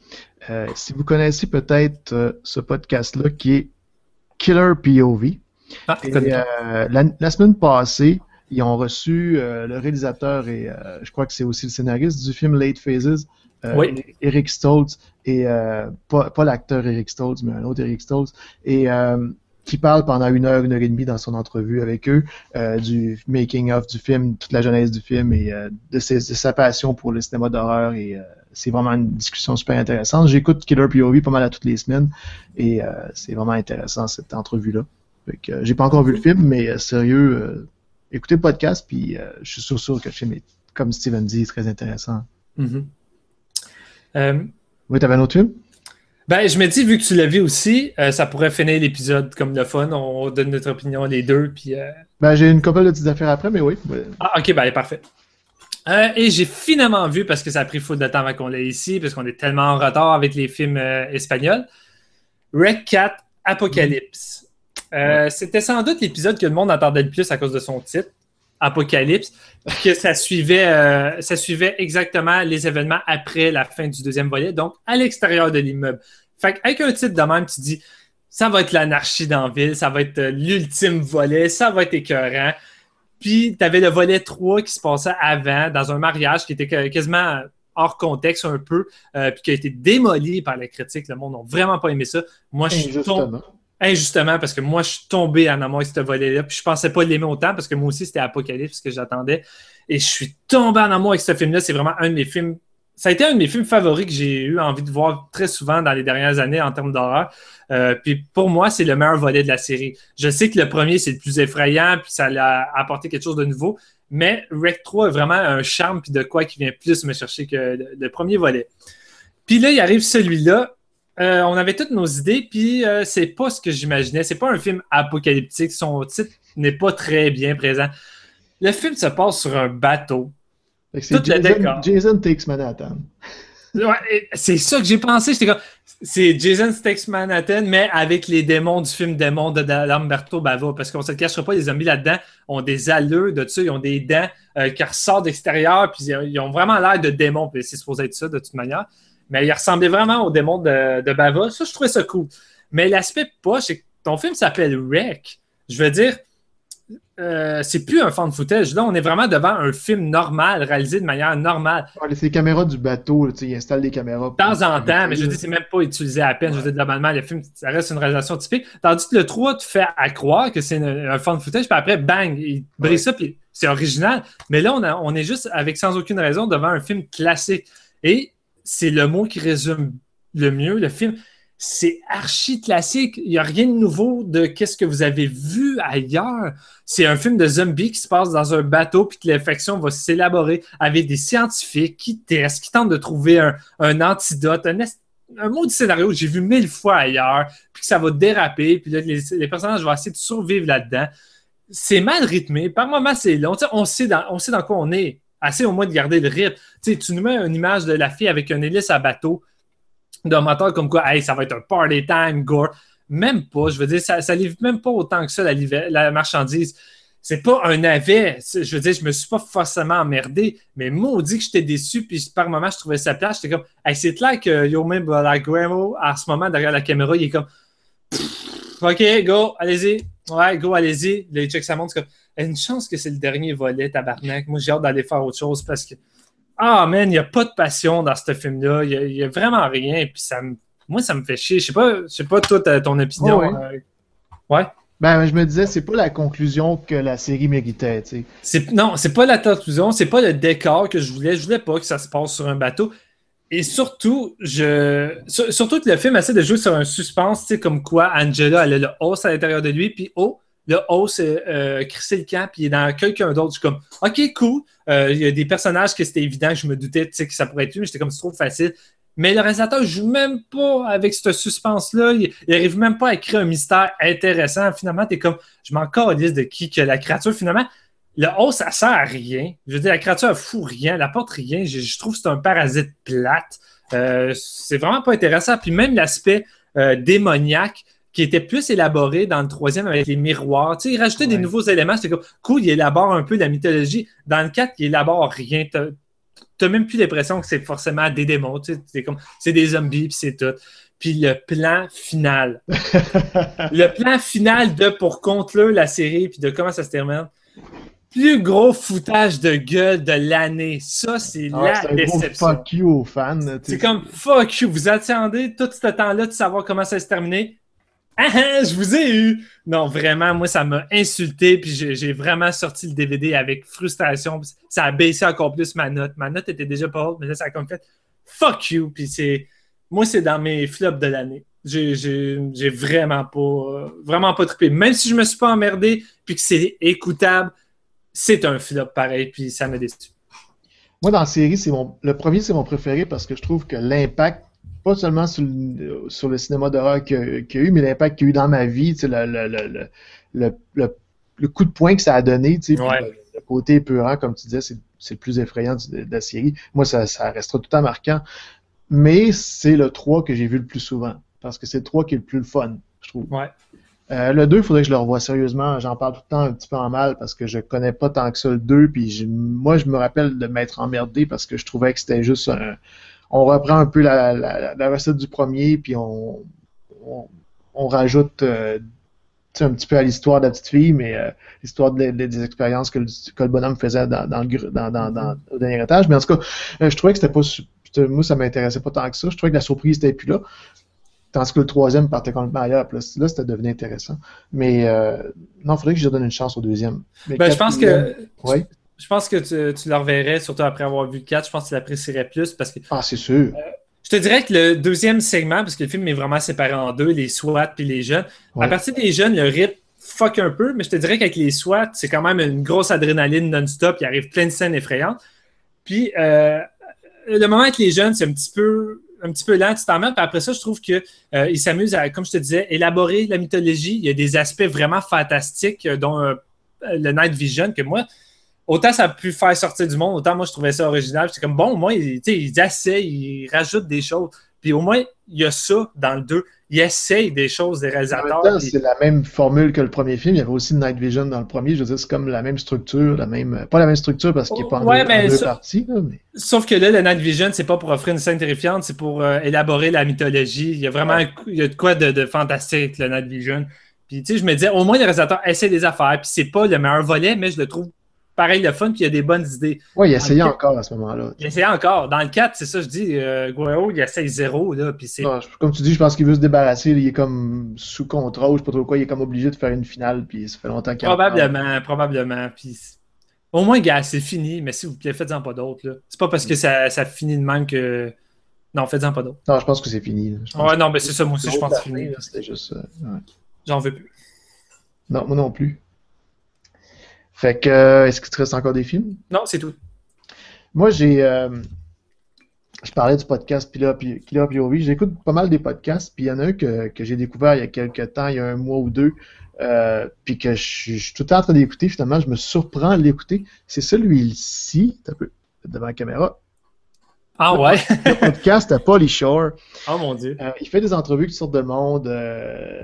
Euh, si vous connaissez peut-être euh, ce podcast-là qui est Killer P O V. Ah, et, euh, la, la semaine passée, ils ont reçu euh, le réalisateur et euh, je crois que c'est aussi le scénariste du film Late Phases, euh, oui. Eric Stoltz, et euh, pas, pas l'acteur Eric Stoltz, mais un autre Eric Stoltz, et euh, qui parle pendant une heure, une heure et demie dans son entrevue avec eux euh, du making-of du film, toute la genèse du film et euh, de, ses, de sa passion pour le cinéma d'horreur. Et euh, c'est vraiment une discussion super intéressante. J'écoute Killer P O V pas mal à toutes les semaines et euh, c'est vraiment intéressant cette entrevue-là. Fait que, euh, j'ai pas encore vu le film, mais euh, sérieux, euh, écoutez le podcast, puis euh, je suis sûr, sûr que le film est, comme Steven dit, très intéressant. Mm-hmm. Euh... Oui, t'avais un autre film? Ben, je me dis, vu que tu l'as vu aussi, euh, ça pourrait finir l'épisode comme le fun. On donne notre opinion les deux. Puis, euh... Ben, j'ai une couple de petites affaires après, mais oui. Ah, ok, ben, parfait. Euh, et j'ai finalement vu, parce que ça a pris fou de temps avant qu'on l'ait ici, parce qu'on est tellement en retard avec les films euh, espagnols, Rec quatre Apocalypse. Euh, ouais. C'était sans doute l'épisode que le monde attendait le plus à cause de son titre, Apocalypse, que ça suivait, euh, ça suivait exactement les événements après la fin du deuxième volet, donc à l'extérieur de l'immeuble. Fait qu'avec un titre de même, tu dis, ça va être l'anarchie dans la ville, ça va être euh, l'ultime volet, ça va être écœurant. Puis, tu avais le volet trois qui se passait avant, dans un mariage qui était quasiment hors contexte un peu, euh, puis qui a été démoli par la critique. Le monde n'a vraiment pas aimé ça. Moi, je suis tombé... Injustement, parce que moi, je suis tombé en amour avec ce volet-là, puis je pensais pas l'aimer autant, parce que moi aussi, c'était Apocalypse que j'attendais. Et je suis tombé en amour avec ce film-là. C'est vraiment un de mes films... Ça a été un de mes films favoris que j'ai eu envie de voir très souvent dans les dernières années en termes d'horreur. Euh, puis pour moi, c'est le meilleur volet de la série. Je sais que le premier, c'est le plus effrayant, puis ça l'a apporté quelque chose de nouveau, mais Rec trois a vraiment un charme, puis de quoi qui vient plus me chercher que le, le premier volet. Puis là, il arrive celui-là. Euh, on avait toutes nos idées, puis euh, c'est pas ce que j'imaginais. C'est pas un film apocalyptique. Son titre n'est pas très bien présent. Le film se passe sur un bateau. C'est Jason, Jason Takes Manhattan. Ouais, c'est ça que j'ai pensé. J'étais comme, c'est Jason Takes Manhattan, mais avec les démons du film Démons de Lamberto Bava. Parce qu'on ne se le cachera pas, les zombies là-dedans ont des allures de ça. Ils ont des dents euh, qui ressortent d'extérieur, puis ils ont vraiment l'air de démons. Puis c'est supposé être ça de toute manière. Mais ils ressemblaient vraiment aux démons de, de Bava. Ça, je trouvais ça cool. Mais l'aspect poche, c'est que ton film s'appelle Rec. Je veux dire, Euh, c'est plus un fan footage. Là, on est vraiment devant un film normal, réalisé de manière normale. Ouais, c'est les caméras du bateau. Là, ils installent des caméras. De temps en temps, mais je veux dire, c'est même pas utilisé à peine. Ouais. Je veux dire, globalement, le film, ça reste une réalisation typique. Tandis que le trois te fait à croire que c'est une, un fan footage, puis après, bang, il brise ouais. ça, puis c'est original. Mais là, on, a, on est juste, avec sans aucune raison, devant un film classique. Et c'est le mot qui résume le mieux le film. C'est archi classique. Il n'y a rien de nouveau de qu'est-ce que vous avez vu ailleurs. C'est un film de zombies qui se passe dans un bateau puis que l'infection va s'élaborer avec des scientifiques qui testent, qui tentent de trouver un, un antidote, un, un mot du scénario que j'ai vu mille fois ailleurs, puis que ça va déraper, puis là, les, les personnages vont essayer de survivre là-dedans. C'est mal rythmé. Par moments, c'est long. T'sais, on sait dans, on sait dans quoi on est. Assez au moins de garder le rythme. T'sais, tu nous mets une image de la fille avec une hélice à bateau, d'un moteur comme quoi, hey, ça va être un party time, gore. Même pas, je veux dire, ça, ça livre même pas autant que ça, la, la marchandise. C'est pas un navet. Je veux dire, je me suis pas forcément emmerdé, mais maudit que j'étais déçu, puis par moment, je trouvais ça plate. J'étais comme, hey, c'est clair que Yomi Balaguerro, à ce moment, derrière la caméra, il est comme, OK, go, allez-y. Ouais, go, allez-y. Là, il check sa montre, c'est comme, une chance que c'est le dernier volet, tabarnak. Moi, j'ai hâte d'aller faire autre chose parce que ah, man, il n'y a pas de passion dans ce film-là. Il n'y a, a vraiment rien. Puis ça me, moi, ça me fait chier. Je sais pas, je sais pas toi, ton opinion. Oh, ouais. Euh, ouais. Ben, je me disais, c'est pas la conclusion que la série méritait, tu sais. C'est, non, c'est pas la conclusion. C'est pas le décor que je voulais. Je voulais pas que ça se passe sur un bateau. Et surtout, je, sur, surtout que le film essaie de jouer sur un suspense, tu sais, comme quoi Angela, elle a le os à l'intérieur de lui, puis oh, le os, c'est euh, crissé le camp, puis il est dans quelqu'un d'autre. Je suis comme, OK, cool. Euh, il y a des personnages que c'était évident, que je me doutais que ça pourrait être lui, mais j'étais comme, c'est trop facile. Mais le réalisateur ne joue même pas avec ce suspense-là. Il n'arrive même pas à créer un mystère intéressant. Finalement, tu es comme, je m'en calisse de qui que la créature, finalement, le os, ça sert à rien. Je veux dire, la créature, elle fout rien, elle apporte rien. Je, je trouve que c'est un parasite plate. Euh, c'est vraiment pas intéressant. Puis même l'aspect euh, démoniaque, qui était plus élaboré dans le troisième avec les miroirs. Tu sais, il rajoutait ouais. des nouveaux éléments. C'était comme, cool, il élabore un peu la mythologie. Dans le quatre, il élabore rien. t'as même plus l'impression que c'est forcément des démons, tu sais, c'est comme, c'est des zombies, puis c'est tout. Puis le plan final. le plan final de pour conclure la série, puis de comment ça se termine. Plus gros foutage de gueule de l'année. Ça, c'est ah, la c'est déception. Un gros fuck you aux fans. C'est comme fuck you. Vous attendez tout ce temps-là de savoir comment ça se terminer. Ah, ah, je vous ai eu! Non, vraiment, moi, ça m'a insulté, puis j'ai, j'ai vraiment sorti le D V D avec frustration. Ça a baissé encore plus ma note. Ma note était déjà pas haute, mais là, ça a comme fait fuck you, puis c'est... Moi, c'est dans mes flops de l'année. J'ai, j'ai, j'ai vraiment pas euh, vraiment pas trippé. Même si je me suis pas emmerdé puis que c'est écoutable, c'est un flop pareil, puis ça m'a déçu. Moi, dans la série, c'est mon le premier, c'est mon préféré parce que je trouve que l'impact, pas seulement sur le, sur le cinéma d'horreur qu'il y a, qu'il y a eu, mais l'impact qu'il y a eu dans ma vie, tu sais, le, le, le, le, le, le coup de poing que ça a donné, tu sais, ouais. le, le côté épeurant, comme tu disais, c'est, c'est le plus effrayant de, de la série. Moi, ça, ça restera tout le temps marquant. Mais c'est le trois que j'ai vu le plus souvent. Parce que c'est le trois qui est le plus le fun, je trouve. Ouais. Euh, le deux, il faudrait que je le revoie sérieusement. J'en parle tout le temps un petit peu en mal parce que je connais pas tant que ça le deux. Puis j'ai, moi, je me rappelle de m'être emmerdé parce que je trouvais que c'était juste un... On reprend un peu la, la, la recette du premier, puis on, on, on rajoute euh, un petit peu à l'histoire de la petite fille, mais euh, l'histoire de, de, des expériences que le, que le bonhomme faisait dans, dans, le, dans, dans, dans, au dernier étage. Mais en tout cas, euh, je trouvais que c'était pas... Moi, ça m'intéressait pas tant que ça. Je trouvais que la surprise n'était plus là. Tandis que le troisième partait complètement ailleurs. Là, là c'était devenu intéressant. Mais euh, non, il faudrait que je donne une chance au deuxième. Mais ben, je pense que ouais. je pense que tu, tu le reverrais, surtout après avoir vu le quatre. Je pense que tu l'apprécierais plus parce que. Ah, c'est sûr. Euh, je te dirais que le deuxième segment, parce que le film est vraiment séparé en deux, les SWAT puis les jeunes. Ouais. À partir des jeunes, le rythme fuck un peu, mais je te dirais qu'avec les SWAT, c'est quand même une grosse adrénaline non-stop. Il arrive plein de scènes effrayantes. Puis. Euh, Le moment avec les jeunes, c'est un petit peu, un petit peu lent, tu t'en mets. Puis après ça, je trouve qu'ils euh, s'amusent à, comme je te disais, élaborer la mythologie. Il y a des aspects vraiment fantastiques, euh, dont euh, le Night Vision, que moi, autant ça a pu faire sortir du monde, autant moi, je trouvais ça original. C'est comme, bon, au moins, ils, ils essaient, ils rajoutent des choses. Puis au moins, il y a ça dans le deux. Ils essayent des choses, des réalisateurs. En même temps, puis... c'est la même formule que le premier film. Il y avait aussi le Night Vision dans le premier. Je veux dire, c'est comme la même structure, la même... Pas la même structure parce qu'il n'est pas en ouais, deux, en deux sa... parties. Là, mais... Sauf que là, le Night Vision, c'est pas pour offrir une scène terrifiante, c'est pour euh, élaborer la mythologie. Il y a vraiment ouais. un... il y a de quoi de, de fantastique, le Night Vision. Puis tu sais, je me disais, au moins, les réalisateurs essaient des affaires. Puis c'est pas le meilleur volet, mais je le trouve pareil le fun, puis il y a des bonnes idées. Oui, il essayait encore à ce moment-là. Il essayait encore. Dans le quatre, c'est ça, je dis, euh, Guerrero, il essaye zéro. Là, puis c'est... Non, comme tu dis, je pense qu'il veut se débarrasser. Il est comme sous contrôle, je sais pas trop quoi. Il est comme obligé de faire une finale, puis ça fait longtemps qu'il a Probablement, probablement. Puis au moins, gars, c'est fini, mais s'il vous plaît, faites-en pas d'autres. Là. C'est pas parce que ça, ça finit de même que. Non, faites-en pas d'autres. Non, je pense que c'est fini. Ouais, non, mais c'est ça, moi aussi, je pense que c'est fini. C'était juste. Euh, ouais. J'en veux plus. Non, moi non plus. Fait que, euh, est-ce qu'il te reste encore des films? Non, c'est tout. Moi, j'ai... Euh, je parlais du podcast Killer P O V. J'écoute pas mal des podcasts, puis il y en a un que, que j'ai découvert il y a quelques temps, il y a un mois ou deux, euh, puis que je suis tout le temps en train d'écouter. Finalement, je me surprends à l'écouter. C'est celui-ci, un peu devant la caméra. Ah ouais? Le podcast à Pauly Shore. Oh mon Dieu. Euh, il fait des entrevues avec toutes sortes de monde. Euh,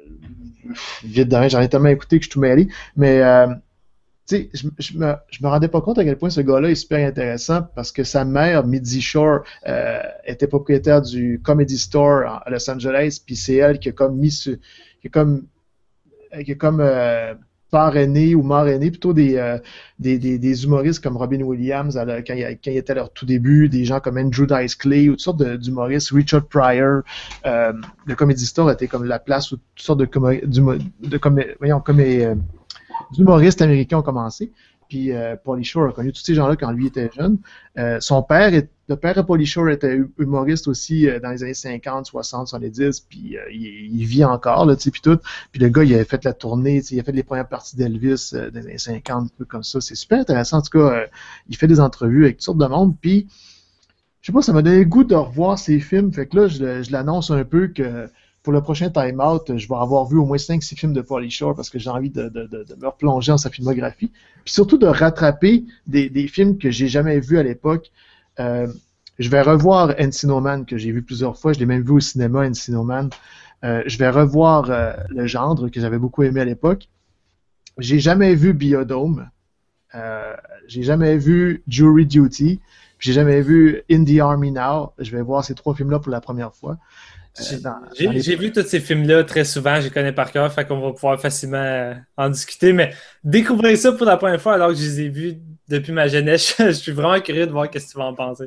vite de rien, j'en ai tellement écouté que je suis tout mêlé. Mais... Euh, tu sais, je, je, me, je me rendais pas compte à quel point ce gars-là est super intéressant parce que sa mère, Middy Shore, euh, était propriétaire du Comedy Store à Los Angeles, puis c'est elle qui a comme mis ce, qui a comme, qui a comme euh, parrainé ou marrainé plutôt des, euh, des, des, des humoristes comme Robin Williams à la, quand, il, quand il était à leur tout début, des gens comme Andrew Dice Clay ou toutes sortes de, d'humoristes, Richard Pryor. Euh, le Comedy Store était comme la place où toutes sortes de, de, de, de comme, voyons, comme euh, d'humoristes américains ont commencé. Puis euh, Pauly Shore a connu tous ces gens-là quand lui était jeune. Euh, son père, est, le père de Pauly Shore était humoriste aussi euh, dans les années cinquante, soixante, soixante-dix, puis euh, il, il vit encore, là, tu sais, puis tout. Puis le gars, il avait fait la tournée, il a fait les premières parties d'Elvis euh, dans les années cinquante, un peu comme ça. C'est super intéressant. En tout cas, euh, il fait des entrevues avec toutes sortes de monde. Puis, je sais pas, ça m'a donné le goût de revoir ses films. Fait que là, je, je l'annonce un peu que pour le prochain Time Out, je vais avoir vu au moins cinq six films de Pauly Shore parce que j'ai envie de, de, de, de me replonger dans sa filmographie. Puis surtout de rattraper des, des films que j'ai jamais vus à l'époque. Euh, je vais revoir Encino Man que j'ai vu plusieurs fois. Je l'ai même vu au cinéma, Encino Man. Euh, je vais revoir euh, Le Gendre que j'avais beaucoup aimé à l'époque. J'ai jamais vu Biodome. Euh, j'ai jamais vu Jury Duty. J'ai jamais vu In the Army Now. Je vais voir ces trois films-là pour la première fois. J'ai, dans, j'ai, dans les... j'ai vu tous ces films-là très souvent, je les connais par cœur, fait qu'on va pouvoir facilement en discuter, mais découvrir ça pour la première fois alors que je les ai vus depuis ma jeunesse, je suis vraiment curieux de voir ce que tu vas en penser.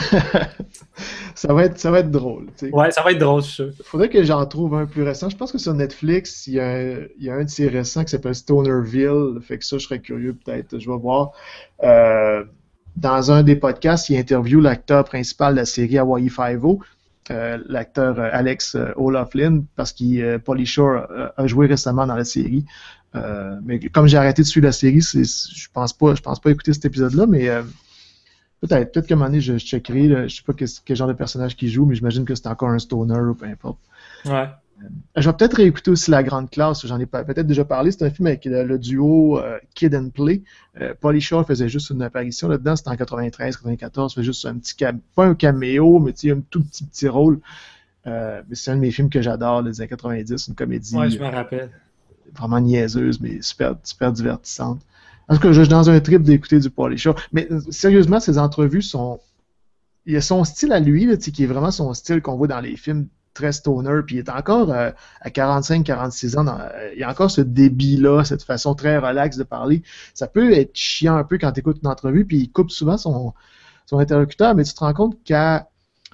ça, va être, ça va être drôle. Tu sais. Ouais, ça va être drôle, je suis sûr. Il faudrait que j'en trouve un plus récent. Je pense que sur Netflix, il y a un, il y a un de ces récents qui s'appelle Stonerville, fait que ça, je serais curieux peut-être, je vais voir. Euh, dans un des podcasts, il interviewe l'acteur principal de la série Hawaii Five-O. Euh, l'acteur euh, Alex euh, O'Loughlin, parce que euh, Pauly Shore euh, a joué récemment dans la série. Euh, mais comme j'ai arrêté de suivre la série, c'est, je pense pas, je pense pas écouter cet épisode-là, mais euh, peut-être, peut-être qu'à un moment donné, je, je checkerai, là, je sais pas quel, quel genre de personnage qu'il joue, mais j'imagine que c'est encore un stoner ou peu importe. Ouais. Euh, je vais peut-être réécouter aussi La Grande Classe, j'en ai pas, peut-être déjà parlé, c'est un film avec le, le duo euh, Kid and Play. Euh, Pauly Shore faisait juste une apparition là-dedans, c'était en quatre-vingt-treize quatre-vingt-quatorze, fait juste un petit cam- pas un caméo, mais tu sais, un tout petit petit rôle. Euh, mais c'est un de mes films que j'adore, les années quatre-vingt-dix, une comédie. Ouais, je me rappelle. Vraiment niaiseuse, mais super, super divertissante. En tout cas, je suis dans un trip d'écouter du Pauly Shore. Mais sérieusement, ces entrevues sont... Il y a son style à lui, là, qui est vraiment son style qu'on voit dans les films très stoner, puis il est encore euh, à quarante-cinq quarante-six ans, dans, euh, il y a encore ce débit-là, cette façon très relaxe de parler. Ça peut être chiant un peu quand tu écoutes une entrevue, puis il coupe souvent son, son interlocuteur, mais tu te rends compte qu'à,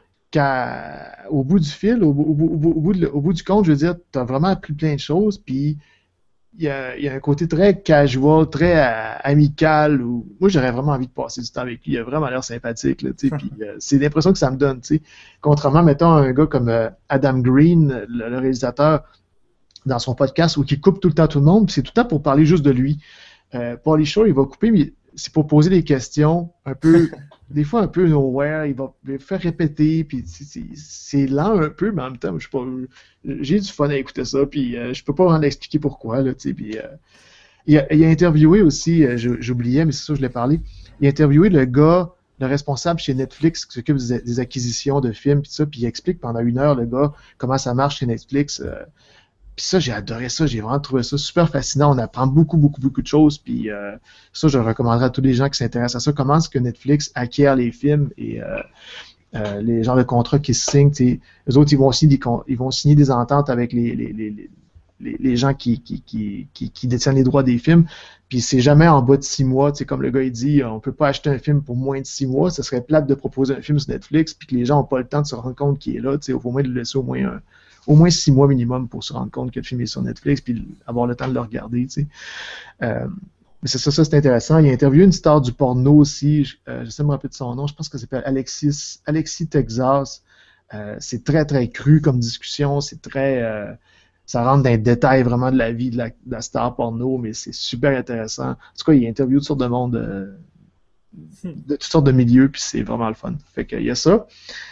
qu'à au bout du fil, au, au, au, au, bout, de, au bout du compte, je veux dire, tu as vraiment appris plein de choses, puis il y a, il y a un côté très casual, très euh, amical, où moi j'aurais vraiment envie de passer du temps avec lui, il a vraiment l'air sympathique, là, tu sais, puis euh, c'est l'impression que ça me donne, tu sais. Contrairement, mettons, à un gars comme euh, Adam Green, le, le réalisateur, dans son podcast, où il coupe tout le temps tout le monde, puis c'est tout le temps pour parler juste de lui. Euh, Pauly Shore, il va couper, mais c'est pour poser des questions un peu, des fois un peu nowhere, il va les faire répéter, puis c'est, c'est, c'est lent un peu, mais en même temps, je sais pas, j'ai du fun à écouter ça, puis euh, je peux pas vraiment expliquer pourquoi, là, tu sais, puis euh, il, a, il a interviewé aussi, euh, j'oubliais, mais c'est ça, je l'ai parlé, il a interviewé le gars, le responsable chez Netflix qui s'occupe des, des acquisitions de films, puis ça, puis il explique pendant une heure, le gars, comment ça marche chez Netflix, euh, puis ça, j'ai adoré ça, j'ai vraiment trouvé ça super fascinant. On apprend beaucoup, beaucoup, beaucoup de choses. Puis euh, ça, je recommanderais à tous les gens qui s'intéressent à ça. Comment est-ce que Netflix acquiert les films et euh, euh, les genres de contrats qui se signent. T'sais. Eux autres, ils vont signer des, ils vont signer des ententes avec les, les, les, les, les gens qui, qui, qui, qui, qui détiennent les droits des films. Puis c'est jamais en bas de six mois. T'sais, comme le gars il dit, on peut pas acheter un film pour moins de six mois. Ça serait plate de proposer un film sur Netflix puis que les gens n'ont pas le temps de se rendre compte qu'il est là. Il faut au moins le laisser au moins un au moins six mois minimum pour se rendre compte que le film est sur Netflix puis avoir le temps de le regarder, tu sais. Euh, mais c'est ça, ça c'est intéressant. Il a interviewé une star du porno aussi, je, euh, j'essaie de me rappeler de son nom, je pense que ça s'appelle Alexis, Alexis Texas. Euh, c'est très, très cru comme discussion, c'est très... Euh, ça rentre dans les détails vraiment de la vie de la, de la star porno, mais c'est super intéressant. En tout cas, il a interviewé toutes sortes de monde, euh, de toutes sortes de milieux, puis c'est vraiment le fun. Fait qu'il y a ça.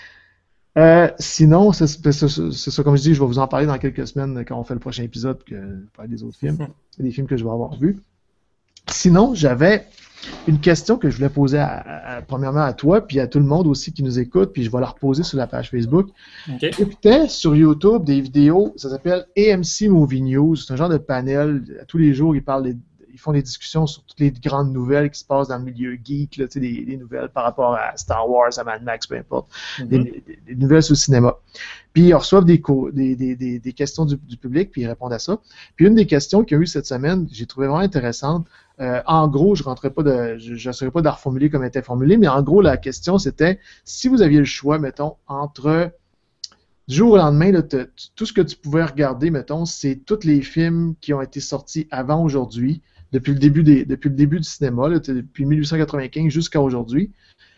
Euh, sinon, c'est, c'est, c'est, c'est ça, comme je dis, je vais vous en parler dans quelques semaines quand on fait le prochain épisode, que parler des autres films. C'est des films que je vais avoir vus. Sinon, j'avais une question que je voulais poser à, à, premièrement à toi, puis à tout le monde aussi qui nous écoute, puis je vais la reposer sur la page Facebook. Okay. J'écoutais sur YouTube des vidéos, ça s'appelle A M C Movie News, c'est un genre de panel, tous les jours ils parlent des ils font des discussions sur toutes les grandes nouvelles qui se passent dans le milieu geek, là, des, des nouvelles par rapport à Star Wars, à Mad Max, peu importe, mm-hmm. des, des, des nouvelles sur le cinéma. Puis ils reçoivent des, co- des, des, des, des questions du, du public, puis ils répondent à ça. Puis une des questions qu'il y a eu cette semaine, j'ai trouvé vraiment intéressante. Euh, en gros, je rentrais pas de, je n'essaierai pas de la reformuler comme elle était formulée, mais en gros, la question c'était, si vous aviez le choix, mettons, entre du jour au lendemain, là, tout ce que tu pouvais regarder, mettons, c'est tous les films qui ont été sortis avant aujourd'hui, depuis le début des, depuis le début du cinéma, là, depuis dix-huit cent quatre-vingt-quinze jusqu'à aujourd'hui,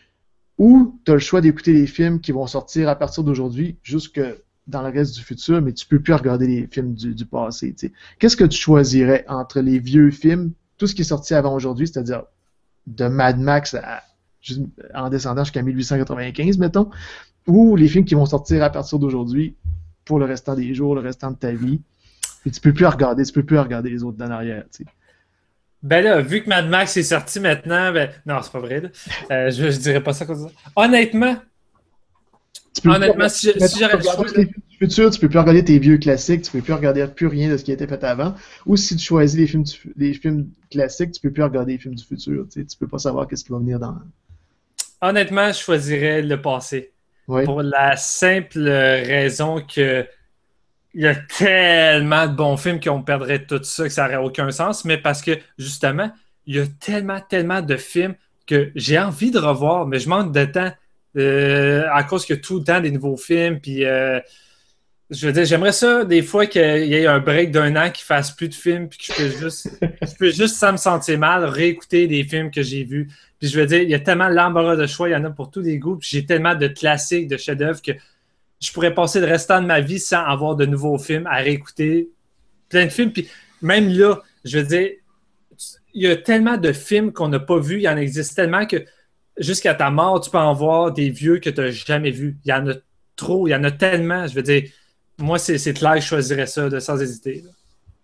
ou tu as le choix d'écouter les films qui vont sortir à partir d'aujourd'hui jusque dans le reste du futur, mais tu peux plus regarder les films du, du passé. T'sais. Qu'est-ce que tu choisirais entre les vieux films, tout ce qui est sorti avant aujourd'hui, c'est-à-dire de Mad Max à, en descendant jusqu'à dix-huit cent quatre-vingt-quinze, mettons, ou les films qui vont sortir à partir d'aujourd'hui pour le restant des jours, le restant de ta vie, et tu peux plus regarder, tu peux plus regarder les autres d'en arrière, tu sais. Ben là, vu que Mad Max est sorti maintenant, ben... Non, c'est pas vrai, là. Euh, je, je dirais pas ça comme ça. Honnêtement, tu peux honnêtement, plus, si, je, si j'aurais le choix... Les films du futur, tu peux plus regarder tes vieux classiques, tu peux plus regarder plus rien de ce qui a été fait avant. Ou si tu choisis les films, du, les films classiques, tu peux plus regarder les films du futur. Tu sais, tu peux pas savoir qu'est-ce qui va venir dans... honnêtement, je choisirais le passé. Oui. Pour la simple raison que il y a tellement de bons films qu'on perdrait tout ça, que ça n'aurait aucun sens, mais parce que, justement, il y a tellement, tellement de films que j'ai envie de revoir, mais je manque de temps euh, à cause qu'il y a tout le temps des nouveaux films, puis euh, je veux dire, j'aimerais ça des fois qu'il y ait un break d'un an qui fasse plus de films, puis que je peux juste, je peux juste, sans me sentir mal, réécouter des films que j'ai vus. Puis je veux dire, il y a tellement l'embarras de choix, il y en a pour tous les goûts, puis j'ai tellement de classiques, de chefs-d'œuvre que je pourrais passer le restant de ma vie sans avoir de nouveaux films à réécouter. Plein de films, puis même là, je veux dire, il y a tellement de films qu'on n'a pas vus, il y en existe tellement que jusqu'à ta mort, tu peux en voir des vieux que tu n'as jamais vus. Il y en a trop, il y en a tellement. Je veux dire, moi, c'est, c'est clair, je choisirais ça de, sans hésiter. Là.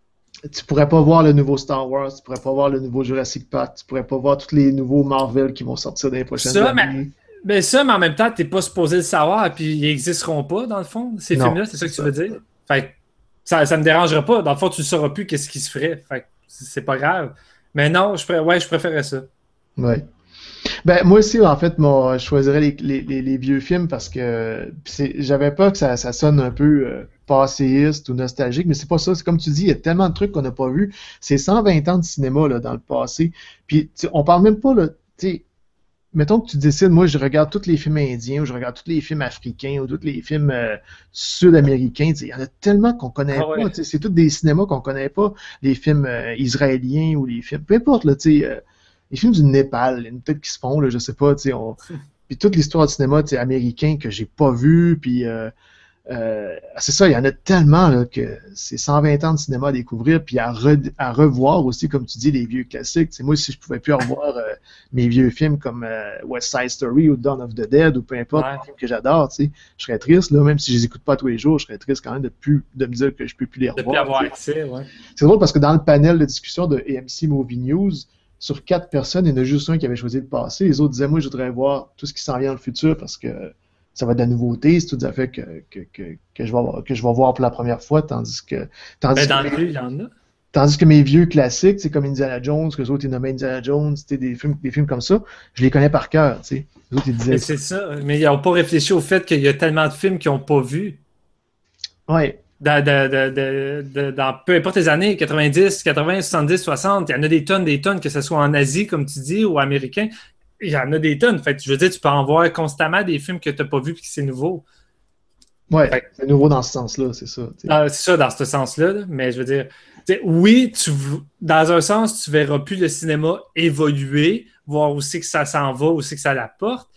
Tu pourrais pas voir le nouveau Star Wars, tu pourrais pas voir le nouveau Jurassic Park, tu pourrais pas voir tous les nouveaux Marvel qui vont sortir dans les prochaines ça, années. Mais, mais ça, mais en même temps, tu n'es pas supposé le savoir, puis ils n'existeront pas, dans le fond, ces non, films-là, c'est ça que tu veux dire? Fait ça ne me dérangera pas. Dans le fond, tu ne sauras plus qu'est-ce qui se ferait. Fait c'est pas grave. Mais non, je, pré... ouais, je préférais ça. Ouais. Ben, moi aussi, en fait, moi, je choisirais les, les, les, les vieux films parce que c'est, j'avais peur que ça, ça sonne un peu euh, passéiste ou nostalgique, mais c'est pas ça. C'est comme tu dis, il y a tellement de trucs qu'on n'a pas vus. C'est cent vingt ans de cinéma là, dans le passé. Puis, on parle même pas, là, tu sais, mettons que tu décides, moi, je regarde tous les films indiens ou je regarde tous les films africains ou tous les films euh, sud-américains. Il y en a tellement qu'on connaît ah, ouais. pas. C'est tous des cinémas qu'on connaît pas. Les films euh, israéliens ou les films, peu importe, là, tu sais. Euh, les films du Népal, il y en a peut-être qui se font, là, je sais pas, tu sais, on... puis toute l'histoire du cinéma américain que j'ai pas vu, puis euh, euh, c'est ça, il y en a tellement là, que c'est cent vingt ans de cinéma à découvrir, puis à, re... à revoir aussi, comme tu dis, les vieux classiques. T'sais, moi, si je pouvais plus revoir euh, mes vieux films comme euh, West Side Story ou Dawn of the Dead ou peu importe, ouais. les films que j'adore, tu sais, je serais triste, là, même si je les écoute pas tous les jours, je serais triste quand même de, plus, de me dire que je peux plus les revoir. De plus avoir accès, ouais. C'est drôle parce que dans le panel de discussion de A M C Movie News, sur quatre personnes, il y en a juste un qui avait choisi le passé. Les autres disaient, moi, je voudrais voir tout ce qui s'en vient dans le futur parce que ça va être de la nouveauté. C'est tout à fait que, que, que, que, je vais, que je vais voir pour la première fois, tandis que... Tandis ben, dans que, le plus, il y en a. Tandis que mes vieux classiques, c'est comme Indiana Jones, que les autres, ils nommaient Indiana Jones, des films, des films comme ça, je les connais par cœur. Les autres, ils disaient... Mais c'est ça, mais ils n'ont pas réfléchi au fait qu'il y a tellement de films qu'ils n'ont pas vus. Ouais. Dans, de, de, de, de, dans peu importe les années, quatre-vingt-dix, quatre-vingts, soixante-dix, soixante, il y en a des tonnes, des tonnes, que ce soit en Asie, comme tu dis, ou américain, il y en a des tonnes. Fait que, je veux dire, tu peux en voir constamment des films que tu n'as pas vus et que c'est nouveau. Ouais, fait, c'est nouveau dans ce sens-là, c'est ça. Dans, c'est ça, dans ce sens-là, là, mais je veux dire, oui, tu, dans un sens, tu verras plus le cinéma évoluer, voir où c'est que ça s'en va, où c'est que ça l'apporte.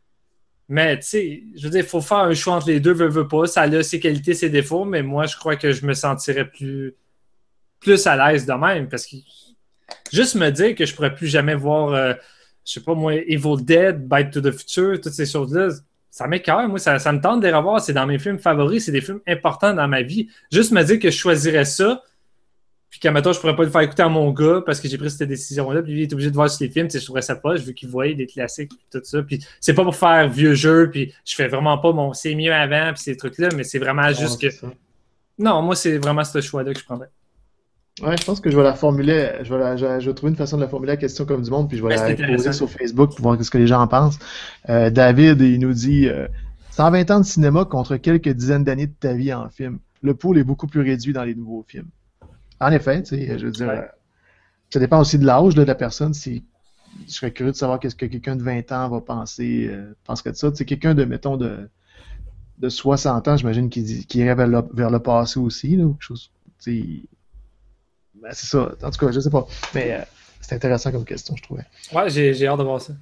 Mais, tu sais, je veux dire, il faut faire un choix entre les deux, veut, veut pas. Ça a ses qualités, ses défauts, mais moi, je crois que je me sentirais plus, plus à l'aise de même. Parce que juste me dire que je pourrais plus jamais voir, euh, je sais pas moi, Evil Dead, Back to the Future, toutes ces choses-là, ça m'écoeure. Moi, ça, ça me tente de les revoir. C'est dans mes films favoris, c'est des films importants dans ma vie. Juste me dire que je choisirais ça, puis qu'à maintenant, je pourrais pas le faire écouter à mon gars parce que j'ai pris cette décision-là, puis lui, il est obligé de voir sur les films, tu sais, je trouverais ça pas, je veux qu'il voie des classiques, puis tout ça, puis c'est pas pour faire vieux jeu, puis je fais vraiment pas mon c'est mieux avant, puis ces trucs-là, mais c'est vraiment non, juste que... Ça. Non, moi, c'est vraiment ce choix-là que je prendrais. Ouais, je pense que je vais la formuler, je vais, la, je, je vais trouver une façon de la formuler la question comme du monde, puis je vais ouais, la poser sur Facebook pour voir ce que les gens en pensent. Euh, David, il nous dit euh, cent vingt ans de cinéma contre quelques dizaines d'années de ta vie en film. Le pool est beaucoup plus réduit dans les nouveaux films. En effet, tu sais, je veux dire, ouais. Ça dépend aussi de l'âge de la personne. Si, je serais curieux de savoir qu'est-ce que quelqu'un de vingt ans va penser, euh, penserait de ça. Tu sais, quelqu'un de, mettons, de, de soixante ans, j'imagine qu'il, qu'il irait vers le, vers le passé aussi, là, quelque chose. Tu sais, ben, c'est ça. En tout cas, je sais pas. Mais euh, c'est intéressant comme question, je trouvais. Ouais, j'ai, j'ai hâte de voir ça.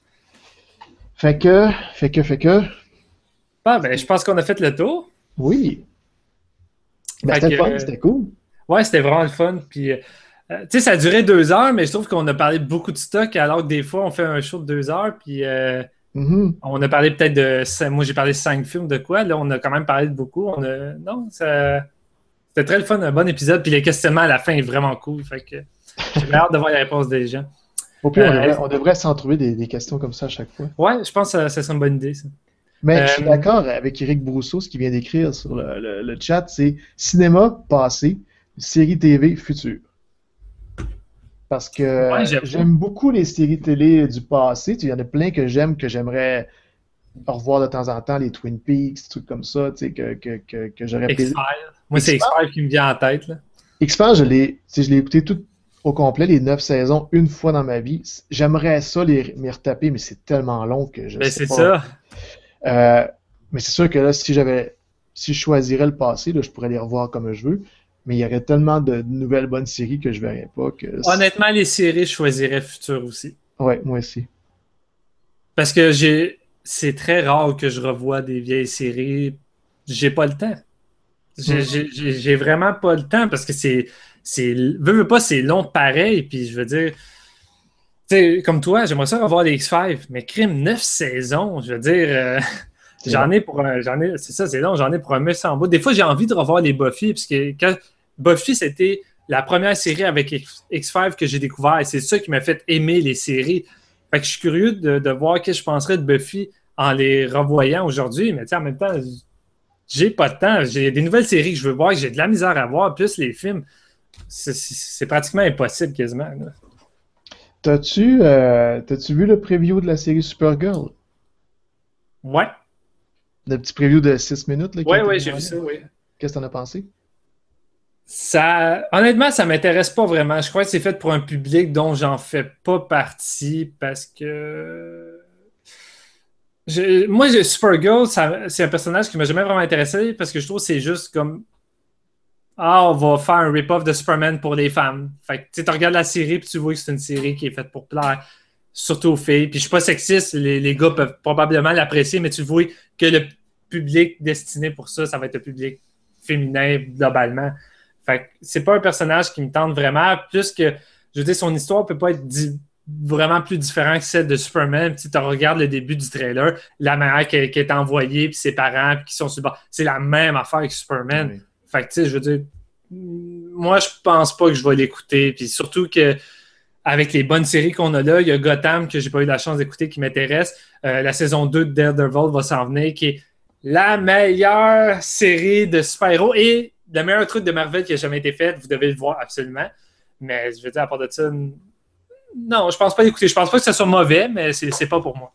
Fait que, fait que, fait que. Ah, ben, je pense qu'on a fait le tour. Oui. Ben, c'était que, fun, c'était cool. Ouais, c'était vraiment le fun. Puis, euh, tu sais, ça a duré deux heures, mais je trouve qu'on a parlé de beaucoup de stock, alors que des fois, on fait un show de deux heures, puis euh, mm-hmm. on a parlé peut-être de... Moi, j'ai parlé de cinq films, de quoi? Là, on a quand même parlé de beaucoup. On a, non, ça, c'était très le fun, un bon épisode, puis les questionnements à la fin est vraiment cool. Fait que j'ai hâte de voir les réponses des gens. Au pire, euh, on, devrait, on devrait s'en trouver des, des questions comme ça à chaque fois. Ouais, je pense que ça, ça serait une bonne idée, ça. Mais euh, je suis d'accord avec Éric Brousseau, ce qu'il vient d'écrire sur le, le, le chat, c'est cinéma passé, série T V future. Parce que Ouais, j'aime j'aime beaucoup les séries télé du passé. Il y en a plein que j'aime, que j'aimerais revoir de temps en temps, les Twin Peaks, des trucs comme ça, tu sais, que, que, que, que j'aurais plaisir. X-Files. Moi, c'est X-Files qui me vient en tête. Là. X-Files, je l'ai, tu sais, je l'ai écouté tout au complet, les neuf saisons, une fois dans ma vie. J'aimerais ça les, les retaper, mais c'est tellement long que je Ben, sais c'est pas. ça. Euh, mais c'est sûr que là, si j'avais, si je choisirais le passé, là, je pourrais les revoir comme je veux. Mais il y aurait tellement de nouvelles bonnes séries que je verrais pas. Que Honnêtement, les séries, je choisirais Futur aussi. Ouais, moi aussi. Parce que j'ai, c'est très rare que je revoie des vieilles séries. J'ai pas le temps. J'ai, Mm. j'ai, j'ai- j'ai vraiment pas le temps parce que c'est, c'est, veux, veux pas, c'est long pareil. Puis je veux dire, tu sais, comme toi, j'aimerais ça revoir les X-Files, mais crime, neuf saisons, je veux dire, euh, C'est j'en long. ai pour un, j'en ai, c'est ça, c'est long, j'en ai pour un méchant bout. Des fois, j'ai envie de revoir les Buffy, parce que quand Buffy, c'était la première série avec X- X-Files que j'ai découvert, et c'est ça qui m'a fait aimer les séries. Fait que je suis curieux de, de voir ce que je penserais de Buffy en les revoyant aujourd'hui, mais tu sais, en même temps, j'ai pas de temps. J'ai des nouvelles séries que je veux voir, que j'ai de la misère à voir, plus les films. C'est, c'est- c'est pratiquement impossible quasiment. là. T'as-tu, euh, t'as-tu vu le preview de la série Supergirl? Ouais, Le petit preview de six minutes, là, qui a ouais, été ouais, j'ai vu demandé? ça, oui. Qu'est-ce que t'en as pensé? Ça, honnêtement, ça m'intéresse pas vraiment. Je crois que c'est fait pour un public dont j'en fais pas partie parce que je- moi, je- Supergirl, ça- c'est un personnage qui m'a jamais vraiment intéressé parce que je trouve que c'est juste comme ah, on va faire un rip-off de Superman pour les femmes. Fait que tu sais, tu regardes la série puis tu vois que c'est une série qui est faite pour plaire, surtout aux filles. Puis je suis pas sexiste, les, les gars peuvent probablement l'apprécier, mais tu vois que le public destiné pour ça, ça va être le public féminin globalement. Fait que c'est pas un personnage qui me tente vraiment, plus que, je veux dire, son histoire peut pas être di- vraiment plus différente que celle de Superman. Puis tu regardes le début du trailer, la manière qui, qui est envoyée, puis ses parents, puis qui sont sur le bord. C'est la même affaire que Superman. Oui. Fait que, tu sais, je veux dire, moi, je pense pas que je vais l'écouter. Puis surtout que, avec les bonnes séries qu'on a là, il y a Gotham que j'ai pas eu la chance d'écouter qui m'intéresse. Euh, la saison deux de Daredevil va s'en venir, qui est la meilleure série de super-héros et le meilleur truc de Marvel qui a jamais été fait. Vous devez le voir absolument. Mais je veux dire, à part de ça, n- non, je pense pas l'écouter. Je pense pas que ça soit mauvais, mais c'est, c'est pas pour moi.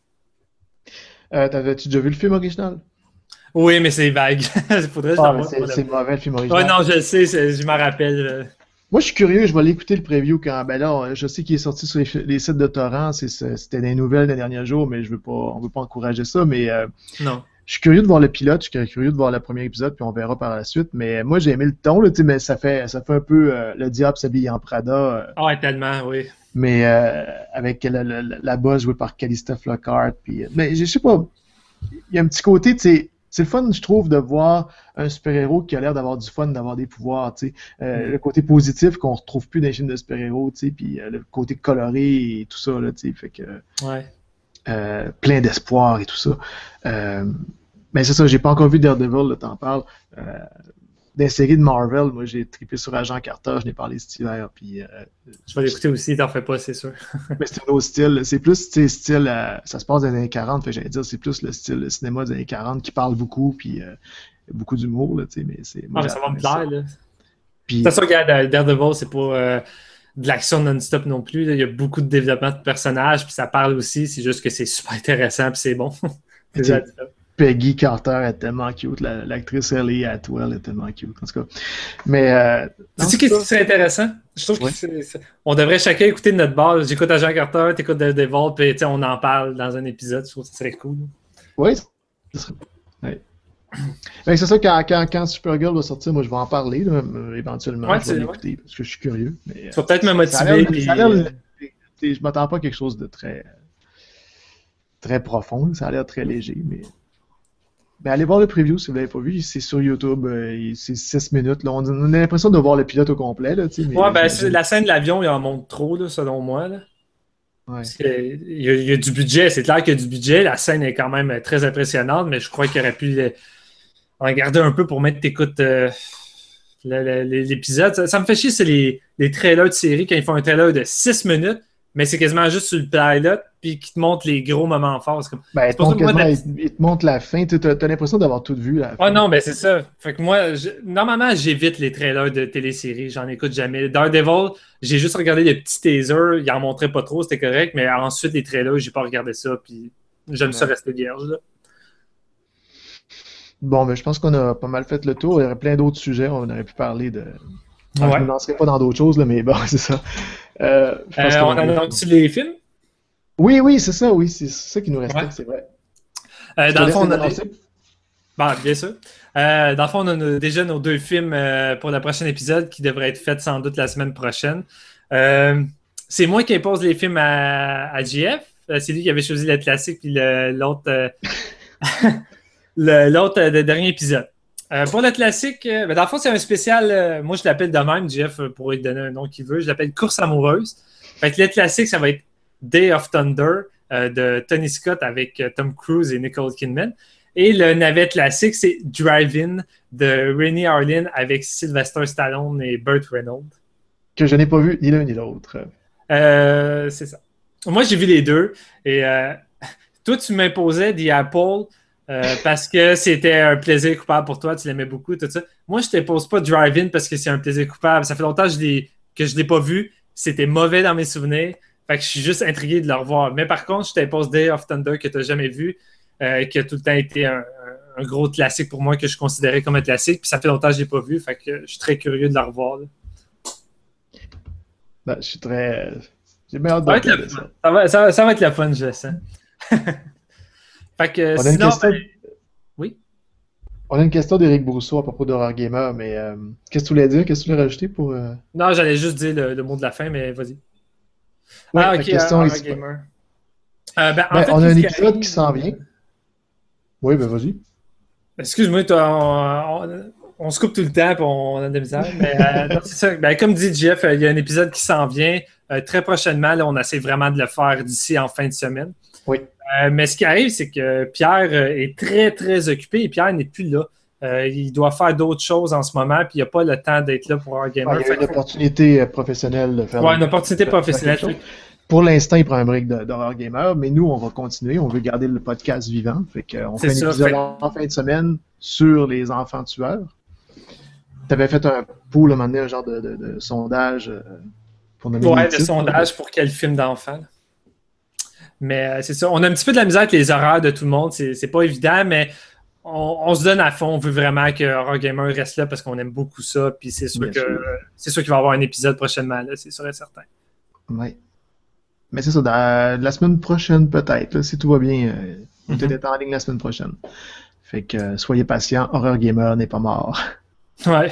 Euh, t'avais-tu déjà vu le film original? Oui, mais c'est vague. Il faudrait que je Ah, la mais voie c'est, pour le- c'est mauvais le film Ouais, original. non, je le sais, c'est- je m'en rappelle. euh. Moi, je suis curieux, je vais aller écouter le preview quand. Ben là, je sais qu'il est sorti sur les, les sites de torrents, c'est, c'est- c'était des nouvelles des derniers jours, mais je veux pas, on veut pas encourager ça. Mais euh, Non. je suis curieux de voir le pilote, je suis curieux de voir le premier épisode, puis on verra par la suite. Mais moi, j'ai aimé le ton, là, tu sais, mais ça fait, ça fait un peu euh, le diable s'habille en Prada, euh, Ah, ouais, tellement, oui. mais euh, avec la, la, la, la boss jouée par Calista Flockhart. Puis, euh, mais je sais pas, il y a un petit côté, tu sais. C'est le fun, je trouve, de voir un super-héros qui a l'air d'avoir du fun, d'avoir des pouvoirs, tu sais. Euh, Mm. Le côté positif qu'on retrouve plus dans les films de super-héros, tu sais, puis euh, le côté coloré et tout ça, là, tu sais, fait que Ouais. euh, plein d'espoir et tout ça. Euh, mais c'est ça, j'ai pas encore vu Daredevil, là, t'en parles. Euh, des séries de Marvel, moi, j'ai trippé sur Agent Carter, je n'ai parlé cet hiver, puis... Euh, Je vais l'écouter aussi, t'en fais pas, c'est sûr. mais c'est un autre style. C'est plus, tu sais, style, euh, ça se passe dans les années quarante, fait que j'allais dire, c'est plus le style le cinéma des années quarante qui parle beaucoup, puis euh, beaucoup d'humour, là, tu sais, mais c'est... moi, Ah, mais ça va me j'adore plaire, là. Puis, C'est sûr, regarde, Daredevil, c'est pas euh, de l'action non-stop non plus. là. Il y a beaucoup de développement de personnages, puis ça parle aussi. C'est juste que c'est super intéressant, puis c'est bon. C'est tu sais, ça. Peggy Carter est tellement cute, la- l'actrice Ellie Atwell est tellement cute, en tout cas. Mais... Euh, non, Sais-tu qu'est-ce qui serait intéressant? Je trouve Ouais. que c'est- c'est- on devrait chacun écouter de notre base. J'écoute Agent Carter, t'écoutes Daredevil, puis tu sais, on en parle dans un épisode. Je trouve que ça serait cool. Oui, ce serait... ouais. Fait que c'est ça, quand, quand, quand Supergirl va sortir, moi je vais en parler, là, euh, éventuellement, Ouais, je c'est- vais l'écouter, parce que je suis curieux. Mais, Tu vas peut-être me ça a motiver. l'air- puis- ça a l'air- t'sais, je m'attends pas à quelque chose de très très profond, ça a l'air très léger, mais... Ben, allez voir le preview si vous l'avez pas vu, c'est sur YouTube, euh, c'est six minutes, là. On a on a l'impression de voir le pilote au complet, là, tu sais, mais... Ouais, ben, j'imagine- c'est- la scène de l'avion, il en montre trop, là, selon moi. Là. Ouais. Parce que Il y, a, il y a du budget, c'est clair qu'il y a du budget. La scène est quand même très impressionnante, mais je crois qu'il aurait pu le- en garder un peu pour mettre t'écoutes euh, le- le- l'épisode. Ça, ça me fait chier, c'est les, les trailers de série, quand ils font un trailer de six minutes, mais c'est quasiment juste sur le pilot, puis qui te montre les gros moments forts. Comme... Ben, il te, montre quasiment, il, il te montre la fin. Tu as, l'impression d'avoir tout vu. Ah oh, non, ben c'est ça. Fait que moi, je... normalement, j'évite les trailers de téléséries. J'en écoute jamais. Daredevil, j'ai juste regardé les petits teasers. Ils en montraient pas trop, c'était correct. Mais ensuite, les trailers, j'ai pas regardé ça. Puis j'aime ouais. ça rester vierge. Là. Bon, ben je pense qu'on a pas mal fait le tour. Il y aurait plein d'autres sujets. On aurait pu parler de... Ouais. Je ne me lancerai pas dans d'autres choses, là, mais bon, c'est ça. Euh, euh, on annonce les films? Oui, oui, c'est ça, oui. C'est ça qui nous restait, ouais. c'est vrai. Euh, dans le fond, on a... Des... Bon, bien sûr. Euh, dans le fond, on a déjà nos deux films euh, pour le prochain épisode qui devraient être faits sans doute la semaine prochaine. Euh, c'est moi qui impose les films à, à J F. Euh, c'est lui qui avait choisi le classique puis le, l'autre, euh... le, l'autre euh, dernier épisode. Euh, pour le classique, euh, ben dans le fond, c'est un spécial, euh, moi je l'appelle de même, Jeff, pour lui donner un nom qu'il veut, je l'appelle Course amoureuse. Fait que le classique, ça va être Day of Thunder euh, de Tony Scott avec euh, Tom Cruise et Nicole Kidman. Et le navet classique, c'est Drive-In de Rennie Harlin avec Sylvester Stallone et Burt Reynolds. Que je n'ai pas vu ni l'un ni l'autre. Euh, c'est ça. Moi, j'ai vu les deux. Et euh, toi, tu m'imposais The Apple... Euh, parce que c'était un plaisir coupable pour toi, tu l'aimais beaucoup, tout ça. Moi, je ne t'impose pas Drive-In parce que c'est un plaisir coupable. Ça fait longtemps que je, que je ne l'ai pas vu. C'était mauvais dans mes souvenirs. Fait que je suis juste intrigué de le revoir. Mais par contre, je t'impose Day of Thunder que tu n'as jamais vu, euh, qui a tout le temps été un, un, un gros classique pour moi que je considérais comme un classique. Puis ça fait longtemps que je ne l'ai pas vu. Fait que je suis très curieux de le revoir. Ben, je suis très... J'ai bien hâte de regarder ça. Ça va, ça, ça va être le fun, je le sens. Fait que, on, sinon, a question... ben... oui? on a une question d'Éric Brousseau à propos d'Horror Gamer, mais euh, qu'est-ce que tu voulais dire? Qu'est-ce que tu voulais rajouter pour... Euh... Non, j'allais juste dire le, le mot de la fin, mais vas-y. Ouais, ah, ok, question euh, ici... Gamer. Euh, ben, en ben, fait, on a un qui... épisode qui s'en vient. Oui, ben vas-y. Excuse-moi, toi, on, on, on se coupe tout le temps et on a de la misère. Mais, euh, non, c'est ça. Ben, comme dit Jeff, il y a un épisode qui s'en vient euh, très prochainement. Là, on essaie vraiment de le faire d'ici en fin de semaine. Oui. Euh, mais ce qui arrive, c'est que Pierre euh, est très, très occupé et Pierre n'est plus là. Euh, il doit faire d'autres choses en ce moment puis il n'a pas le temps d'être là pour Horror Gamer. Ah, il y a une opportunité professionnelle de faire... Oui, une opportunité professionnelle. Pour l'instant, il prend un break d'Horror Gamer, mais nous, on va continuer. On veut garder le podcast vivant. Fait qu'on fait un ça, épisode fait... en fin de semaine sur les enfants tueurs. Tu avais fait un pool, à un moment donné, un genre de, de, de sondage euh, pour nommer ouais, les de titres. sondage pour quel film d'enfant. Mais euh, c'est ça. On a un petit peu de la misère avec les horaires de tout le monde. C'est, c'est pas évident, mais on, on se donne à fond. On veut vraiment que Horror Gamer reste là parce qu'on aime beaucoup ça. Puis c'est sûr, que, sûr. c'est sûr qu'il va y avoir un épisode prochainement. Là, c'est sûr et certain. Oui. Mais c'est ça. Dans la semaine prochaine, peut-être. Là, si tout va bien, euh, on mm-hmm. peut-être en ligne la semaine prochaine. Fait que euh, soyez patients. Horror Gamer n'est pas mort. Ouais.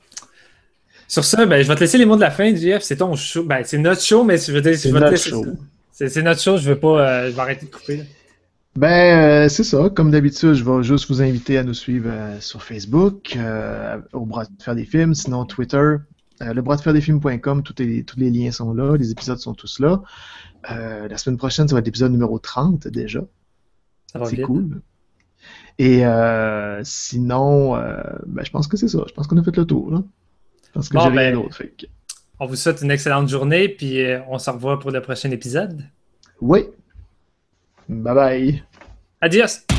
Sur ça, ben, je vais te laisser les mots de la fin, J F. C'est ton show. Ben, c'est notre show, mais je veux dire, c'est je vais notre te laisser show. Ça. C'est, c'est notre show, je veux pas. Euh, je vais arrêter de couper. Là. Ben, euh, c'est ça. Comme d'habitude, je vais juste vous inviter à nous suivre euh, sur Facebook, euh, au Bras de faire des films, sinon Twitter, euh, le bras de faire des films point com, tous les, tous les liens sont là, les épisodes sont tous là. Euh, la semaine prochaine, ça va être l'épisode numéro trente déjà. Ça va c'est vite. Cool. Et euh, sinon, euh, ben, je pense que c'est ça. Je pense qu'on a fait le tour. Là. Je pense que bon, j'ai ben... rien d'autre. Fait que... On vous souhaite une excellente journée, puis euh, on se revoit pour le prochain épisode. Oui. Bye bye. Adios.